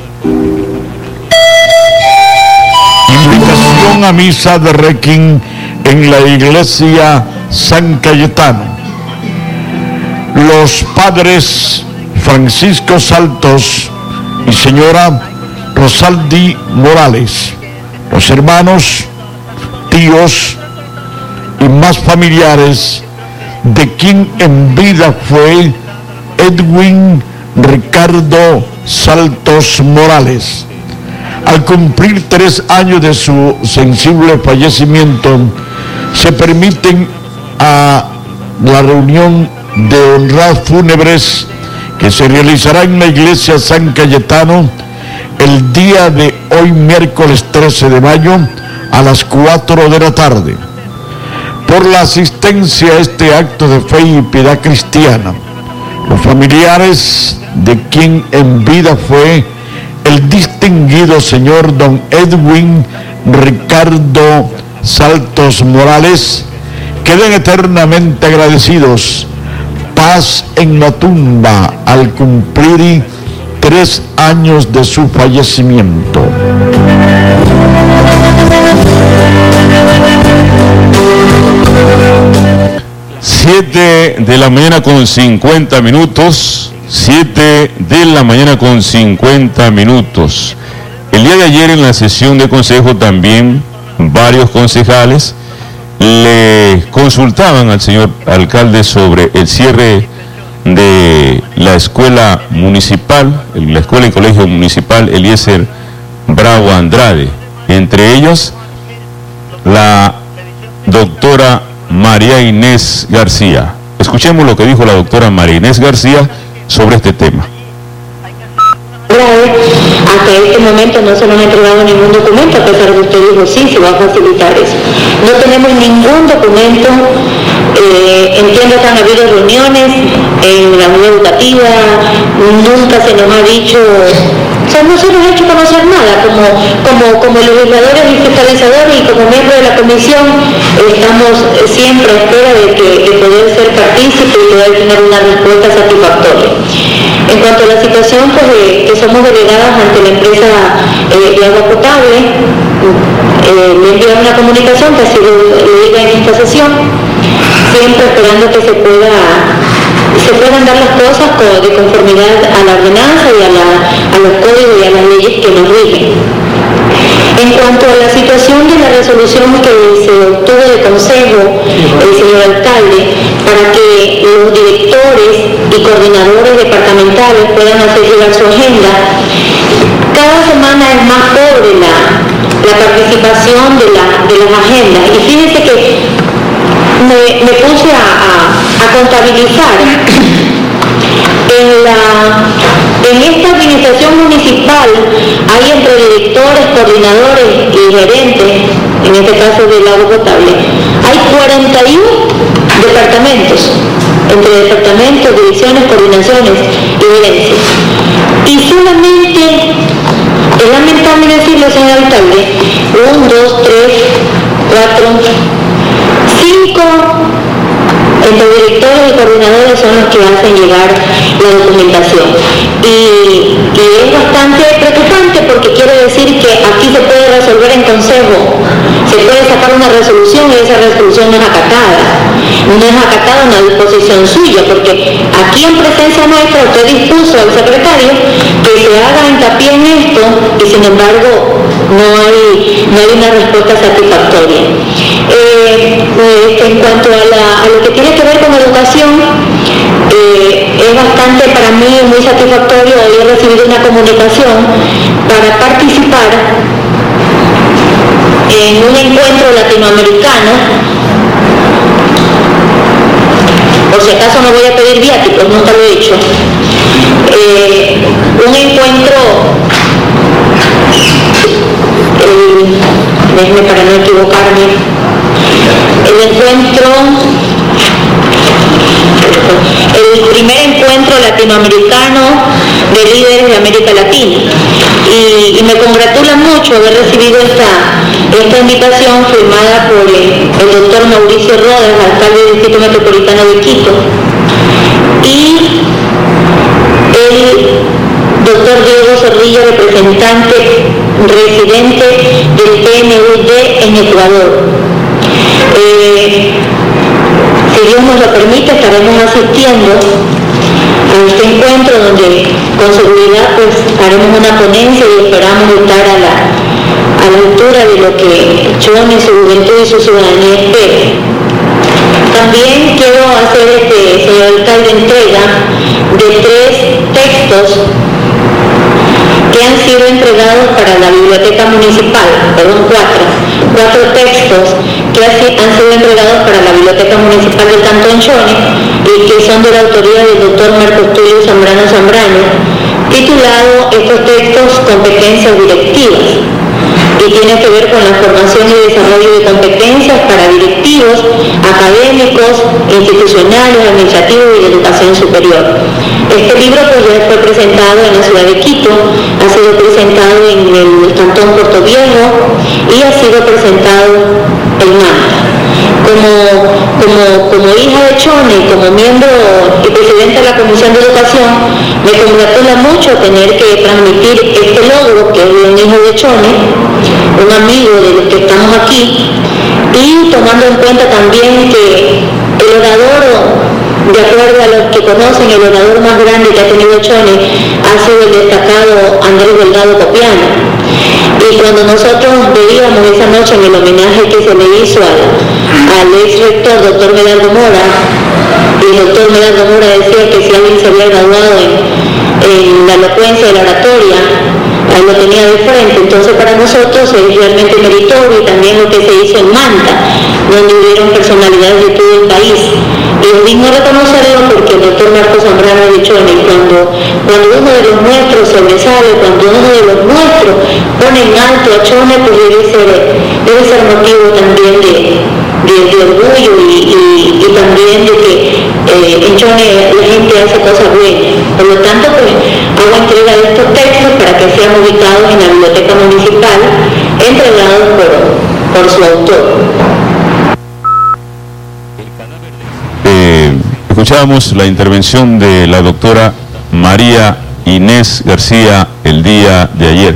Invitación a misa de Requiem en la iglesia San Cayetano. Los padres Francisco Saltos y señora Rosaldi Morales, los hermanos, tíos y más familiares de quien en vida fue Edwin Ricardo Saltos Morales. Al cumplir tres años de su sensible fallecimiento, se permiten a la reunión de honrados fúnebres que se realizará en la iglesia San Cayetano el día de hoy, miércoles trece de mayo, a las cuatro de la tarde. Por la asistencia a este acto de fe y piedad cristiana, los familiares de quien en vida fue el distinguido señor don Edwin Ricardo Saltos Morales quedan eternamente agradecidos. Paz en la tumba al cumplir tres años de su fallecimiento. Siete de la mañana con cincuenta minutos. Siete de la mañana con cincuenta minutos. El día de ayer en la sesión de consejo también varios concejales le consultaban al señor alcalde sobre el cierre de la escuela municipal, la escuela y colegio municipal Eliezer Bravo Andrade, entre ellos la doctora María Inés García. Escuchemos lo que dijo la doctora María Inés García sobre este tema. Hasta este momento no se nos ha entregado ningún documento, a pesar de que usted dijo sí, se va a facilitar eso. No tenemos ningún documento. Eh, entiendo que han habido reuniones en la unidad educativa, nunca se nos ha dicho, o sea, no se nos ha hecho conocer nada. Como, como, como legisladores y fiscalizadores y como miembros de la comisión, estamos siempre a espera de, que, de poder ser partícipes y poder tener una respuesta satisfactoria. En cuanto a la situación, pues, eh, que somos delegadas ante la empresa eh, de agua potable, eh, me enviaron una comunicación que ha sido leída en esta sesión, siempre esperando que se pueda se puedan dar las cosas con, de conformidad a la ordenanza y a, la, a los códigos y a las leyes que nos rigen. En cuanto a la situación de la resolución que se obtuvo del Consejo, el señor alcalde, para que los directores y coordinadores departamentales puedan hacer llegar su agenda, cada semana es más pobre la, la participación de, la, de las agendas. Y fíjense que me, me puse a, a, a contabilizar en, la, en esta administración municipal hay entre directores, coordinadores y gerentes, en este caso del agua potable, hay cuarenta y uno departamentos, entre departamentos, divisiones, coordinaciones y gerencias. Y solamente, es lamentable decirlo, señor alcalde, uno, dos, tres, cuatro, cinco entre directores y coordinadores son los que hacen llegar la documentación. Y, y es bastante preocupante porque quiere decir que aquí se puede resolver en consejo, se puede sacar una resolución y esa resolución no es acatada. No es acatada una disposición suya, porque aquí en presencia nuestra usted dispuso al secretario que se haga hincapié en esto y sin embargo no hay, no hay una respuesta satisfactoria. Eh, pues, en cuanto a, la, a lo que tiene que ver con educación, eh, es bastante para mí muy satisfactorio haber recibido una comunicación para participar en un encuentro latinoamericano. Por si acaso no voy a pedir viáticos, nunca lo he hecho. Eh, un encuentro, eh, déjeme para no equivocarme, el encuentro, el primer encuentro latinoamericano de líderes de América Latina. Y, y me congratula mucho haber recibido esta, esta invitación firmada por el, el doctor Mauricio Rodas, alcalde del Distrito Metropolitano de Quito, y el doctor Diego Zorrilla, representante residente del P N U D en Ecuador. Eh, si Dios nos lo permite, estaremos asistiendo a este encuentro donde con seguridad pues haremos una ponencia y esperamos estar a la, a la altura de lo que Chone, su juventud y su ciudadanía espera. También quiero hacer, este, señor alcalde, entrega de tres textos que han sido entregados para la biblioteca municipal, perdón, cuatro, cuatro textos que han sido entregados para la biblioteca municipal del Cantón Chone y que son de la autoría del doctor Marcos Tulio Zambrano Zambrano, titulado estos textos Competencias Directivas, y tiene que ver con la formación y desarrollo de competencias para directivos, académicos, institucionales, administrativos y de educación superior. Este libro pues ya fue presentado en la ciudad de Quito, ha sido presentado en el Cantón Puerto Viejo y ha sido presentado en Manta. Como, como, como hija de Chone y como miembro y presidenta de la Comisión de Educación, me congratula mucho tener que transmitir este logro que es de un hijo de Chone, un amigo de los que estamos aquí, y tomando en cuenta también que el orador De acuerdo a los que conocen, el orador más grande que ha tenido Chone ha sido el destacado Andrés Delgado Copiano. Y cuando nosotros veíamos esa noche en el homenaje que se le hizo al, al ex rector, doctor Medardo Mora, y el doctor Medardo Mora decía que si alguien se había graduado en, en la elocuencia de la oratoria, ahí lo tenía de frente. Entonces para nosotros es realmente meritorio, y también lo que se hizo en Manta, donde hubieron personalidades de todo el país. Y es digno reconocerlo porque el doctor Marcos Zambrano ha dicho, cuando, cuando uno de los nuestros sobresale, cuando uno de los nuestros pone en alto a Chone, pues debe ser, debe ser motivo también de, de, de orgullo y, y, y también de que eh, en Chone la gente hace cosas buenas. Por lo tanto, pues hago entrega de estos textos para que sean ubicados en la biblioteca municipal, entregados por, por su autor. Escuchábamos la intervención de la doctora María Inés García el día de ayer.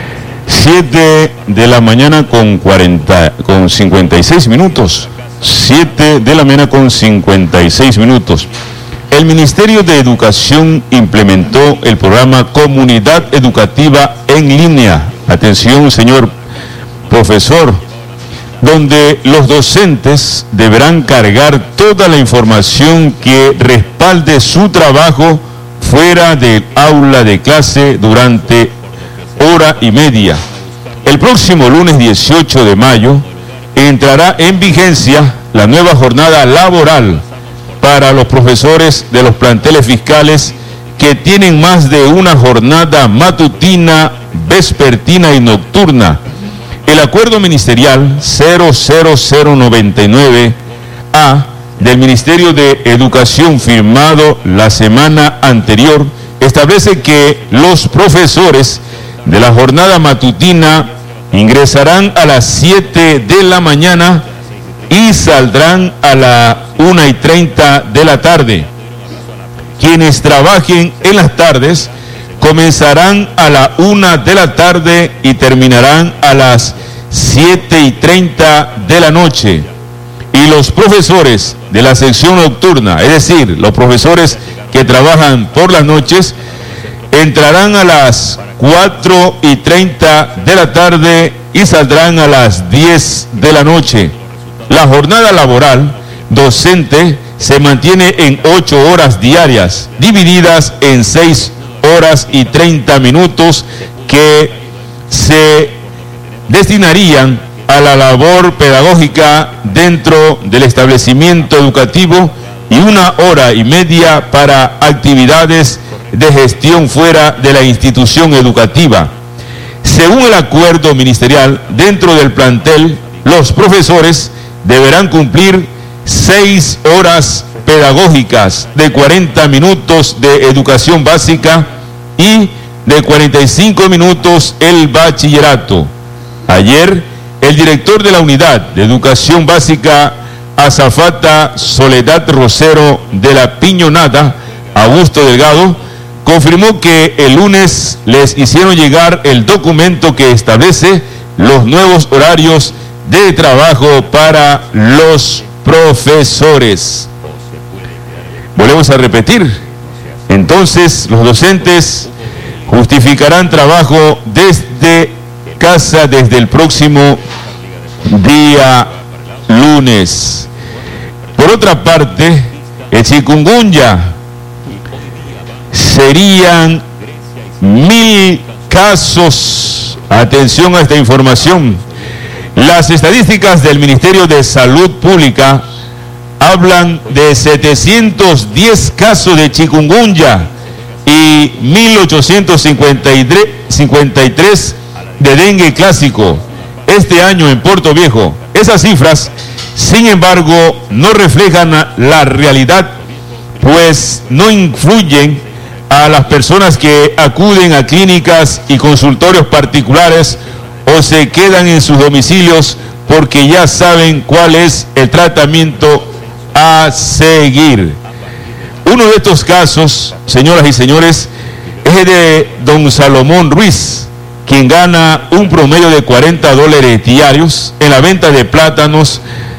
siete de la mañana con, cuarenta, con cincuenta y seis minutos. siete de la mañana con cincuenta y seis minutos. El Ministerio de Educación implementó el programa Comunidad Educativa en Línea. Atención, señor profesor, donde los docentes deberán cargar toda la información que respalde su trabajo fuera del aula de clase durante hora y media. El próximo lunes dieciocho de mayo entrará en vigencia la nueva jornada laboral para los profesores de los planteles fiscales que tienen más de una jornada matutina, vespertina y nocturna. El acuerdo ministerial cero cero cero noventa y nueve A del Ministerio de Educación firmado la semana anterior establece que los profesores de la jornada matutina ingresarán a las siete de la mañana y saldrán a la una y treinta de la tarde. Quienes trabajen en las tardes comenzarán a la una de la tarde y terminarán a las siete y treinta de la noche. Y los profesores de la sección nocturna, es decir, los profesores que trabajan por las noches, entrarán a las cuatro y treinta de la tarde y saldrán a las diez de la noche. La jornada laboral docente se mantiene en ocho horas diarias, divididas en seis horas y treinta minutos que se destinarían a la labor pedagógica dentro del establecimiento educativo y una hora y media para actividades de gestión fuera de la institución educativa. Según el acuerdo ministerial, dentro del plantel, los profesores deberán cumplir seis horas pedagógicas de cuarenta minutos de educación básica y de cuarenta y cinco minutos el bachillerato. Ayer, el director de la Unidad de Educación Básica, azafata Soledad Rosero de la Piñonada, Augusto Delgado, confirmó que el lunes les hicieron llegar el documento que establece los nuevos horarios de trabajo para los profesores. Volvemos a repetir. Entonces, los docentes justificarán trabajo desde casa desde el próximo día lunes. Por otra parte, el chikungunya serían mil casos. Atención a esta información. Las estadísticas del Ministerio de Salud Pública hablan de setecientos diez casos de chikungunya y mil ochocientos cincuenta y tres de dengue clásico este año en Puerto Viejo. Esas cifras, sin embargo, no reflejan la realidad, pues no influyen a las personas que acuden a clínicas y consultorios particulares o se quedan en sus domicilios porque ya saben cuál es el tratamiento a seguir. Uno de estos casos, señoras y señores, es el de don Salomón Ruiz, quien gana un promedio de cuarenta dólares diarios en la venta de plátanos.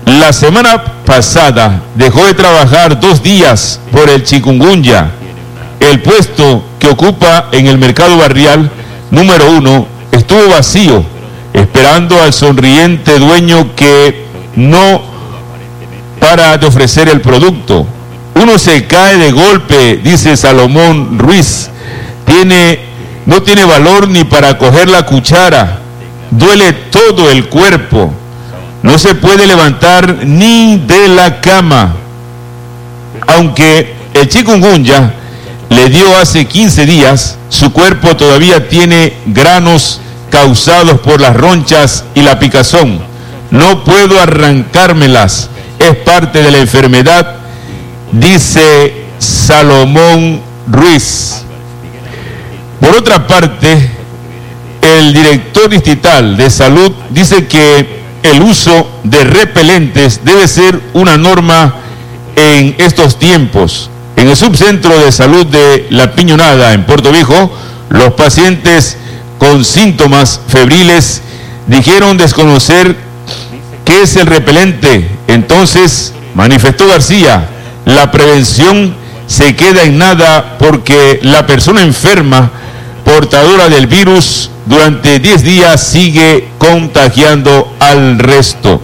La semana pasada dejó de trabajar dos días por el chikungunya. El puesto que ocupa en el mercado barrial número uno estuvo vacío, esperando al sonriente dueño que no para de ofrecer el producto. Uno se cae de golpe, dice Salomón Ruiz. Tiene, no tiene valor ni para coger la cuchara. Duele todo el cuerpo. No se puede levantar ni de la cama. Aunque el chikungunya le dio hace quince días, su cuerpo todavía tiene granos causados por las ronchas y la picazón. No puedo arrancármelas. Es parte de la enfermedad, dice Salomón Ruiz. Por otra parte, el director distrital de salud dice que el uso de repelentes debe ser una norma en estos tiempos. En el subcentro de salud de La Piñonada, en Puerto Viejo, los pacientes con síntomas febriles dijeron desconocer qué es el repelente. Entonces, manifestó García, la prevención se queda en nada porque la persona enferma, portadora del virus, durante diez días sigue contagiando al resto.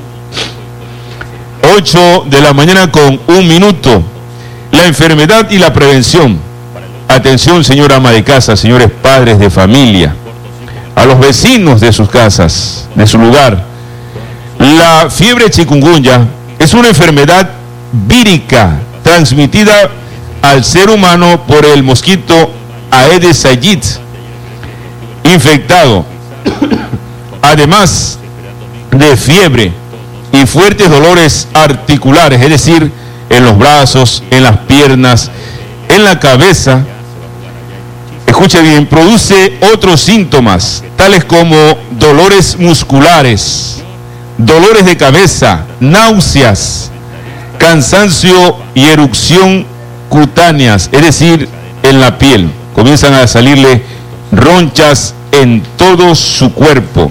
ocho de la mañana con un minuto. La enfermedad y la prevención. Atención, señora ama de casa, señores padres de familia, a los vecinos de sus casas, de su lugar. La fiebre chikungunya es una enfermedad vírica transmitida al ser humano por el mosquito Aedes aegypti infectado, además de fiebre y fuertes dolores articulares, es decir, en los brazos, en las piernas, en la cabeza. Escuche bien, produce otros síntomas, tales como dolores musculares, dolores de cabeza, náuseas, cansancio y erupción cutáneas, es decir, en la piel. Comienzan a salirle ronchas en todo su cuerpo.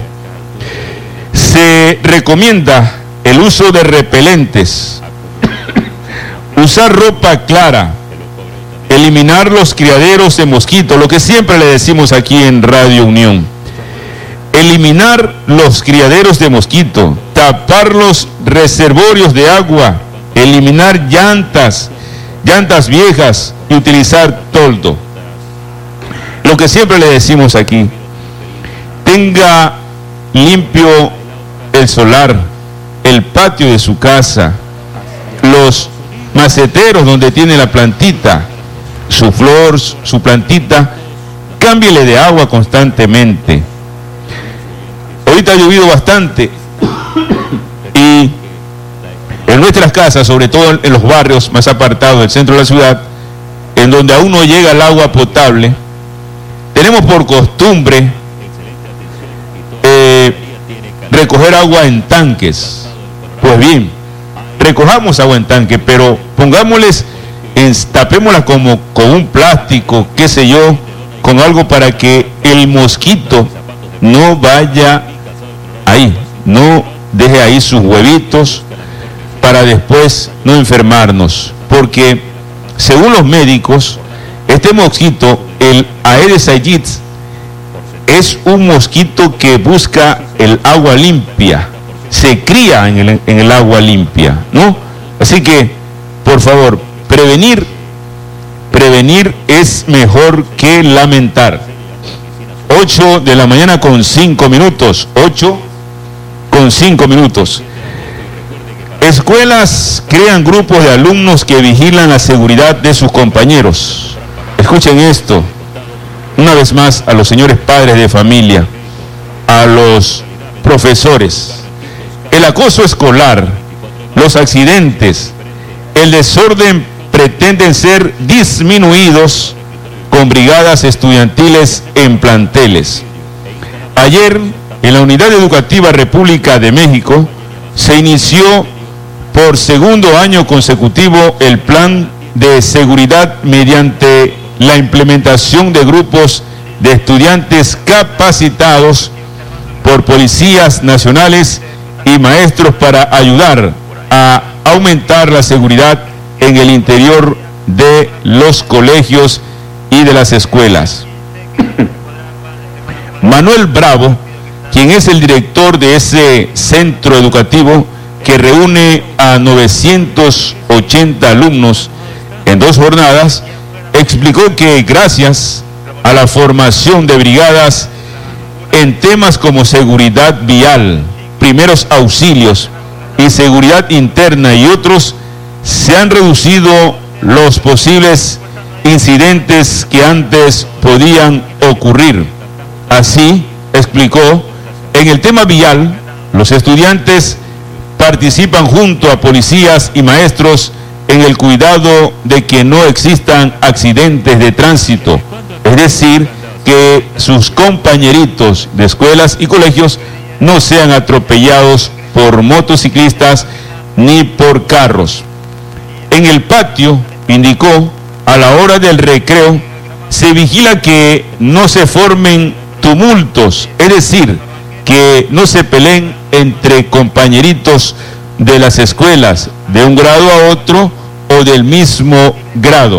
Se recomienda el uso de repelentes, usar ropa clara, eliminar los criaderos de mosquitos, lo que siempre le decimos aquí en Radio Unión. Eliminar los criaderos de mosquito, tapar los reservorios de agua, eliminar llantas, llantas viejas y utilizar toldo. Lo que siempre le decimos aquí, tenga limpio el solar, el patio de su casa, los maceteros donde tiene la plantita, su flor, su plantita, cámbiele de agua constantemente. Ahorita ha llovido bastante y en nuestras casas, sobre todo en los barrios más apartados del centro de la ciudad, en donde aún no llega el agua potable, tenemos por costumbre eh, recoger agua en tanques. Pues bien, recojamos agua en tanque, pero pongámosles, en, tapémosla como con un plástico, qué sé yo, con algo para que el mosquito no vaya ahí, no deje ahí sus huevitos para después no enfermarnos, porque según los médicos, este mosquito, el Aedes aegypti, es un mosquito que busca el agua limpia, se cría en el, en el agua limpia, ¿no? Así que, por favor, prevenir, prevenir es mejor que lamentar. ocho de la mañana con cinco minutos, ocho con cinco minutos. Escuelas crean grupos de alumnos que vigilan la seguridad de sus compañeros. Escuchen esto, una vez más, a los señores padres de familia, a los profesores. El acoso escolar, los accidentes, el desorden pretenden ser disminuidos con brigadas estudiantiles en planteles. Ayer, en la Unidad Educativa República de México, se inició por segundo año consecutivo el plan de seguridad mediante la implementación de grupos de estudiantes capacitados por policías nacionales y maestros para ayudar a aumentar la seguridad en el interior de los colegios y de las escuelas. Manuel Bravo, quien es el director de ese centro educativo que reúne a novecientos ochenta alumnos en dos jornadas, explicó que gracias a la formación de brigadas en temas como seguridad vial, primeros auxilios y seguridad interna y otros, se han reducido los posibles incidentes que antes podían ocurrir. Así, explicó, en el tema vial, los estudiantes participan junto a policías y maestros en el cuidado de que no existan accidentes de tránsito, es decir, que sus compañeritos de escuelas y colegios no sean atropellados por motociclistas ni por carros. En el patio, indicó, a la hora del recreo, se vigila que no se formen tumultos, es decir, que no se peleen entre compañeritos de las escuelas, de un grado a otro o del mismo grado,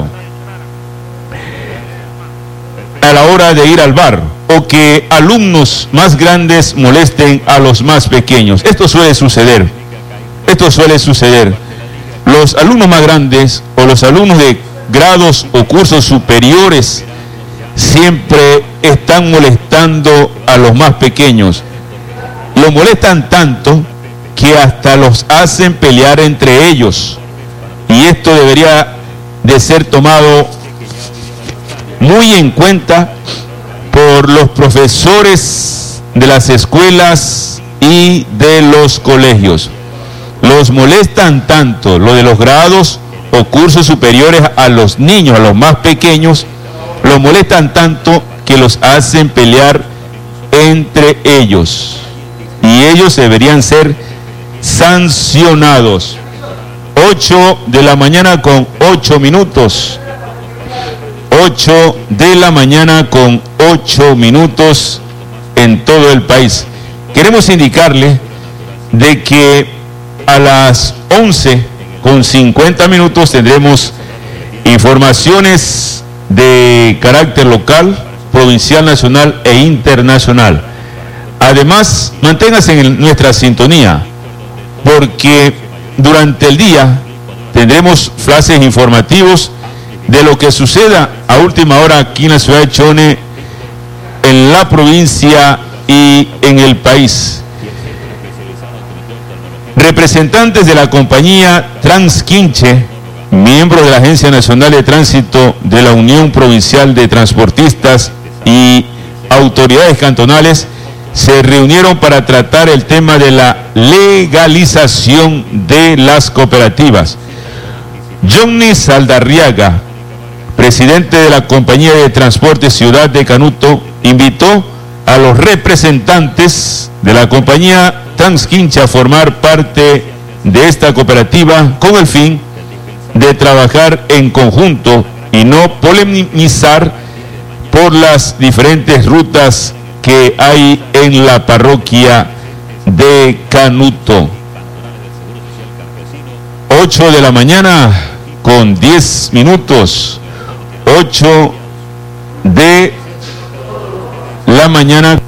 a la hora de ir al bar, o que alumnos más grandes molesten a los más pequeños. Esto suele suceder, esto suele suceder. Los alumnos más grandes o los alumnos de grados o cursos superiores siempre están molestando a los más pequeños. Los molestan tanto que hasta los hacen pelear entre ellos. Y esto debería de ser tomado muy en cuenta por los profesores de las escuelas y de los colegios. Los molestan tanto, lo de los grados o cursos superiores, a los niños, a los más pequeños, los molestan tanto que los hacen pelear entre ellos. Y ellos deberían ser sancionados. ocho de la mañana con ocho minutos. ocho de la mañana con ocho minutos en todo el país. Queremos indicarle de que a las once con cincuenta minutos tendremos informaciones de carácter local, provincial, nacional e internacional. Además, manténgase en nuestra sintonía, porque durante el día tendremos flashes informativos de lo que suceda a última hora aquí en la ciudad de Chone, en la provincia y en el país. Representantes de la compañía Transquinche, miembros de la Agencia Nacional de Tránsito de la Unión Provincial de Transportistas y autoridades cantonales se reunieron para tratar el tema de la legalización de las cooperativas. Johnny Saldarriaga, presidente de la Compañía de Transporte Ciudad de Canuto, invitó a los representantes de la compañía Transquinche a formar parte de esta cooperativa con el fin de trabajar en conjunto y no polemizar por las diferentes rutas que hay en la parroquia de Canuto. ocho de la mañana con diez minutos. ocho de la mañana.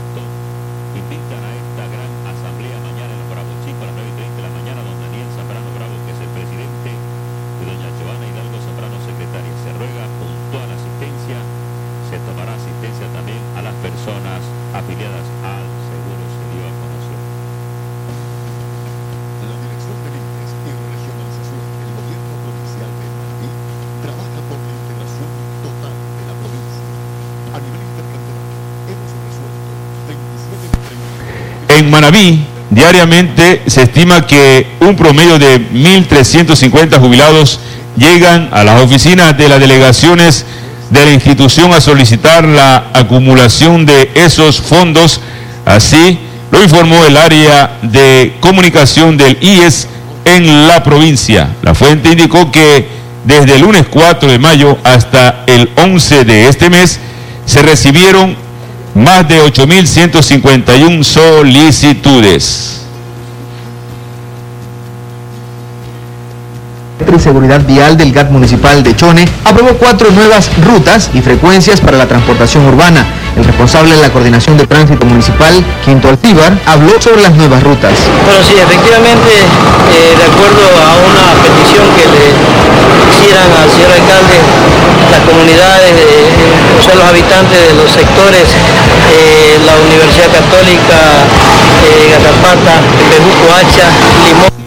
En Manabí, diariamente se estima que un promedio de mil trescientos cincuenta jubilados llegan a las oficinas de las delegaciones de la institución a solicitar la acumulación de esos fondos. Así lo informó el área de comunicación del I E S en la provincia. La fuente indicó que desde el lunes cuatro de mayo hasta el once de este mes se recibieron más de ocho mil ciento cincuenta y una solicitudes. y Seguridad Vial del G A T Municipal de Chone aprobó cuatro nuevas rutas y frecuencias para la transportación urbana. El responsable de la Coordinación de Tránsito Municipal, Quinto Altíbar, habló sobre las nuevas rutas. Bueno, sí, efectivamente, eh, de acuerdo a una petición que le hicieran al señor alcalde, las comunidades, eh, o sea, los habitantes de los sectores, eh, la Universidad Católica, eh, Gatapata, Pejuco, Hacha, Limón,